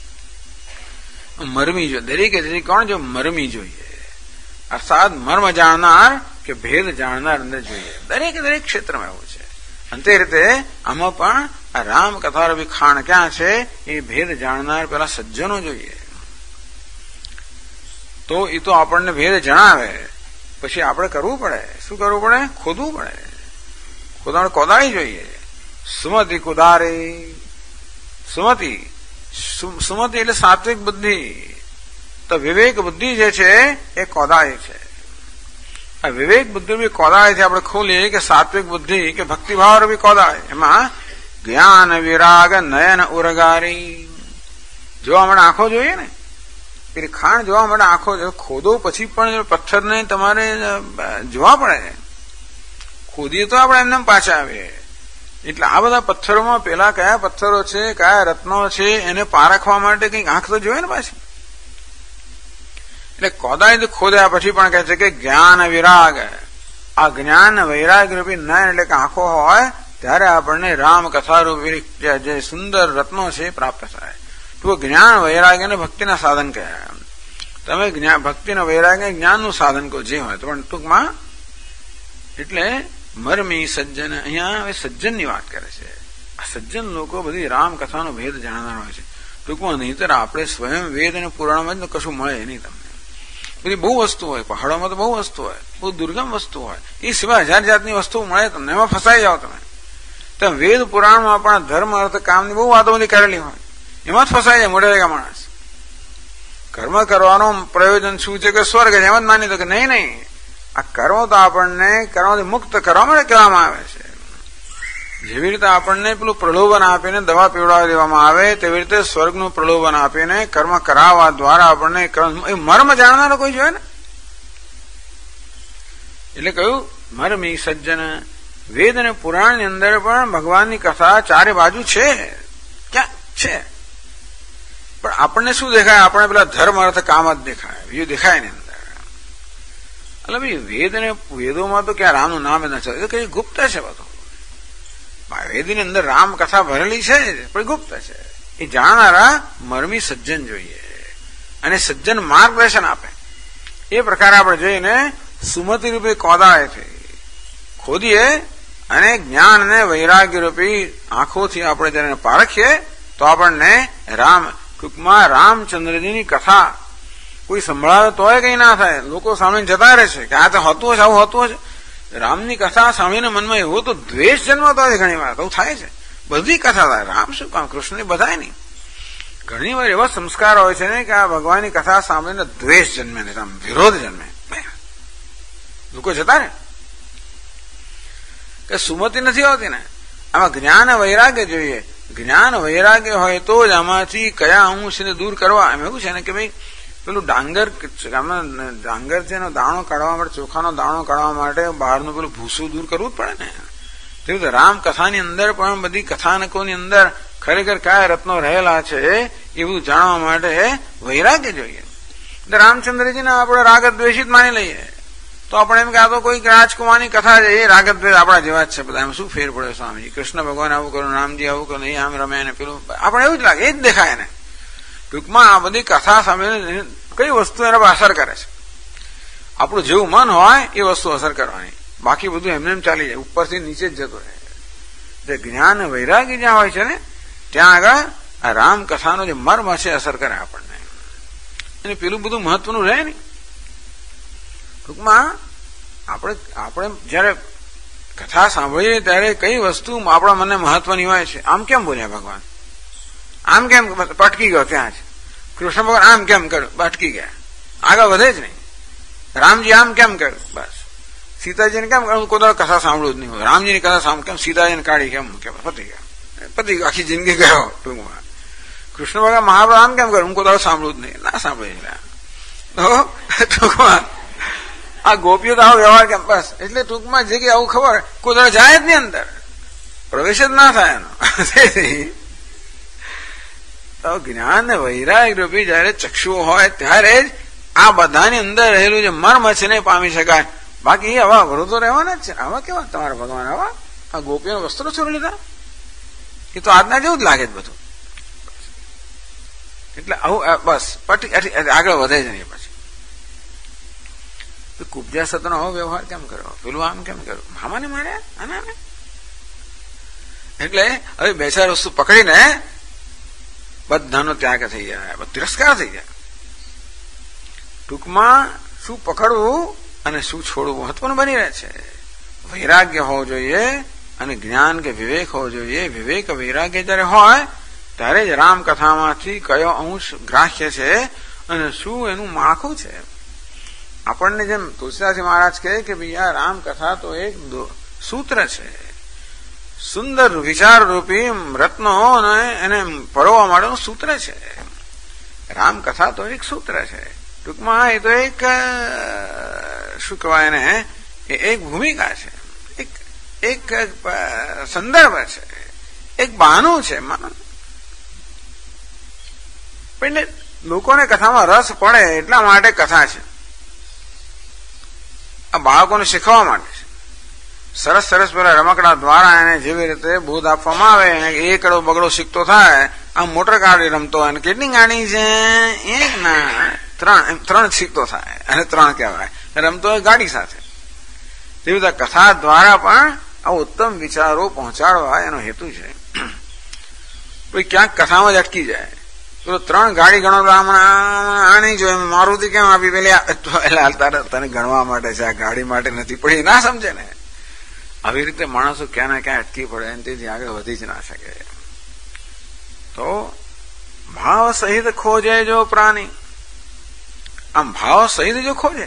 મરમી જોઈએ, દરેકે દરેક કોણ જો મરમી જોઈએ, અર્થાત મર્મ જાણનાર કે ભેદ જાણનાર અંદર જોઈએ. દરેકે દરેક ક્ષેત્રમાં એવું છે. અને તે રીતે આમાં પણ આ રામ કથા રૂપી ખાણ ક્યાં છે એ ભેદ જાણનાર પેલા સજ્જનો જોઈએ. તો એ તો આપણને ભેદ જણાવે, પછી આપણે કરવું પડે. શું કરવું પડે? ખોદવું પડે. કોદાળી જોઈએ. સુમતિ કુદારી. સુમતિ એટલે સાત્વિક બુદ્ધિ. તો વિવેક બુદ્ધિ જે છે એ કોદાળી છે. આ વિવેક બુદ્ધિ બી કોદાળીથી આપણે ખોલીએ કે સાત્વિક બુદ્ધિ કે ભક્તિભાવ રૂપી કોદાળી. એમાં જ્ઞાન વિરાગ નયન ઉરગારી. જોવા માટે આંખો જોઈએ ને, પેલી ખાણ જોવા માટે આંખો ખોદો પછી પણ પથ્થરને તમારે જોવા પડે. ખોદીએ તો આપણે એમને પાછા આવીએ. એટલે આ બધા પથ્થરોમાં પેલા કયા પથ્થરો છે, કયા રત્નો છે એને પારખવા માટે કઈક આંખ તો જોઈએ ને પાછી. એટલે કોદાળી ખોદ્યા પછી પણ કહે છે કે જ્ઞાન વિરાગ. આ જ્ઞાન વૈરાગ રૂપી નયન એટલે કે આંખો હોય ત્યારે આપણને રામ કથા રૂપી જે સુંદર રત્નો છે પ્રાપ્ત થાય. તો જ્ઞાન વૈરાગ અને ભક્તિના સાધન કહેવાય. તમે ભક્તિના વૈરાગ જ્ઞાનનું સાધન કહો જે હોય તો, પણ ટૂંકમાં એટલે મરમી સજ્જન. અહીંયા હવે સજ્જનની વાત કરે છે. આ સજ્જન લોકો બધી રામ કથાનો ભેદ જાણનાર હોય છે. ટૂંકમાં નહીંતર આપણે સ્વયં વેદ અને પુરાણમાં જ કશું મળે નહીં તમને. બધી બહુ વસ્તુ હોય, પહાડોમાં તો બહુ વસ્તુ હોય, બહુ દુર્ગમ વસ્તુ હોય, એ સિવાય હજાર જાતની વસ્તુ મળે તમને, એમાં ફસાઈ જાઓ તમે. વેદ પુરાણમાં પણ ધર્મ અર્થ કામની બહુ વાતો બધી કરેલી હોય, એમાં જ ફસાઈ જાય મોઢેરેગા માણસ. કર્મ કરવાનું પ્રયોજન શું છે કે સ્વર્ગ છે, એમ જ માની દો કે નહીં નહીં, આ કર્મ તો આપણને કર્મથી મુક્ત કરવા માટે કહેવામાં આવે છે. જેવી રીતે આપણને પેલું પ્રલોભન આપીને દવા પીવડાવી દેવામાં આવે તેવી રીતે સ્વર્ગનું પ્રલોભન આપીને કર્મ કરાવવા દ્વારા આપણને મર્મ જાણનારો કોઈ જોઈએ ને. એટલે કહ્યું મર્મી સજ્જન. વેદ અને પુરાણની અંદર પણ ભગવાનની કથા ચારે બાજુ છે, ક્યાં છે, પણ આપણને શું દેખાય? આપણે પેલા ધર્મ અર્થ કામ જ દેખાય, બીજું દેખાય ની અંદર. એટલે ભાઈ વેદ અને વેદોમાં તો ક્યાં રામનું નામ નથી, એ તો કઈ ગુપ્ત છે બધું. વેદની અંદર રામ કથા ભરેલી છે પણ ગુપ્ત છે. એ જાણનારા મર્મી સજ્જન જોઈએ અને સજ્જન માર્ગદર્શન આપે. એ પ્રકારે આપણે જોઈને સુમતિ રૂપે કોદાળેથી ખોદીએ અને જ્ઞાન અને વૈરાગ્ય રૂપી આંખોથી આપણે જયારે પારખીએ તો આપણને રામ ટૂંકમાં રામચંદ્રજીની કથા કોઈ સંભળાવે તોય કઈ ના થાય, લોકો સામે જતા રહે છે કે આ તો હતું હશે, આવું હતું હશે. રામની કથા સાંભળીને મનમાં એવો તો દ્વેષ જન્મતો હોય ઘણી વાર, તો થાય છે. બધી કથા થાય, રામ શું કામ, કૃષ્ણની બધાય નહીં. ઘણી વાર એવા સંસ્કાર હોય છે ને કે આ ભગવાનની કથા સાંભળીને દ્વેષ જન્મે ને આમ વિરોધ જન્મે, લોકો જતા ને કે સુમતિ નથી હોતી ને. આમાં જ્ઞાન વૈરાગ્ય જોઈએ. જ્ઞાન વૈરાગ્ય હોય તો જ આમાંથી કયા અંશને દૂર કરવા. એમ એવું છે ને કે ભાઈ પેલું ડાંગર છે એનો દાણો કાઢવા માટે, ચોખાનો દાણો કાઢવા માટે બહારનું પેલું ભૂસું દૂર કરવું જ પડે ને. તેવું તો રામ કથાની અંદર પણ બધી કથાનકોની અંદર ખરેખર કયા રત્નો રહેલા છે એ બધું જાણવા માટે વૈરાગ્ય જોઈએ. એટલે રામચંદ્રજીને આપણે રાગદ્વેષિત માની લઈએ તો આપણે એમ કે આ તો કોઈ રાજકુમારની કથા છે, એ રાગદ્વેષ આપણા જેવા જ છે બધા. એમ શું ફેર પડ્યો સ્વામીજી, કૃષ્ણ ભગવાન આવું કરો, રામજી આવું કરો, એ આમ રમે ને પેલું આપણે એવું જ લાગે, એ જ દેખાય ને. ટૂંકમાં આ બધી કથા સાંભળીને કઈ વસ્તુ એના પર અસર કરે છે. આપણું જેવું મન હોય એ વસ્તુ અસર કરવાની, બાકી બધું એમને એમ ચાલી જાય, ઉપરથી નીચે જ જતો રહે. જે જ્ઞાન વૈરાગી જ્યાં હોય છે ને ત્યાં આગળ આ રામ કથાનો જે મર્મ છે અસર કરે આપણને, અને પેલું બધું મહત્વનું રહે ને. ટૂંકમાં આપણે જયારે કથા સાંભળીએ ત્યારે કઈ વસ્તુ આપણા મને મહત્વની હોય છે. આમ કેમ બોલ્યા ભગવાન, આમ કેમ પટકી ગયો ત્યાં જ, કૃષ્ણ ભગવાન આમ કેમ કર્યું, પટકી ગયા, આગળ વધે જ નહીં. રામજી આમ કેમ કર્યું, બસ. સીતાજીને કેમ કર્યું, કોઈ કથા સાંભળવું જ નહીં હોય. રામજીની કથા સાંભળ કેમ, સીતાજીને કાઢી કેમ, પતી ગયા, આખી જિંદગી ગયો ટૂંકમાં. કૃષ્ણ ભગવાન મહાભારત આમ કેમ કર્યું, હું કોઈ સાંભળવું જ નહીં, ના સાંભળે. ટૂંકમાં આ ગોપીઓ તો આવો વ્યવહાર કેમ, બસ. એટલે ટૂંકમાં જે કે આવું ખબર કોઈ જાય જ નહીં, અંદર પ્રવેશ જ ના થાય એનો. તો જ્ઞાન ને વૈરાગ રૂપી જયારે ચક્ષુઓ હોય ત્યારે જ આ બધાની અંદર રહેલું જે મર્મ છે ને પામી શકાય. બાકી આવા વરોધો રહેવાના જ છે. આવા કેવા તમારા ભગવાન, આવા આ ગોપીઓ વસ્ત્રો ચોરી લીધા, એ તો આજના જેવું જ લાગે જ બધું. એટલે આવું બસ આગળ વધે જ નહીં. પછી કુબજા સતનો આવો વ્યવહાર કેમ કર્યો, પેલું આમ કેમ કર્યું, મામાને માર્યા આનાને. એટલે હવે બે ચાર વસ્તુ પકડીને બધાનો ત્યાગ થઈ જાય, તિરસ્કાર થઈ જાય. ટૂંકમાં શું પકડવું અને શું છોડવું મહત્વનું બની રહે છે. વૈરાગ્ય હોવું જોઈએ અને જ્ઞાન કે વિવેક હોવો જોઈએ. વિવેક વૈરાગ્ય જયારે હોય ત્યારે જ રામકથામાંથી કયો અંશ ગ્રાહ્ય છે અને શું એનું માળખું છે. આપણને જેમ તુલસીદાસજી મહારાજ કહે કે ભાઈ આ રામકથા તો એક સૂત્ર છે, સુંદર વિચાર રૂપી રત્નો એને પરોવા માટેનું સૂત્ર છે. રામકથા તો એક સૂત્ર છે. ટૂંકમાં એ તો એક શું કહેવાય એને, એક ભૂમિકા છે, એક સંદર્ભ છે, એક બહાનું છે. પણ લોકોને કથામાં રસ પડે એટલા માટે કથા છે. આ બાળકોને શીખવા માટે છે. સરસ સરસ પેલા રમકડા દ્વારા એને જેવી રીતે બોધ આપવામાં આવે, એકડો બગડો શીખતો થાય. આમ મોટર ગાડી રમતો હોય, કેટલી ગાડી છે, એક ના ત્રણ શીખતો થાય, અને 3 કહેવાય, રમતો હોય ગાડી સાથે. તેવી રીતે કથા દ્વારા પણ આ ઉત્તમ વિચારો પહોંચાડવા એનો હેતુ છે. કોઈ ક્યાંક કથામાં જ અટકી જાય, તો 3 ગાડી ગણો, આ નહીં જોયે, મારુતિ કેમ આપી પેલી, તને ગણવા માટે છે, આ ગાડી માટે નથી. પણ એ ના સમજે ને. આવી રીતે માણસો ક્યાં ને ક્યાં અટકી પડે અને તેથી આગળ વધી જ ના શકે. તો ભાવ સહિત ખોજે જો પ્રાણી, આમ ભાવ સહિત જો ખોજે,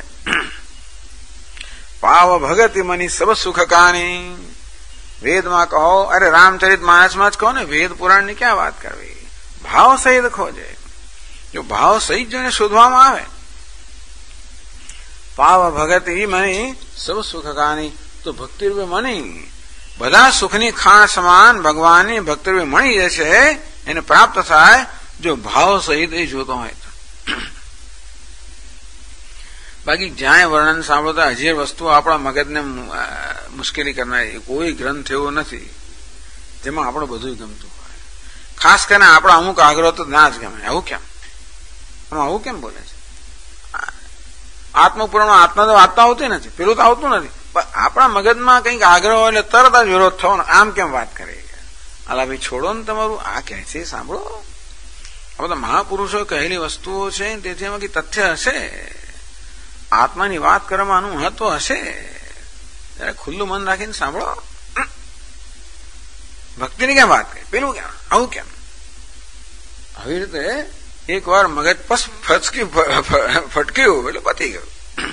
પાવ ભગતિ મની સબ સુખ કાની. વેદમાં કહો, અરે રામચરિત માનસમાં જ કહો ને, વેદ પુરાણ ની ક્યાં વાત કરવી. ભાવ સહિત ખોજે. જો ભાવ સહિત જોઈને શોધવામાં આવે, પાવ ભગતિ મની સબ સુખ કાની, તો ભક્તિરૂપે મણી બધા સુખની ખાણ સમાન ભગવાનની ભક્તિરૂપે મણી જશે, એને પ્રાપ્ત થાય જો ભાવ સહિત એ જોતો હોય તો. બાકી જ્યાં વર્ણન સાંભળતા હજી વસ્તુ આપણા મગજને મુશ્કેલી કરનારી કોઈ ગ્રંથ એવો નથી જેમાં આપણે બધું ગમતું હોય. ખાસ કરીને આપણા અમુક આગ્રહ તો ના જ ગમે. આવું કેમ, આવું કેમ બોલે છે? આત્મપુરાણમાં આત્મા તો વાતતા આવતી નથી, પેલું તો આવતું નથી. આપણા મગજમાં કંઈક આગ્રહ હોય એટલે તરત જ વિરોધ થવાનો. આમ કેમ વાત કરે? અલા ભાઈ છોડો ને તમારું, આ કહે છે સાંભળો. આ બધા મહાપુરુષો કહેલી વસ્તુઓ છે, તેથી એમાં કઈ તથ્ય હશે, આત્માની વાત કરવાનું મહત્વ હશે. ત્યારે ખુલ્લું મન રાખીને સાંભળો. ભક્તિની કેમ વાત કરી, પેલું કેમ, આવું કેમ? આવી રીતે એક વાર મગજ ફટક્યું એટલે પતી ગયું.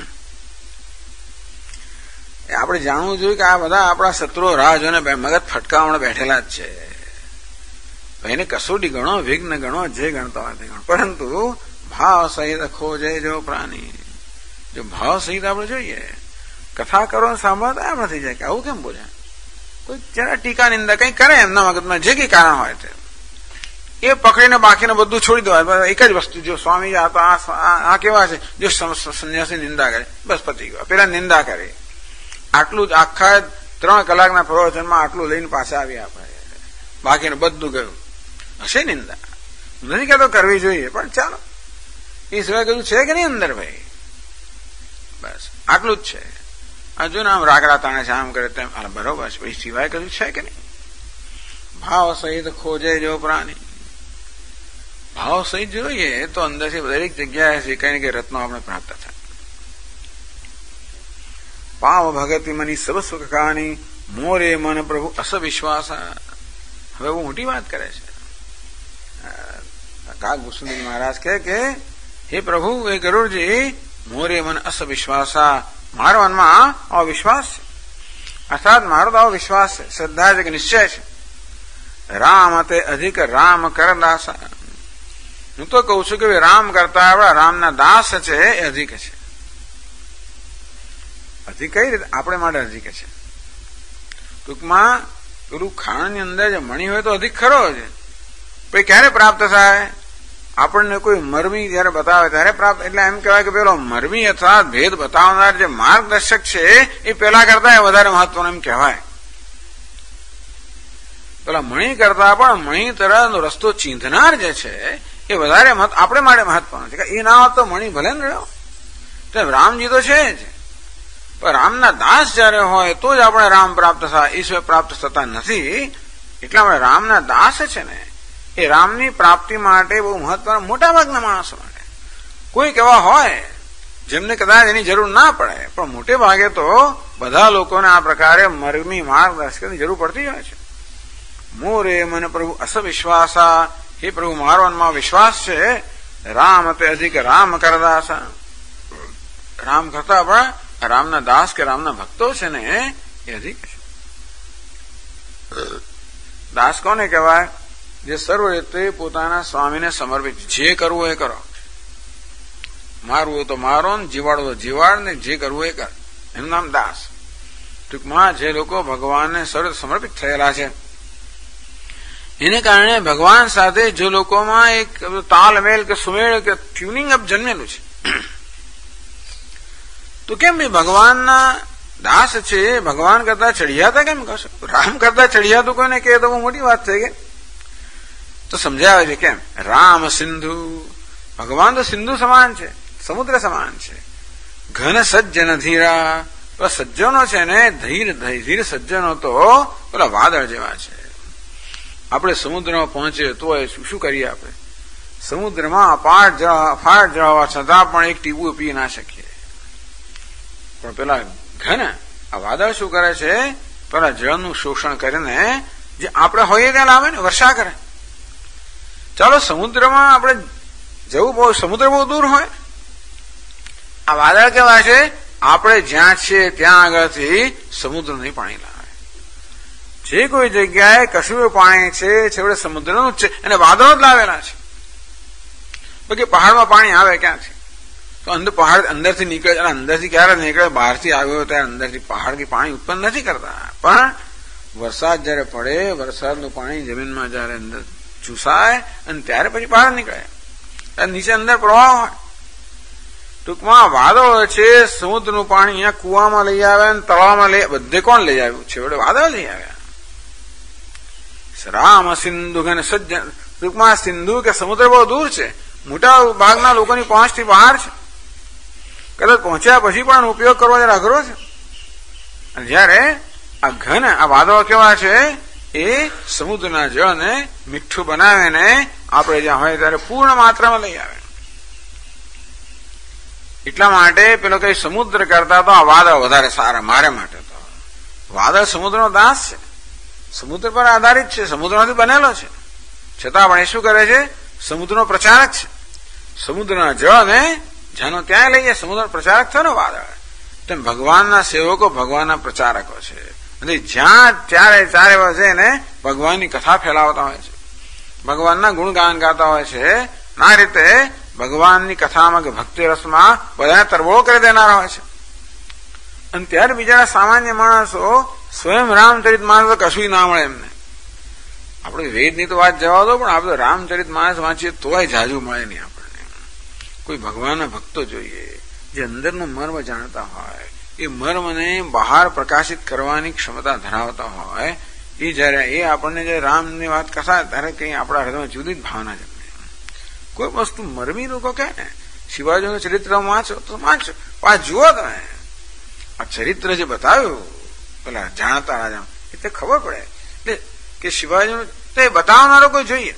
આપણે જાણવું જોઈએ કે આ બધા આપણા શત્રુઓ રાહ જોઈને મગજ ફટકાવવા બેઠેલા જ છે. એને કસોટી ગણો, વિઘ્ન ગણો, જે ગણતા હોય તે ગણો, પરંતુ ભાવ સહિત ખોજે જો પ્રાણી. જો ભાવ સહિત આપણે જોઈએ, કથા કરો સાંભળતા આપણે થઈ જાય કે આવું કેમ બોલ્યા. કોઈ જરા ટીકા નિંદા કઈ કરે એમના મગજમાં જે કઈ કારણ હોય તે એ પકડીને બાકીને બધું છોડી દેવાય. એક જ વસ્તુ, જો સ્વામી આ કેવા છે, જો સંન્યાસી નિંદા કરે બસ પતી ગયો. પેલા નિંદા કરે, આટલું જ આખા 3 કલાકના પ્રવચનમાં આટલું લઈને પાછા આવ્યા આપણે, બાકીને બધું ગયું. હશે નિંદા, નથી કહેતો કરવી જોઈએ, પણ ચાલો એ સિવાય કયું છે કે નહીં અંદર ભાઈ, બસ આટલું જ છે. હજુ ને આમ રાગડા તાણે છે, આમ કરે તેમ, બરોબર છે, પછી સિવાય કયું છે કે નહીં? ભાવ સહિત ખોજે જો પ્રાણી. ભાવ સહિત જોઈએ તો અંદરથી દરેક જગ્યાએ કઈ ને કઈ રત્નો આપણે પ્રાપ્ત થાય. પાવ ભગતિ મની સબ સુખ કહાની, મોરે મન પ્રભુ અસ વિશ્વાસ. હવે બહુ મોટી વાત કરે છે. કાગ ભૂષુંદરી મહારાજ કહે કે હે પ્રભુ, હે ગરુડજી, મોરે મન અસ વિશ્વાસા, મારા મનમાં આવો વિશ્વાસ છે, અર્થાત મારો તો આવો વિશ્વાસ છે, શ્રદ્ધા છે કે નિશ્ચય છે. રામ તે અધિક રામ કરદાસા. હું તો કઉ છું કે રામ કરતા આપણા રામના દાસ છે એ અધિક છે. અધિક કઈ રીતે? આપણે માટે અધિક છે. ટૂંકમાં પેલું ખાણની અંદર જે મણી હોય તો અધિક ખરો છે. પછી ક્યારે પ્રાપ્ત થાય? આપણને કોઈ મરમી જયારે બતાવે ત્યારે પ્રાપ્ત. એટલે એમ કહેવાય કે પેલો મરમી અથવા ભેદ બતાવનાર જે માર્ગદર્શક છે એ પેલા કરતા વધારે મહત્વનું એમ કહેવાય. પેલા મણી કરતા પણ મણી તરફનો રસ્તો ચીંધનાર જે છે એ વધારે આપણે માટે મહત્વનું છે. એ ના હોત તો મણી ભલે ને રહ્યો. રામજી તો છે જ, પણ રામના દાસ જયારે હોય તો જ આપણે રામ પ્રાપ્ત થાય, ઈશ્વર પ્રાપ્ત થતા નથી. એટલા માટે રામના દાસ છે ને એ રામની પ્રાપ્તિ માટે બહુ મહત્વના, મોટા ભાગના માણસો માટે. કોઈક એવા હોય જેમને કદાચ એની જરૂર ના પડે, પણ મોટે ભાગે તો બધા લોકોને આ પ્રકારે મરમી માર્ગદર્શકની જરૂર પડતી હોય છે. મોરે મને પ્રભુ અસ વિશ્વાસા. હે પ્રભુ, મારો મનમાં વિશ્વાસ છે. રામ તે અધિક રામ કરદાસા. રામ કરતા પણ રામના દાસ કે રામના ભક્તો છે ને એ અધિક છે. દાસ કોને કહેવાય? જે સર્વ રીતે પોતાના સ્વામીને સમર્પિત, જે કરવું એ કરો. મારવું હોય તો મારો, જીવાડવું તો જીવાડ, ને જે કરવું એ કર. એનું નામ દાસ. ટૂંકમાં જે લોકો ભગવાનને સર્વ સમર્પિત થયેલા છે, એને કારણે ભગવાન સાથે જે લોકોમાં એક તાલમેલ કે સુમેળ કે ટ્યુનિંગ અપ જન્મેલું છે. તો કેમ ભાઈ ભગવાનના દાસ છે, ભગવાન કરતા ચડિયાતા કેમ કહેશો? રામ કરતા ચડિયાતું કોઈને કહે તો બહુ મોટી વાત થઈ ગઈ. તો સમજાવે છે કેમ. રામ સિંધુ, ભગવાન તો સિંધુ સમાન છે, સમુદ્ર સમાન છે. ઘન સજ્જન ધીરા, પેલા સજ્જનો છે ને ધીર સજ્જનો તો પેલા વાદળ જેવા છે. આપણે સમુદ્રમાં પહોંચે તો શું કરીએ? આપણે સમુદ્રમાં અફાટ જળ હોવા છતાં પણ એક ટીબું પી ના શકીએ. પણ પેલા ઘન આ વાદળ શું કરે છે? પેલા જળનું શોષણ કરીને જે આપણે હોઈએ ત્યાં લાવે ને, વર્ષા કરે. ચાલો સમુદ્રમાં આપણે જવું, સમુદ્ર બહુ દૂર હોય, આ વાદળ કેવા છે? આપણે જ્યાં છીએ ત્યાં આગળથી સમુદ્રનું પાણી લાવે. જે કોઈ જગ્યાએ કશું પાણી છે છેવટે સમુદ્રનું જ છે, અને વાદળો જ લાવેલા છે. બાકી પહાડમાં પાણી આવે ક્યાંથી? તો પહાડ અંદરથી નીકળે, અને અંદરથી ક્યારે નીકળે? બહારથી આવ્યો ત્યારે અંદરથી પહાડથી પાણી ઉત્પન્ન નથી કરતા. પણ વરસાદ જયારે પડે, વરસાદનું પાણી જમીનમાં જયારે અંદર ચૂસાય અને ત્યારે પછી બહાર નીકળે, નીચે અંદર પ્રવાહ હોય. ટૂંકમાં વાદળો છે સમુદ્રનું પાણી અહીંયા કુવામાં લઈ આવે અને તળાવમાં લઈ, બધે કોણ લઈ આવ્યું છે? વાદળ લઈ આવ્યા. રામ સિંધુ ઘન સજ્જન. ટૂંકમાં સિંધુ કે સમુદ્ર બહુ દૂર છે, મોટા ભાગના લોકોની પહોંચથી બહાર છે. કદાચ પહોંચ્યા પછી પણ ઉપયોગ કરવો જરા અઘરો છે. અને જયારે આ ઘન આ વાદળો કેવા છે? એ સમુદ્રના જળને મીઠું બનાવીને આપણે જ્યાં હોય ત્યારે પૂર્ણ માત્રામાં લઈ આવે. એટલા માટે પેલો કઈ સમુદ્ર કરતા તો આ વાદળ વધારે સારા મારે માટે. તો વાદળ સમુદ્રનો દાસ છે, સમુદ્ર પર આધારિત છે, સમુદ્રમાંથી બનેલો છે, છતાં પણ એ શું કરે છે? સમુદ્રનો પ્રચારક છે. સમુદ્રના જળને જ્યાંનો ત્યાં લઈ જાય, સમુદ્રનો પ્રચારક થયો ને વાદળ. તેમ ભગવાનના સેવકો ભગવાનના પ્રચારકો છે, અને જ્યાં ત્યારે ચારે વર્ષે એને ભગવાનની કથા ફેલાવતા હોય છે, ભગવાનના ગુણગાન ગાતા હોય છે. આ રીતે ભગવાનની કથામાં કે ભક્તિ રસમાં બધાને તરબોળ કરી દેનારા હોય છે. અને ત્યારે બીજા સામાન્ય માણસો સ્વયં રામચરિત માનસ તો કશું ના મળે એમને. આપણે વેદની તો વાત જવા દો, પણ આપણે રામચરિત માનસ વાંચીએ તોય જાજુ મળે નહીં આપણને. કોઈ ભગવાનના ભક્તો જોઈએ જે અંદરનું મર્મ જાણતા હોય, એ મર્મને બહાર પ્રકાશિત કરવાની ક્ષમતા ધરાવતા હોય, એ જયારે એ આપણને જયારે રામની વાત કથા ત્યારે કઈ આપણા હૃદયમાં જુદી જ ભાવના જન્મે. કોઈ વસ્તુ મરમી લોકો કહે ને, શિવાજીનું ચરિત્ર વાંચો તો વાંચો, આ જુઓ તમે આ ચરિત્ર જે બતાવ્યું પેલા જાણતા રાજા, એટલે ખબર પડે એટલે કે શિવાજીનું તે બતાવનારો કોઈ જોઈએ.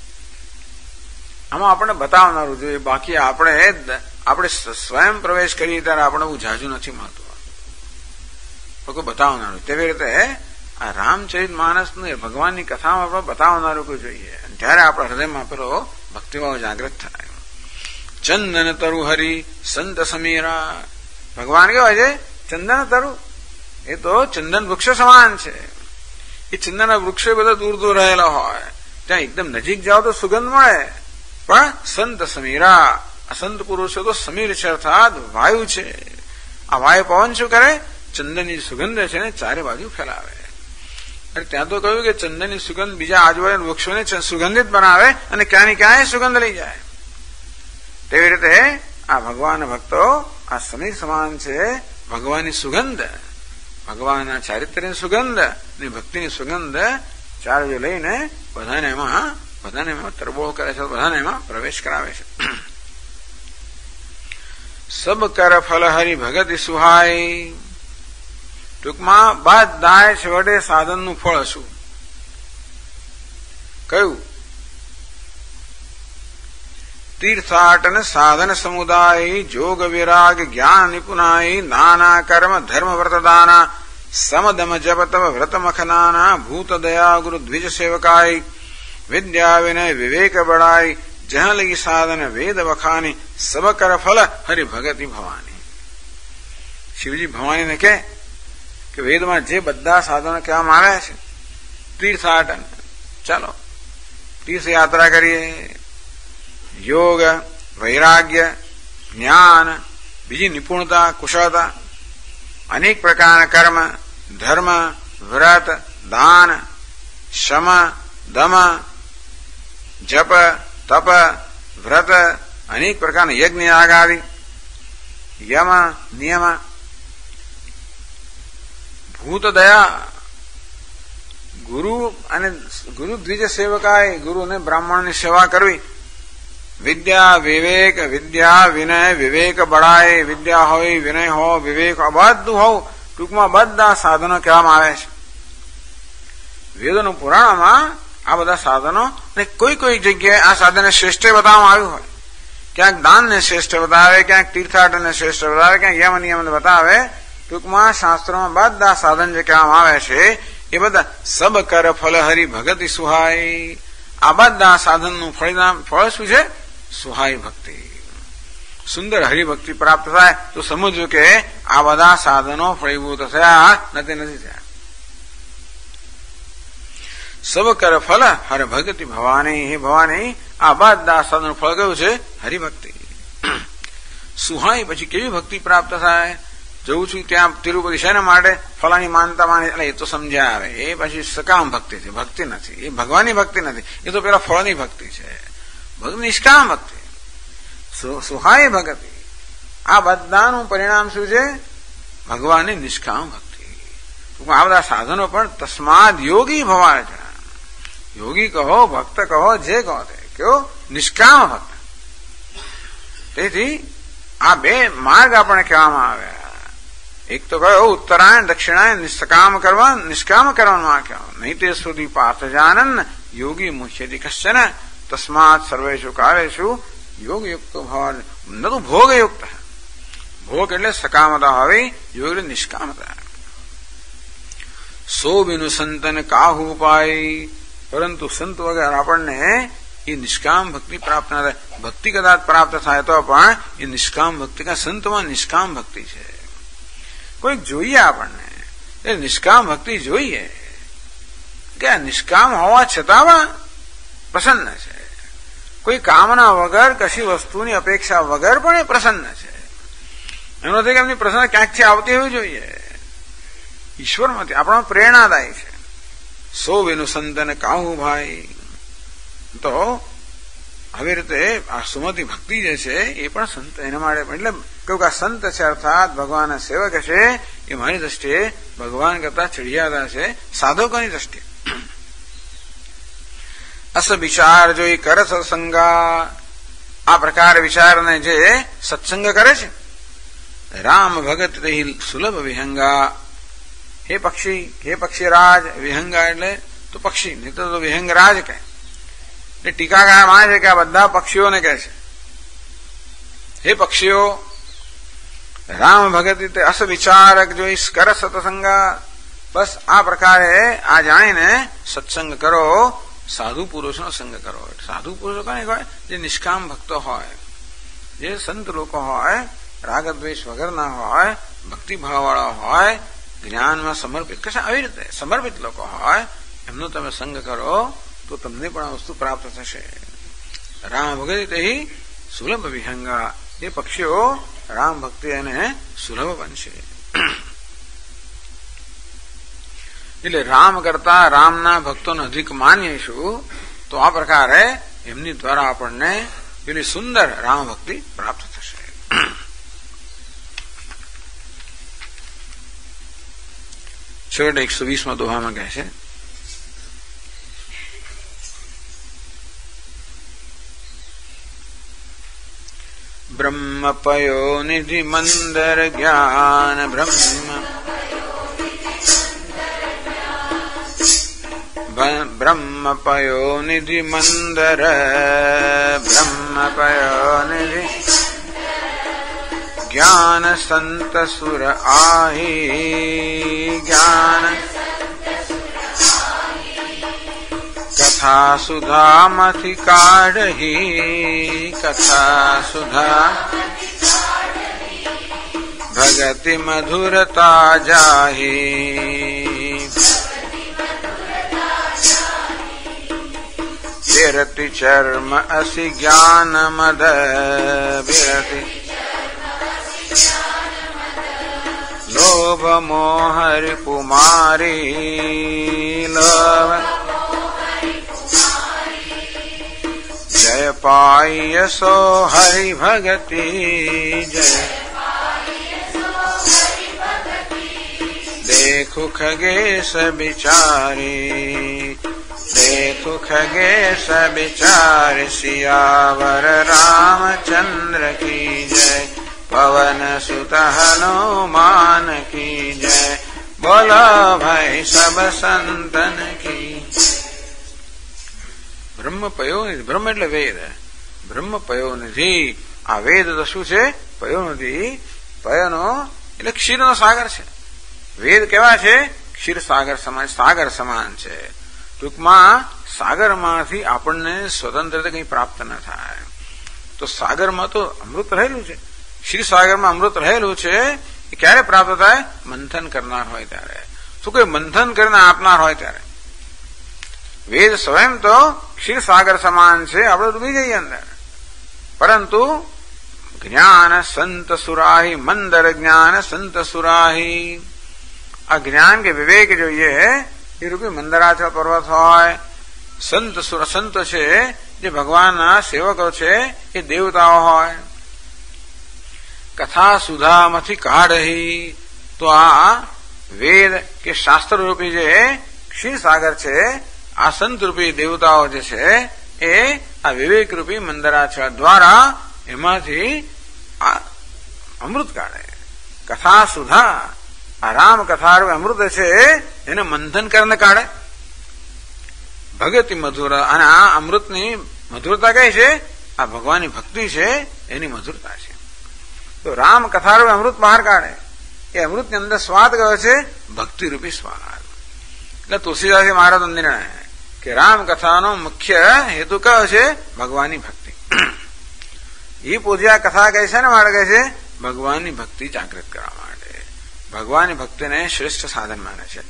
આમાં આપણે બતાવનારું જોઈએ, બાકી આપણે સ્વયં પ્રવેશ કરીએ ત્યારે આપણે બહુ જાજુ નથી મળતું, કોઈ બતાવનારું. તેવી રીતે આ રામચરિત માનસને ભગવાનની કથામાં આપણે બતાવનારું કોઈ જોઈએ, ત્યારે આપણા હૃદયમાં પેલો ભક્તિભાવ જાગૃત થાય. ચંદન તરુ હરિ સંત સમીરા, ભગવાન કેવા છે? ચંદન તરુ, એ તો ચંદન વૃક્ષ સમાન છે. એ ચંદનના વૃક્ષો બધા દૂર દૂર રહેલા હોય, ત્યાં એકદમ નજીક જાઓ તો સુગંધ મળે. પણ સંત સમીરા, અસંત પુરુષો તો સમીર છે, અર્થાત વાયુ છે. આ વાયુ પવન શું કરે? ચંદનની સુગંધ છે ને ચારે બાજુ ફેલાવે. અને ત્યાં તો કહ્યું કે ચંદનની સુગંધ બીજા આજુબાજુ વૃક્ષોને સુગંધિત બનાવે અને ક્યાંની ક્યાંય સુગંધ લઈ જાય. તેવી રીતે આ ભગવાન ભક્તો આ સમીર સમાન છે. ભગવાનની સુગંધ, ભગવાનના ચારિત્ર્યની સુગંધ અને ભક્તિની સુગંધ ચાર લઈને બધાને એમાં તરબોળ કરે છે, બધાને એમાં પ્રવેશ કરાવે છે. સબ કર ફલ હરિ ભગતિ સુહાય, ટૂંકમાં બાદ દાય છેવટે સાધનનું ફળ શું? કયું? તીર્થાટન સાધન સમુદાય જોગ વિરાગ જ્ઞાન નિપુનાય નાના કર્મ ધર્મ વ્રતદાના સમદમ જપ તપ વ્રત મખનાના ભૂત દયા ગુરુ દ્વિજ સેવકાય વિદ્યા વિનય વિવેક બળાય જહ લગી સાધન વેદ વખાની સબ કર ફલ હરિ ભગતિ ભવાની. શિવજી ભવાનીને કે વેદમાં જે બધા સાધનો કહેવામાં આવ્યા છે, તીર્થાટન, ચાલો તીર્થયાત્રા કરીએ, યોગ, વૈરાગ્ય, જ્ઞાન, બીજી નિપુણતા, કુશળતા, અનેક પ્રકારના કર્મ, ધર્મ, વ્રત, દાન, શમ, દમ, જપ, તપ, વ્રત, અનેક પ્રકારના યજ્ઞ યાગ આદિ, યમ, નિયમ, ભૂત દયા, ગુરુ અને ગુરુ દ્વિજ સેવકાય, ગુરુ અને બ્રાહ્મણની સેવા કરવી, વિદ્યા વિવેક, વિદ્યા વિનય વિવેક બળાય, વિદ્યા હોય, વિનય હો, વિવેક બધું હોવું, ટૂંકમાં બધા સાધનો કહેવામાં આવે છે. વેદોનું પુરાણમાં આ બધા સાધનો અને કોઈ કોઈ જગ્યાએ આ સાધનને શ્રેષ્ઠ બતાવવામાં આવ્યું હોય. ક્યાંક દાનને શ્રેષ્ઠ બતાવે, ક્યાંક તીર્થાટનને શ્રેષ્ઠ બતાવે, ક્યાંક યમ નિયમને બતાવે. ટૂંકમાં શાસ્ત્રોમાં બધા સાધન જે કહેવામાં આવે છે એ બધા સબ કર ફલ હરિ ભગતિ સુહાય. આ બધા સાધનનું ફળ શું છે? સુહાય ભક્તિ. સુંદર હરિભક્તિ પ્રાપ્ત થાય તો સમજવું કે આ બધા સાધનો ફળીભૂત થયા નથી થયા. સબ કર ફલ હર ભગતિ ભવાની, હે ભવાની આ બધા સાધનનું ફળ કયું છે? હરિભક્તિ. સુહાય પછી કેવી ભક્તિ પ્રાપ્ત થાય? જવું છું ત્યાં તિરુપતિ શેના માટે? ફલાની માનતા માની, એટલે એ તો સમજ્યા આવે. એ પછી સકામ ભક્તિ છે, ભક્તિ નથી. એ ભગવાનની ભક્તિ નથી, એ તો પેલા ફળની ભક્તિ છે. નિષ્કામ ભક્તિ, સુહાય ભક્તિ. આ બધાનું પરિણામ શું છે? ભગવાનની નિષ્કામ ભક્તિ. આ બધા સાધનો પણ તસ્માદ યોગી ભવાય છે. યોગી કહો, ભક્ત કહો, જે કહો તે કયો નિષ્કામ ભક્ત. તેથી આ બે માર્ગ આપણે કહેવામાં આવ્યા. એક તો કયો ઉત્તરાયણ દક્ષિણાયન નિષ્કામ કરવાનો માર્ગ કહેવાનો. નહીં તે સુધી પાર્થ જાનન યોગી મુહ્યતિ કશ્ચન तस्मात् सर्वेषु कालेषु योगयुक्तो भव न तो भोगयुक्त. ભોગ એટલે સકામતા હોય, યોગ એટલે નિષ્કામતા. સો બિનુ સંતન કાહુ ઉપાય. પરંતુ સંત વગર આપણને એ નિષ્કામ ભક્તિ પ્રાપ્ત ના થાય. ભક્તિ કદાચ પ્રાપ્ત થાય તો પણ એ નિષ્કામ ભક્તિ કા સંતમાં નિષ્કામ ભક્તિ છે. કોઈક જોઈએ આપણને એ નિષ્કામ ભક્તિ જોઈએ કે આ નિષ્કામ હોવા છતાં પ્રસન્ન છે. કોઈ કામના વગર કશી વસ્તુની અપેક્ષા વગર પણ એ પ્રસન્ન છે. એનો નથી કે એમની પ્રસન્ન ક્યાંકથી આવતી હોવી જોઈએ, ઈશ્વરમાંથી આપણો પ્રેરણાદાયી છે. સો વિનુ સંતન કાહુ ભાઈ. તો આવી રીતે આ સુમતિ ભક્તિ જે છે એ પણ સંત એના માટે એટલે કહ્યું કે આ સંત છે અર્થાત ભગવાનના સેવક છે એ મારી દ્રષ્ટિએ ભગવાન કરતા ચડિયાતા છે સાધકોની દ્રષ્ટિએ. અસ વિચાર જોઈ કર સત્સંગા. આ પ્રકારે વિચારને જે સત્સંગ કરે છે. રામ ભગત સુલભ વિહંગા. હે પક્ષીરાજ. વિહંગા એટલે તો પક્ષી, નહીં તો વિહંગરાજ કહે. એટલે ટીકાકાર માને છે કે આ બધા પક્ષીઓને કહે છે હે પક્ષીઓ. રામ ભગત અસ વિચારક જોઈ કર સત્સંગા. બસ આ પ્રકારે આ જાણીને સત્સંગ કરો, સાધુ પુરુષનો સંગ કરો. સાધુ પુરુષો કોને કહેવાય? જે નિષ્કામ ભક્તો હોય, જે સંત લોકો હોય, રાગદ્વેષ વગરના હોય, ભક્તિભાવવાળા હોય, જ્ઞાનમાં સમર્પિત કશા આવી રીતે સમર્પિત લોકો હોય, એમનો તમે સંગ કરો તો તમને પણ આ વસ્તુ પ્રાપ્ત થશે. રામ ભક્તિ સુલભ વિહંગા. એ પક્ષીઓ રામ ભક્તિ એને સુલભ બનશે. એટલે રામ કરતા રામના ભક્તોને અધિક માનીશું તો આ પ્રકારે એમની દ્વારા આપણને પેલી સુંદર રામ ભક્તિ પ્રાપ્ત થશે. છેવટે 120માં દોહામાં કહે છે બ્રહ્મ પયો નિધિ મંદર જ્ઞાન બ્રહ્મ પયો નિધિ મંદર બ્રહ્મ પયો નિધિ જ્ઞાન સંત સુર આહી જ્ઞાન કથા સુધામાંથી કાઢહી કથા સુધા ભગતિ મધુરતા જાહી વિરતિ ચર્મ અસી જ્ઞાન મદ વિરતિ લોભ મોહ રિપુમારી લોભ જય પાય સો હરિ ભગતિ જય દેખુ ખગેશ બિચારી देखो खगेश विचार सियावर रामचंद्र की जय पवन सुत हनुमान की जय बोलो भाई सब संतन की. બ્રહ્મ પયો નિધિ. બ્રહ્મ એટલે વેદ. બ્રહ્મ પયો નિધિ. આ વેદ તો શું છે? પયો નિધિ. પયનો એટલે ક્ષીરનો સાગર છે. વેદ કેવા છે? ક્ષીર સાગર સમાન, સાગર સમાન છે. ટૂંકમાં સાગરમાંથી આપણને સ્વતંત્ર કંઈ પ્રાપ્ત ન થાય. તો સાગરમાં તો અમૃત રહેલું છે. ક્ષીર સાગરમાં અમૃત રહેલું છે. એ ક્યારે પ્રાપ્ત થાય? મંથન કરનાર હોય ત્યારે. શું કોઈ મંથન કરીને આપનાર હોય ત્યારે. વેદ સ્વયં તો ક્ષીર સાગર સમાન છે, આપણે ડૂબી જઈએ અંદર. પરંતુ જ્ઞાન સંત સુરાહી, મંદર જ્ઞાન સંત સુરાહી. આ જ્ઞાન કે વિવેક જોઈએ એ રૂપી મંદરાચલ પર્વત હોય. સંત છે જે ભગવાનના સેવકો છે એ દેવતાઓ હોય. કથા સુધામાંથી કાઢહી. તો આ વેદ કે શાસ્ત્ર રૂપી જે ક્ષીર સાગર છે, આ સંત રૂપી દેવતાઓ જે છે એ આ વિવેક રૂપી મંદરાચલ દ્વારા એમાંથી આ અમૃત કાઢે. કથા સુધા, આ રામ કથા અમૃત છે એને મંથન કરીને કાઢે. ભગતિ મધુર. અને આ અમૃતની મધુરતા કઈ છે? આ ભગવાનની ભક્તિ છે એની મધુરતા છે. તો રામ કથારૂપી અમૃત બહાર કાઢે. એ અમૃતની અંદર સ્વાદ કયો છે? ભક્તિ રૂપી સ્વાદ. એટલે તુલસીદાસજી મહારાજનો નિર્ણય કે રામ કથાનો મુખ્ય હેતુ કયો છે? ભગવાનની ભક્તિ. એ પૂજ્યા કથા કહે છે ને મારે કહે છે ભગવાનની ભક્તિ જાગૃત કરવા માટે. ભગવાનની ભક્તિને શ્રેષ્ઠ સાધન માને છે.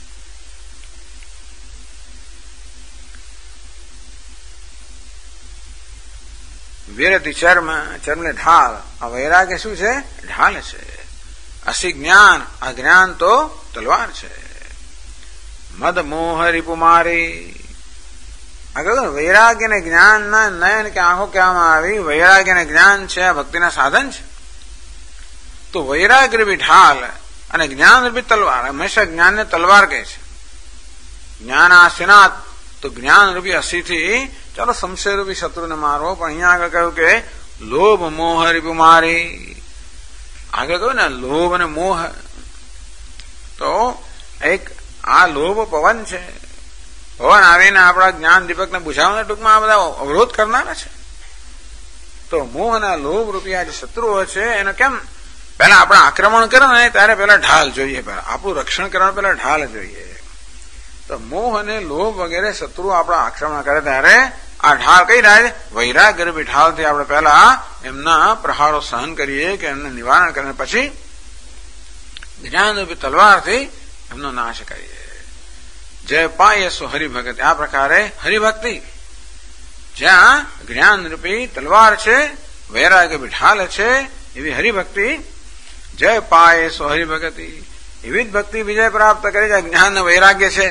વિરતિ ચર્મને ઢાલ. આ વૈરાગ્ય શું છે? ઢાલ છે. અસી જ્ઞાન, આ જ્ઞાન તો તલવાર છે. મદ મોહ રિપુમારી. આગળ વૈરાગ્ય ને જ્ઞાન ના નયન કે આંખો કહેવામાં આવી. વૈરાગ્ય ને જ્ઞાન છે આ ભક્તિના સાધન છે. તો વૈરાગ્ય રૂપી ઢાલ અને જ્ઞાન રૂપી તલવાર. હંમેશા જ્ઞાન ને તલવાર કહે છે. જ્ઞાન આસિનાત. તો જ્ઞાન રૂપી અસીથી ચાલો સંશય રૂપી શત્રુને મારો. પણ અહીંયા આગળ કહ્યું કે લોભ મોહ રિપુમારી. આગળ કહ્યું ને લોભ અને મોહ. તો એક આ લોભ પવન છે. પવન આવીને આપણા જ્ઞાન દીપકને બુઝાવવાના ટૂંકમાં આ બધા અવરોધ કરનારા છે. તો મોહ અને લોભ રૂપી આ જે શત્રુઓ છે એને કેમ પેલા આપણે આક્રમણ કરે ને ત્યારે પેલા ઢાલ જોઈએ. પેલા આપણું રક્ષણ કરવા પેલા ઢાલ જોઈએ. તો મોહ અને લોભ વગેરે શત્રુ આપણા આક્રમણ કરે ત્યારે આ ઢાલ કઈ થાય? વૈરાગ્ય રૂપી ઢાલથી આપણે પહેલા એમના પ્રહારો સહન કરીએ કે એમને નિવારણ કરીને પછી જ્ઞાન રૂપી તલવારથી એમનો નાશ કરીએ. જય પાયસો હરિભક્તિ. આ પ્રકારે હરિભક્તિ જ્યાં જ્ઞાન રૂપી તલવાર છે, વૈરાગ્ય રૂપી ઢાલ છે, એવી હરિભક્તિ. જય પાયસો હરિભક્તિ. એવી જ ભક્તિ વિજય પ્રાપ્ત કરે છે જ્ઞાન વૈરાગ્ય છે.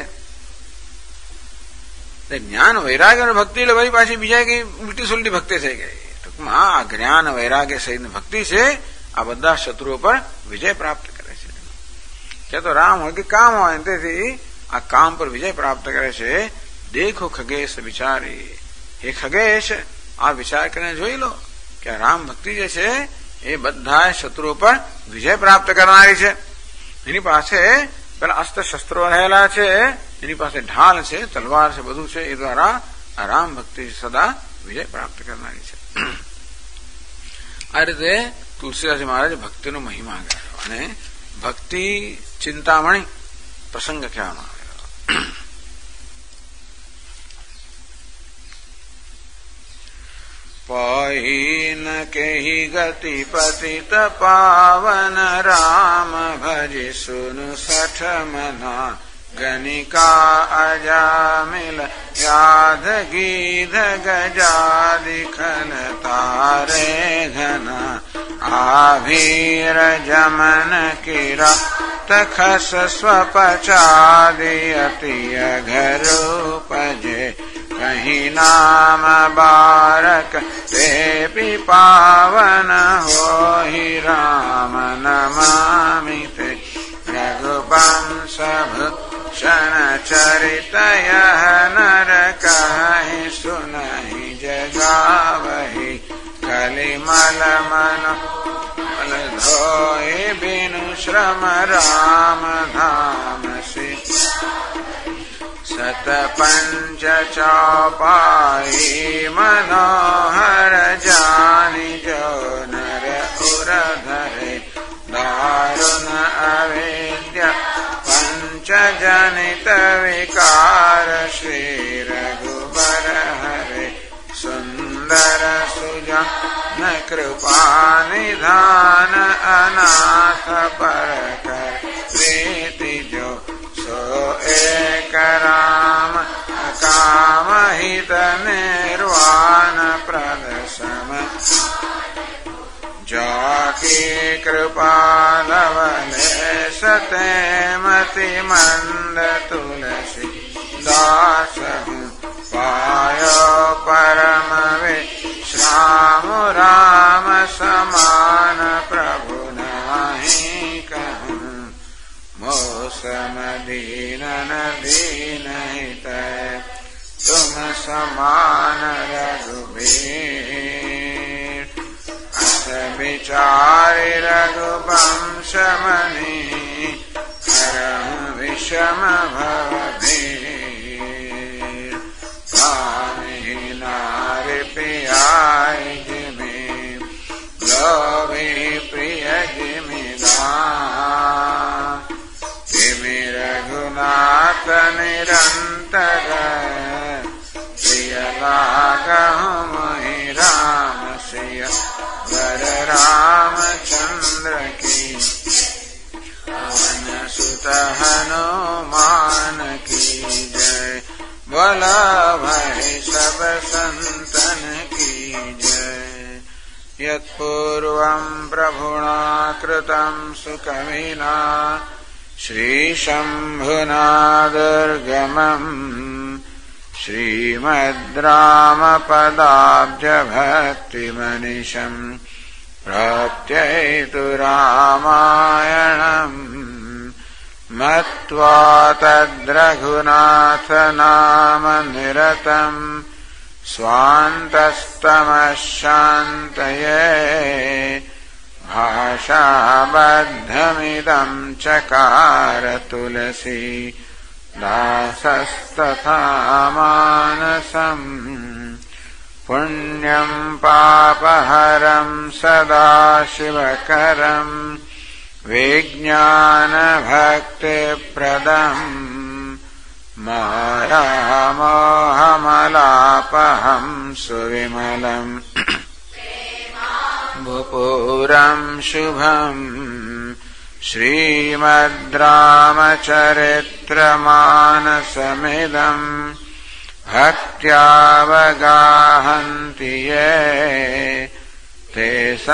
જ્ઞાન વૈરાગ્ય ભક્તિ એટલે વળી પાછી બીજા કઈ ઉલટી સુલટી ભક્તિ થઈ ગઈ. ટૂંકમાં આ જ્ઞાન વૈરાગ્ય સહિત ભક્તિ છે. આ બધા શત્રુઓ પર વિજય પ્રાપ્ત કરે છે. કે તો રામ હોય કે કામ હોય તેથી આ કામ પર વિજય પ્રાપ્ત કરે છે. દેખો ખગેશ વિચારી. હે ખગેશ, આ વિચાર કરીને જોઈ લો કે રામ ભક્તિ જે છે એ બધા શત્રુઓ પર વિજય પ્રાપ્ત કરનારી છે. એની પાસે પેલા અસ્ત્ર શસ્ત્રો રહેલા છે, એની પાસે ઢાલ છે, તલવાર છે, બધું છે. એ દ્વારા આ રામ ભક્તિ સદા વિજય પ્રાપ્ત કરનારી છે. આ રીતે તુલસીદાસજી મહારાજ ભક્તિનો મહિમા ગાયો અને ભક્તિ ચિંતામણી પ્રસંગ કહેવામાં આવ્યો. પહીન કેહી ગતિ પતિત પાવન રામ ભજી સુન સઠ મના ગનિકા અજામિલ યાદ ગીધ ગજાદિ ખન તારે ઘના આભીર જમન કિરા તખસ સ્વપચાદિ અતિય ઘરૂપજે કહીં નામ બારક તે પી પાવન હોહિ રામ નમામિ તે રઘુવંશ ભૂષણ ચરિતય નર કહી સુનહિ જગાવહિ કલિમલ મન ધોય બિનુ શ્રમ રામ ધામ સી સત પંચ ચોપાઈ મનોહર જાની જો નર ઉર ધરે દારુણ અવિદ્ય પંચ જનિત વિકાર શ્રી રઘુબર હરે સુંદર સુજન કૃપા નિધાન અનાથ પર કર પ્રીતિ જો સો એક રામ કામ હિત નિર્વાણ પ્રદ સમ જાકી કૃપા લવલેશ તે મતિ મંદ તુલસી દાસ પાયો પરમ વિશ્રામ રામ સમાન પ્રભુ નહીં કહું મોસમ દીનન દીન હિત તુમ સમાન રઘુબીર અસ વિચારી રઘુવંશ મની હરહુ વિષમ ભવભીર निरंतर प्रिय लागहु मोहि राम सिय वर रामचंद्र की पवन सुत हनुमान की जय। बोला भाई सब संतन की जय। यत्पूर्वं प्रभुना कृतं सुकविना श्रीशम्भुना दुर्गमम् श्रीमद्रामपदाब्जभक्तिमनिशम् प्रत्ययतु रामायणम् मत्वा तद्रघुनाथनामनिरतम् स्वान्तस्तमशान्तये भाषाबद्धमिदं चकार तुलसी दासस्तथा मानसम् पुण्यं पापहरं सदा शिवकरम् विज्ञानभक्तिप्रदम् मायामोहमलापहं सुविमलम् भूपुरं शुभम् श्रीमद्रामचरित्रमानसमिदम् भक्त्यावगाहन्ति ये ते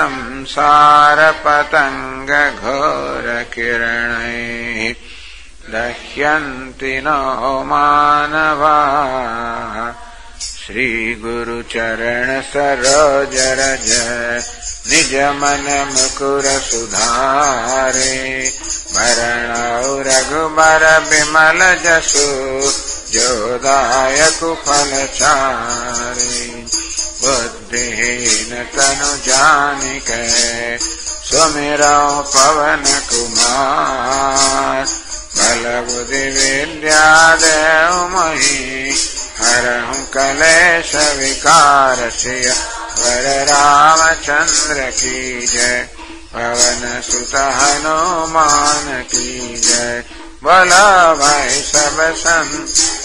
संसारपतङ्गघोरकिरणैः दह्यन्ति नो मानवाः। श्रीगुरुचरण सरोज रज निज मन मुकुर सुधारे मरणौ रघुबर बिमल जसु जोदायक फलचारे। बुद्धिहीन तनु जानिकै सुमिरौ पवन कुमार बल बुद्धि विद्या देव मोहि हरहु कलेश विकार सिय वर रामचंद्र की जय। पवन सुत हनुमान की जय। बोला भाई सब संत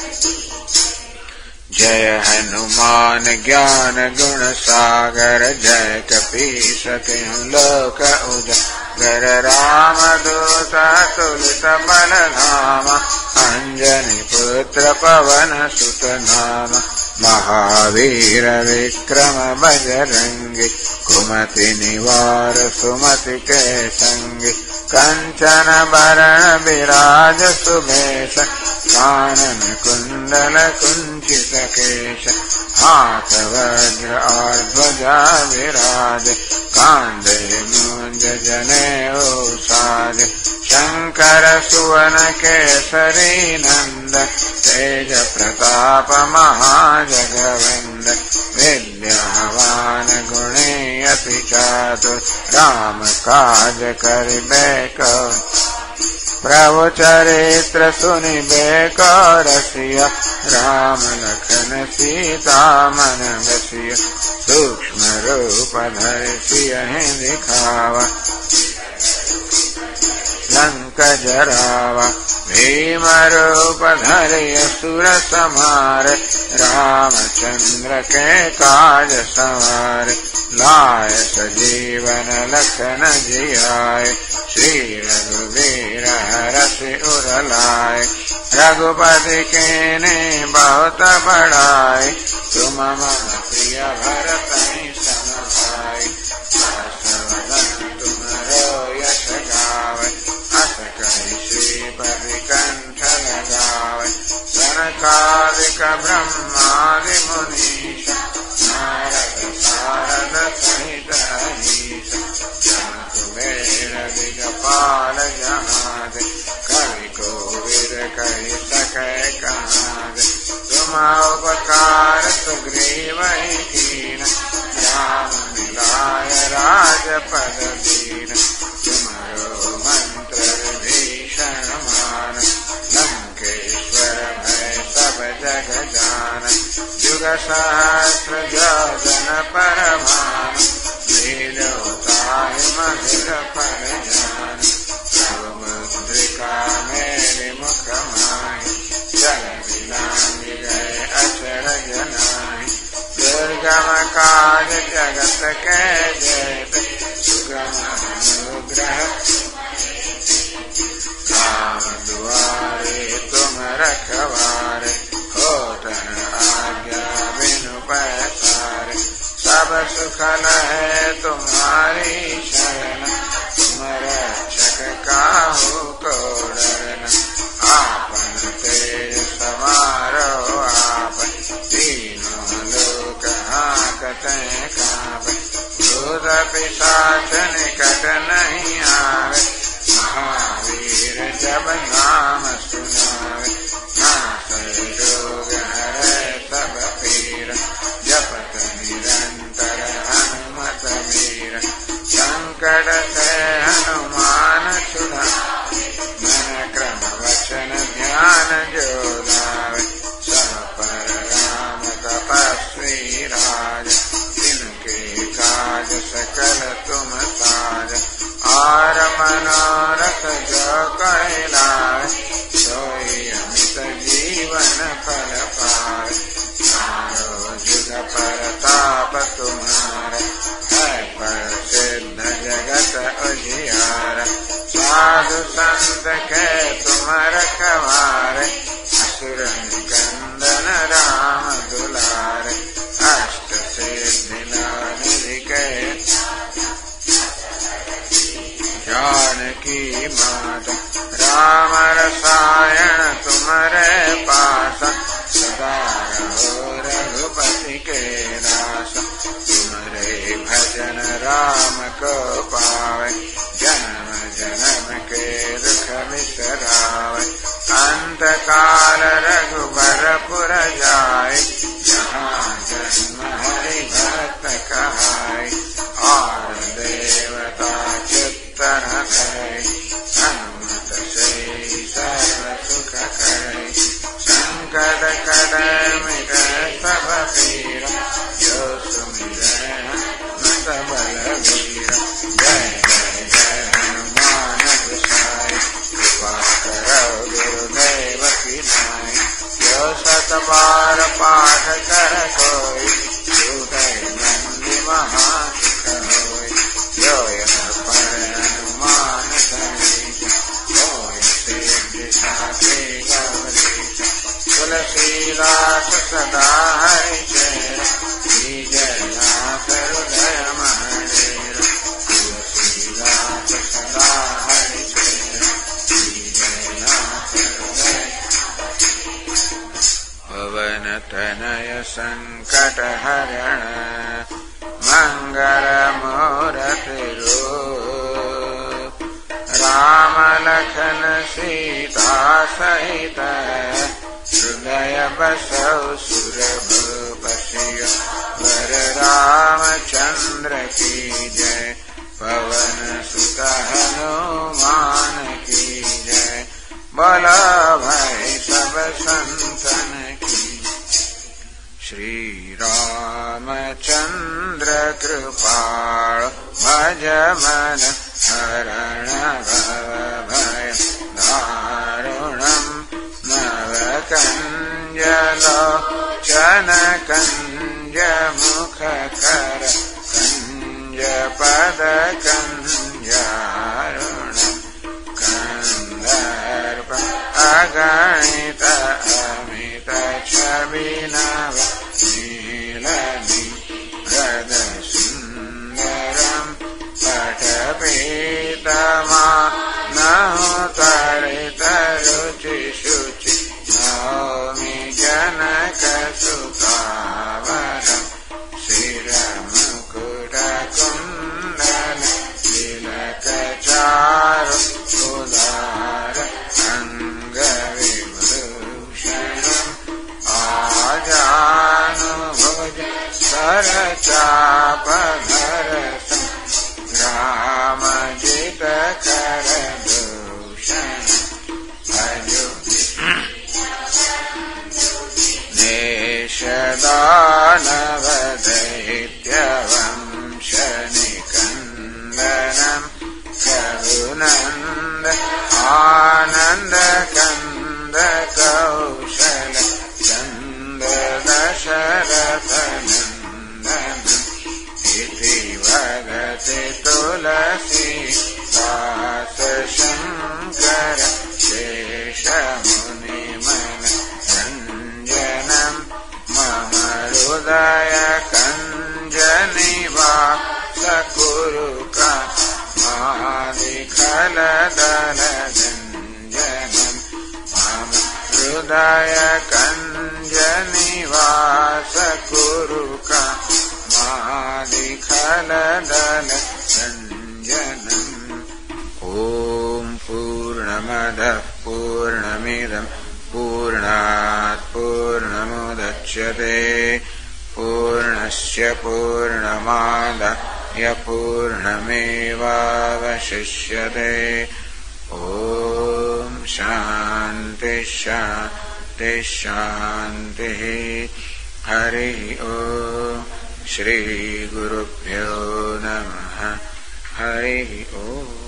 जय हनुमान ज्ञान गुण सागर जय कपीस तिहुँ लोक उजागर रामदूत तुलित बलधाम अंजनी पुत्र पवन सुत नाम महावीर विक्रम बजरंगी कुमति निवार सुमति के संगी कंचन बरण विराज सुभेश कानन कुंडल कुंचित केश हाथ वज्र और ध्वजा विराज कांधे मूंज जनेऊ साज शंकर सुवन केसरी नंद तेज प्रताप महाजगवंद विद्यावान गुणी अति चातुर राम काज करिबे को प्रभु चरित्र सुनिबे को रसिया राम लखन सीता मन बसिया सूक्ष्म रूप धरि सियहि दिखावा लंक जरावा भीम रूप धरि असुर संहार रामचंद्र के काज सवार लाय सजीवन लखन जियाय श्री रघुवीर हरषि उर लाय रघुपति कीन्हि बहुत बड़ाई तुम मम प्रिय भरतहि सन भाई तुम्हारो यश गावै अस कहि श्रीपति कंठ लगावै सनकादिक ब्रह्मादि मुनीश नारद सारद सहित अहीश कुबेर दिगपाल जहाज कवि कोविद कहि सकै कहाज तुम उपकार सुग्रीवहि कीन राम मिलाय राजपद दीन तुम्हारो मंत्र विभीषण मान लंकेश्वर भय सब जग जान जुग सहस्र योजन परभान लीलो ताहि मधुर फल जान मुद्रिका मेरे मुख माहि सके जैसे सुगम अनुग्रह राम दुआरे तुम रखवारे होतन आज्ञा बिनु पैसारे सब सुखल है तुम्हारी शरण तुम रक्षक काहू को डरना आपन तेज समारो आपन तीनों लोक हाकते कांपे भूत पिशाच निकट नहीं आवे महावीर जब नाम सुनावे नासै रोग हरै सब पीर जपत निरंतर हनुमत वीर संकट से हनुमान छुड़ा मन क्रम वचन ध्यान जो लावे सब पर राम तपस्वी राज जिनके काज सकल तुम साज और मनोरथ जो कहलावे सोई अमित जीवन फल पावे सारो जुग परताप तुम्हारा है प्रसिद्ध जगत उजियारा साधु संत के तुम रखवारे असुर निकंदन राम दुलारे अष्ट सिद्धि निधि के जानकी माता राम रसायन तुम्हारे पास सदा रहो रघुपति के दास तुम्हारे भजन राम को पावे जन्म जन्म के दुख बिसरावे अंत काल रघुबरपुर जाए जहाँ जन्म हरि भक्त कहाय और देवता चित्तन धरे हनुमत से सर्व सुख करे संकट कट मिट सब पीरा जो सुमिरै हनुमत बलवीरा जय जय जय हनुमान गोसाई कृपा करो गुरुदेव की नाई जो सत बार पाठ कर कोई हृदय नंदी महासुख होय जो यह पर हनुमान समेत होय सिद्धि साखी गौरीश तुलसीदास सदा हरि चेरा जयनाथ हृदय महडेरा तुलसीदास सदा हरि चेरा जयनाथ हृदय पवन तनय संकट हरण मंगल मूरति रूप राम लखन सीता सहित हृदय बसौ सुरभूप सिय वर रामचंद्र की जय पवन सुत हनुमान की जय बोलो भाई सब संतन की श्री रामचंद्र कृपाल भज मन हरण भव भय दारुणम् नवकंज लोचन कंज मुख कर कंज पद कंजारुण कंदर्प अगणित अमित छवि नव नीलनी हृद सुंदरम पटपीतमानहु तरित रुचि शुचि नौमि जनक सुतावरम शिरमुकुट कुंडल तिलक चारु उदार अंग विभूषणम आजानुभुज सरचाप धरसं ग्रामजित करभूषण भजो देशदानव दैत्यवंश निकन्दनम् रघुनन्द आनन्द कन्द कौशल चन्द दशरथ नन्दन इति तुलसीदास शंकर शेषमुनिमन रंजनम मम हृदय कंजनिवास कुरु कामादिखलदलगंजनम मम हृदय कंजनिवास कुरु कामादिखलदलगंजनम। ओम पूर्णमदः पूर्णमिदं पूर्णात् पूर्णमुदच्यते पूर्णस्य पूर्णमादाय पूर्णमेवावशिष्यते। ओम शान्ति शान्ति शान्तिः। हरिः ओम। श्री गुरुभ्यो नमः। हरिः ओम।